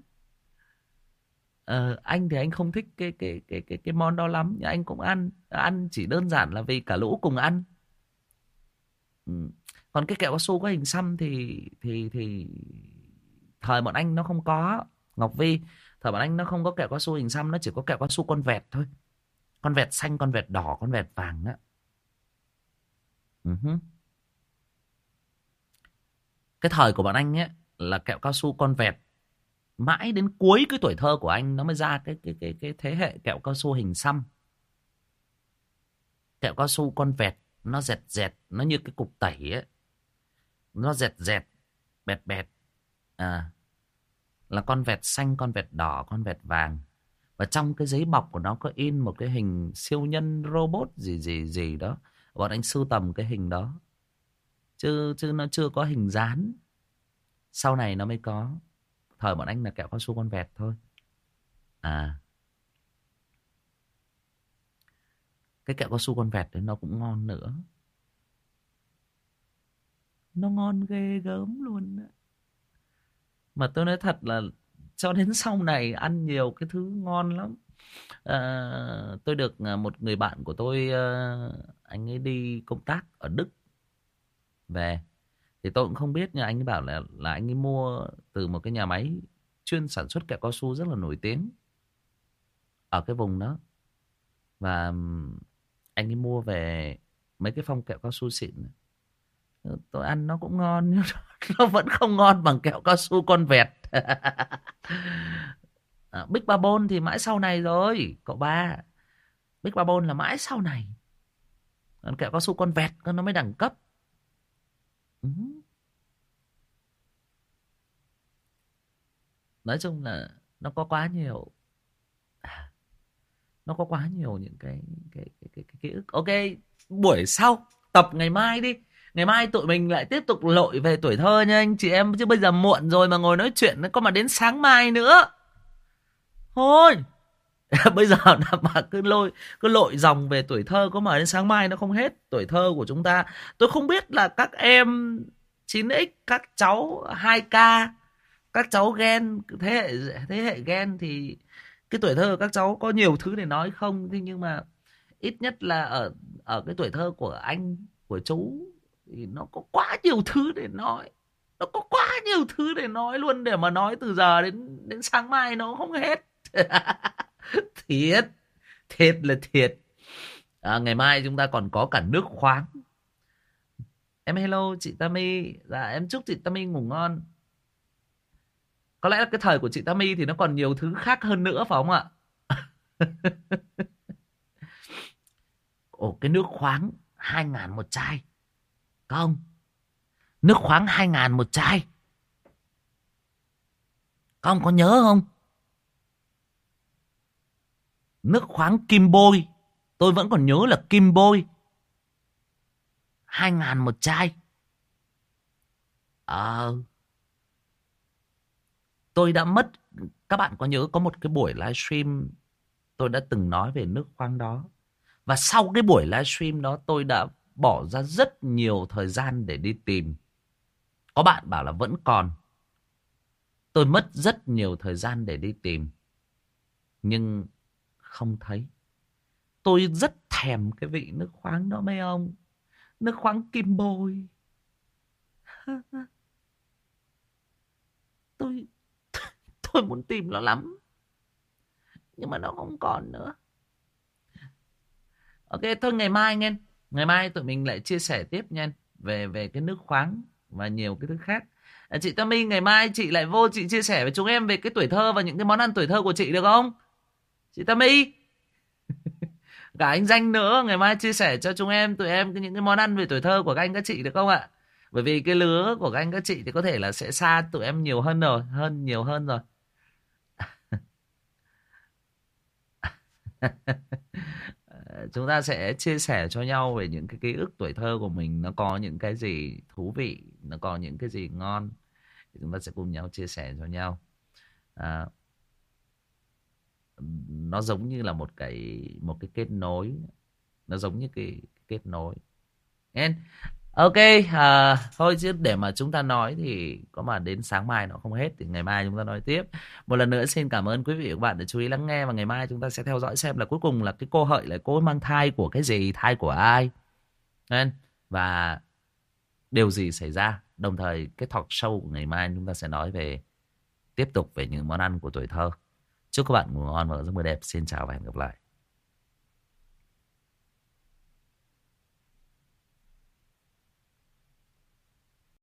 A: Ờ, anh thì anh không thích cái cái cái cái cái món đó lắm, nhưng anh cũng ăn, ăn chỉ đơn giản là vì cả lũ cùng ăn. Ừ. Còn cái kẹo cao su có hình xăm thì thì thì thời bọn anh nó không có. Ngọc Vi, thời bọn anh nó không có kẹo cao su hình xăm, nó chỉ có kẹo cao su con vẹt thôi. Con vẹt xanh, con vẹt đỏ, con vẹt vàng đó. Uh-huh. Cái thời của bọn anh ấy là kẹo cao su con vẹt, mãi đến cuối cái tuổi thơ của anh nó mới ra cái cái cái cái thế hệ kẹo cao su hình xăm. Kẹo cao su con vẹt nó dẹt dẹt, nó như cái cục tẩy ấy, nó dẹt dẹt bẹt bẹt. À, là con vẹt xanh, con vẹt đỏ, con vẹt vàng. Và trong cái giấy bọc của nó có in một cái hình siêu nhân robot gì gì gì đó. Bọn anh sưu tầm cái hình đó, chứ chứ nó chưa có hình dán. Sau này nó mới có. Thời bọn anh là kẹo cao su con vẹt thôi. À, Cái kẹo cao su con vẹt đấy nó cũng ngon nữa. Nó ngon ghê gớm luôn. Mà tôi nói thật là cho đến sau này ăn nhiều cái thứ ngon lắm. À, tôi được một người bạn của tôi, anh ấy đi công tác ở Đức về. Thì tôi cũng không biết, nhưng anh ấy bảo là, là anh ấy mua từ một cái nhà máy chuyên sản xuất kẹo cao su rất là nổi tiếng ở cái vùng đó. Và anh ấy mua về mấy cái phong kẹo cao su xịn. Tôi ăn nó cũng ngon nhưng nó vẫn không ngon bằng kẹo cao su con vẹt. À, Big Babon thì mãi sau này rồi cậu ba. Big Babon là mãi sau này. Còn kẹo cao su con vẹt nó mới đẳng cấp. Ừ. Nói chung là nó có quá nhiều, nó có quá nhiều những cái cái cái cái, cái ký ức. Ok, buổi sau tập ngày mai đi. Ngày mai tụi mình lại tiếp tục lội về tuổi thơ nha anh chị em. Chứ bây giờ muộn rồi mà ngồi nói chuyện nó có mà đến sáng mai nữa. Thôi. Bây giờ mà cứ lôi cứ lội dòng về tuổi thơ có mà đến sáng mai nó không hết. Tuổi thơ của chúng ta, tôi không biết là các em chín ích, các cháu hai k, các cháu Gen, thế hệ thế hệ Gen thì cái tuổi thơ của các cháu có nhiều thứ để nói không. Thế nhưng mà ít nhất là ở ở cái tuổi thơ của anh, của chú thì nó có quá nhiều thứ để nói. Nó có quá nhiều thứ để nói luôn, để mà nói từ giờ đến đến sáng mai nó không hết. Thiệt, thiệt là thiệt. À, ngày mai chúng ta còn có cả nước khoáng. Em hello chị Tammy. Dạ em chúc chị Tammy ngủ ngon. Có lẽ là cái thời của chị Tammy thì nó còn nhiều thứ khác hơn nữa phải không ạ? Ồ, cái nước khoáng hai ngàn một chai. Không, nước khoáng hai ngàn một chai. Các ông có nhớ không? Nước khoáng Kim Bôi, tôi vẫn còn nhớ là Kim Bôi, hai ngàn một chai. Ờ, tôi đã mất. Các bạn có nhớ có một cái buổi livestream tôi đã từng nói về nước khoáng đó. Và sau cái buổi livestream đó tôi đã bỏ ra rất nhiều thời gian để đi tìm. Có bạn bảo là vẫn còn. Tôi mất rất nhiều thời gian để đi tìm, nhưng không thấy. Tôi rất thèm cái vị nước khoáng đó mấy ông. Nước khoáng Kim Bôi. Tôi tôi muốn tìm nó lắm, nhưng mà nó không còn nữa. Ok, thôi ngày mai nghe. Ngày mai tụi mình lại chia sẻ tiếp nha, về về cái nước khoáng và nhiều cái thứ khác. À, chị Tammy, ngày mai chị lại vô chị chia sẻ với chúng em về cái tuổi thơ và những cái món ăn tuổi thơ của chị được không? Chị Tammy. Cả anh Danh nữa, ngày mai chia sẻ cho chúng em, tụi em những cái món ăn về tuổi thơ của các anh các chị được không ạ? Bởi vì cái lứa của các anh các chị thì có thể là sẽ xa tụi em nhiều hơn rồi, hơn nhiều hơn rồi. Chúng ta sẽ chia sẻ cho nhau về những cái ký ức tuổi thơ của mình, nó có những cái gì thú vị, nó có những cái gì ngon, thì chúng ta sẽ cùng nhau chia sẻ cho nhau. À, nó giống như là một cái một cái kết nối, nó giống như cái, cái kết nối. And, ok, à, thôi chứ để mà chúng ta nói thì có mà đến sáng mai nó không hết, thì ngày mai chúng ta nói tiếp. Một lần nữa xin cảm ơn quý vị và các bạn đã chú ý lắng nghe, và ngày mai chúng ta sẽ theo dõi xem là cuối cùng là cái cô Hợi là cô mang thai của cái gì, thai của ai, and, và điều gì xảy ra. Đồng thời cái talk show của ngày mai chúng ta sẽ nói về, tiếp tục về những món ăn của tuổi thơ. Chúc các bạn ngủ ngon và giấc mơ đẹp. Xin chào và hẹn gặp lại.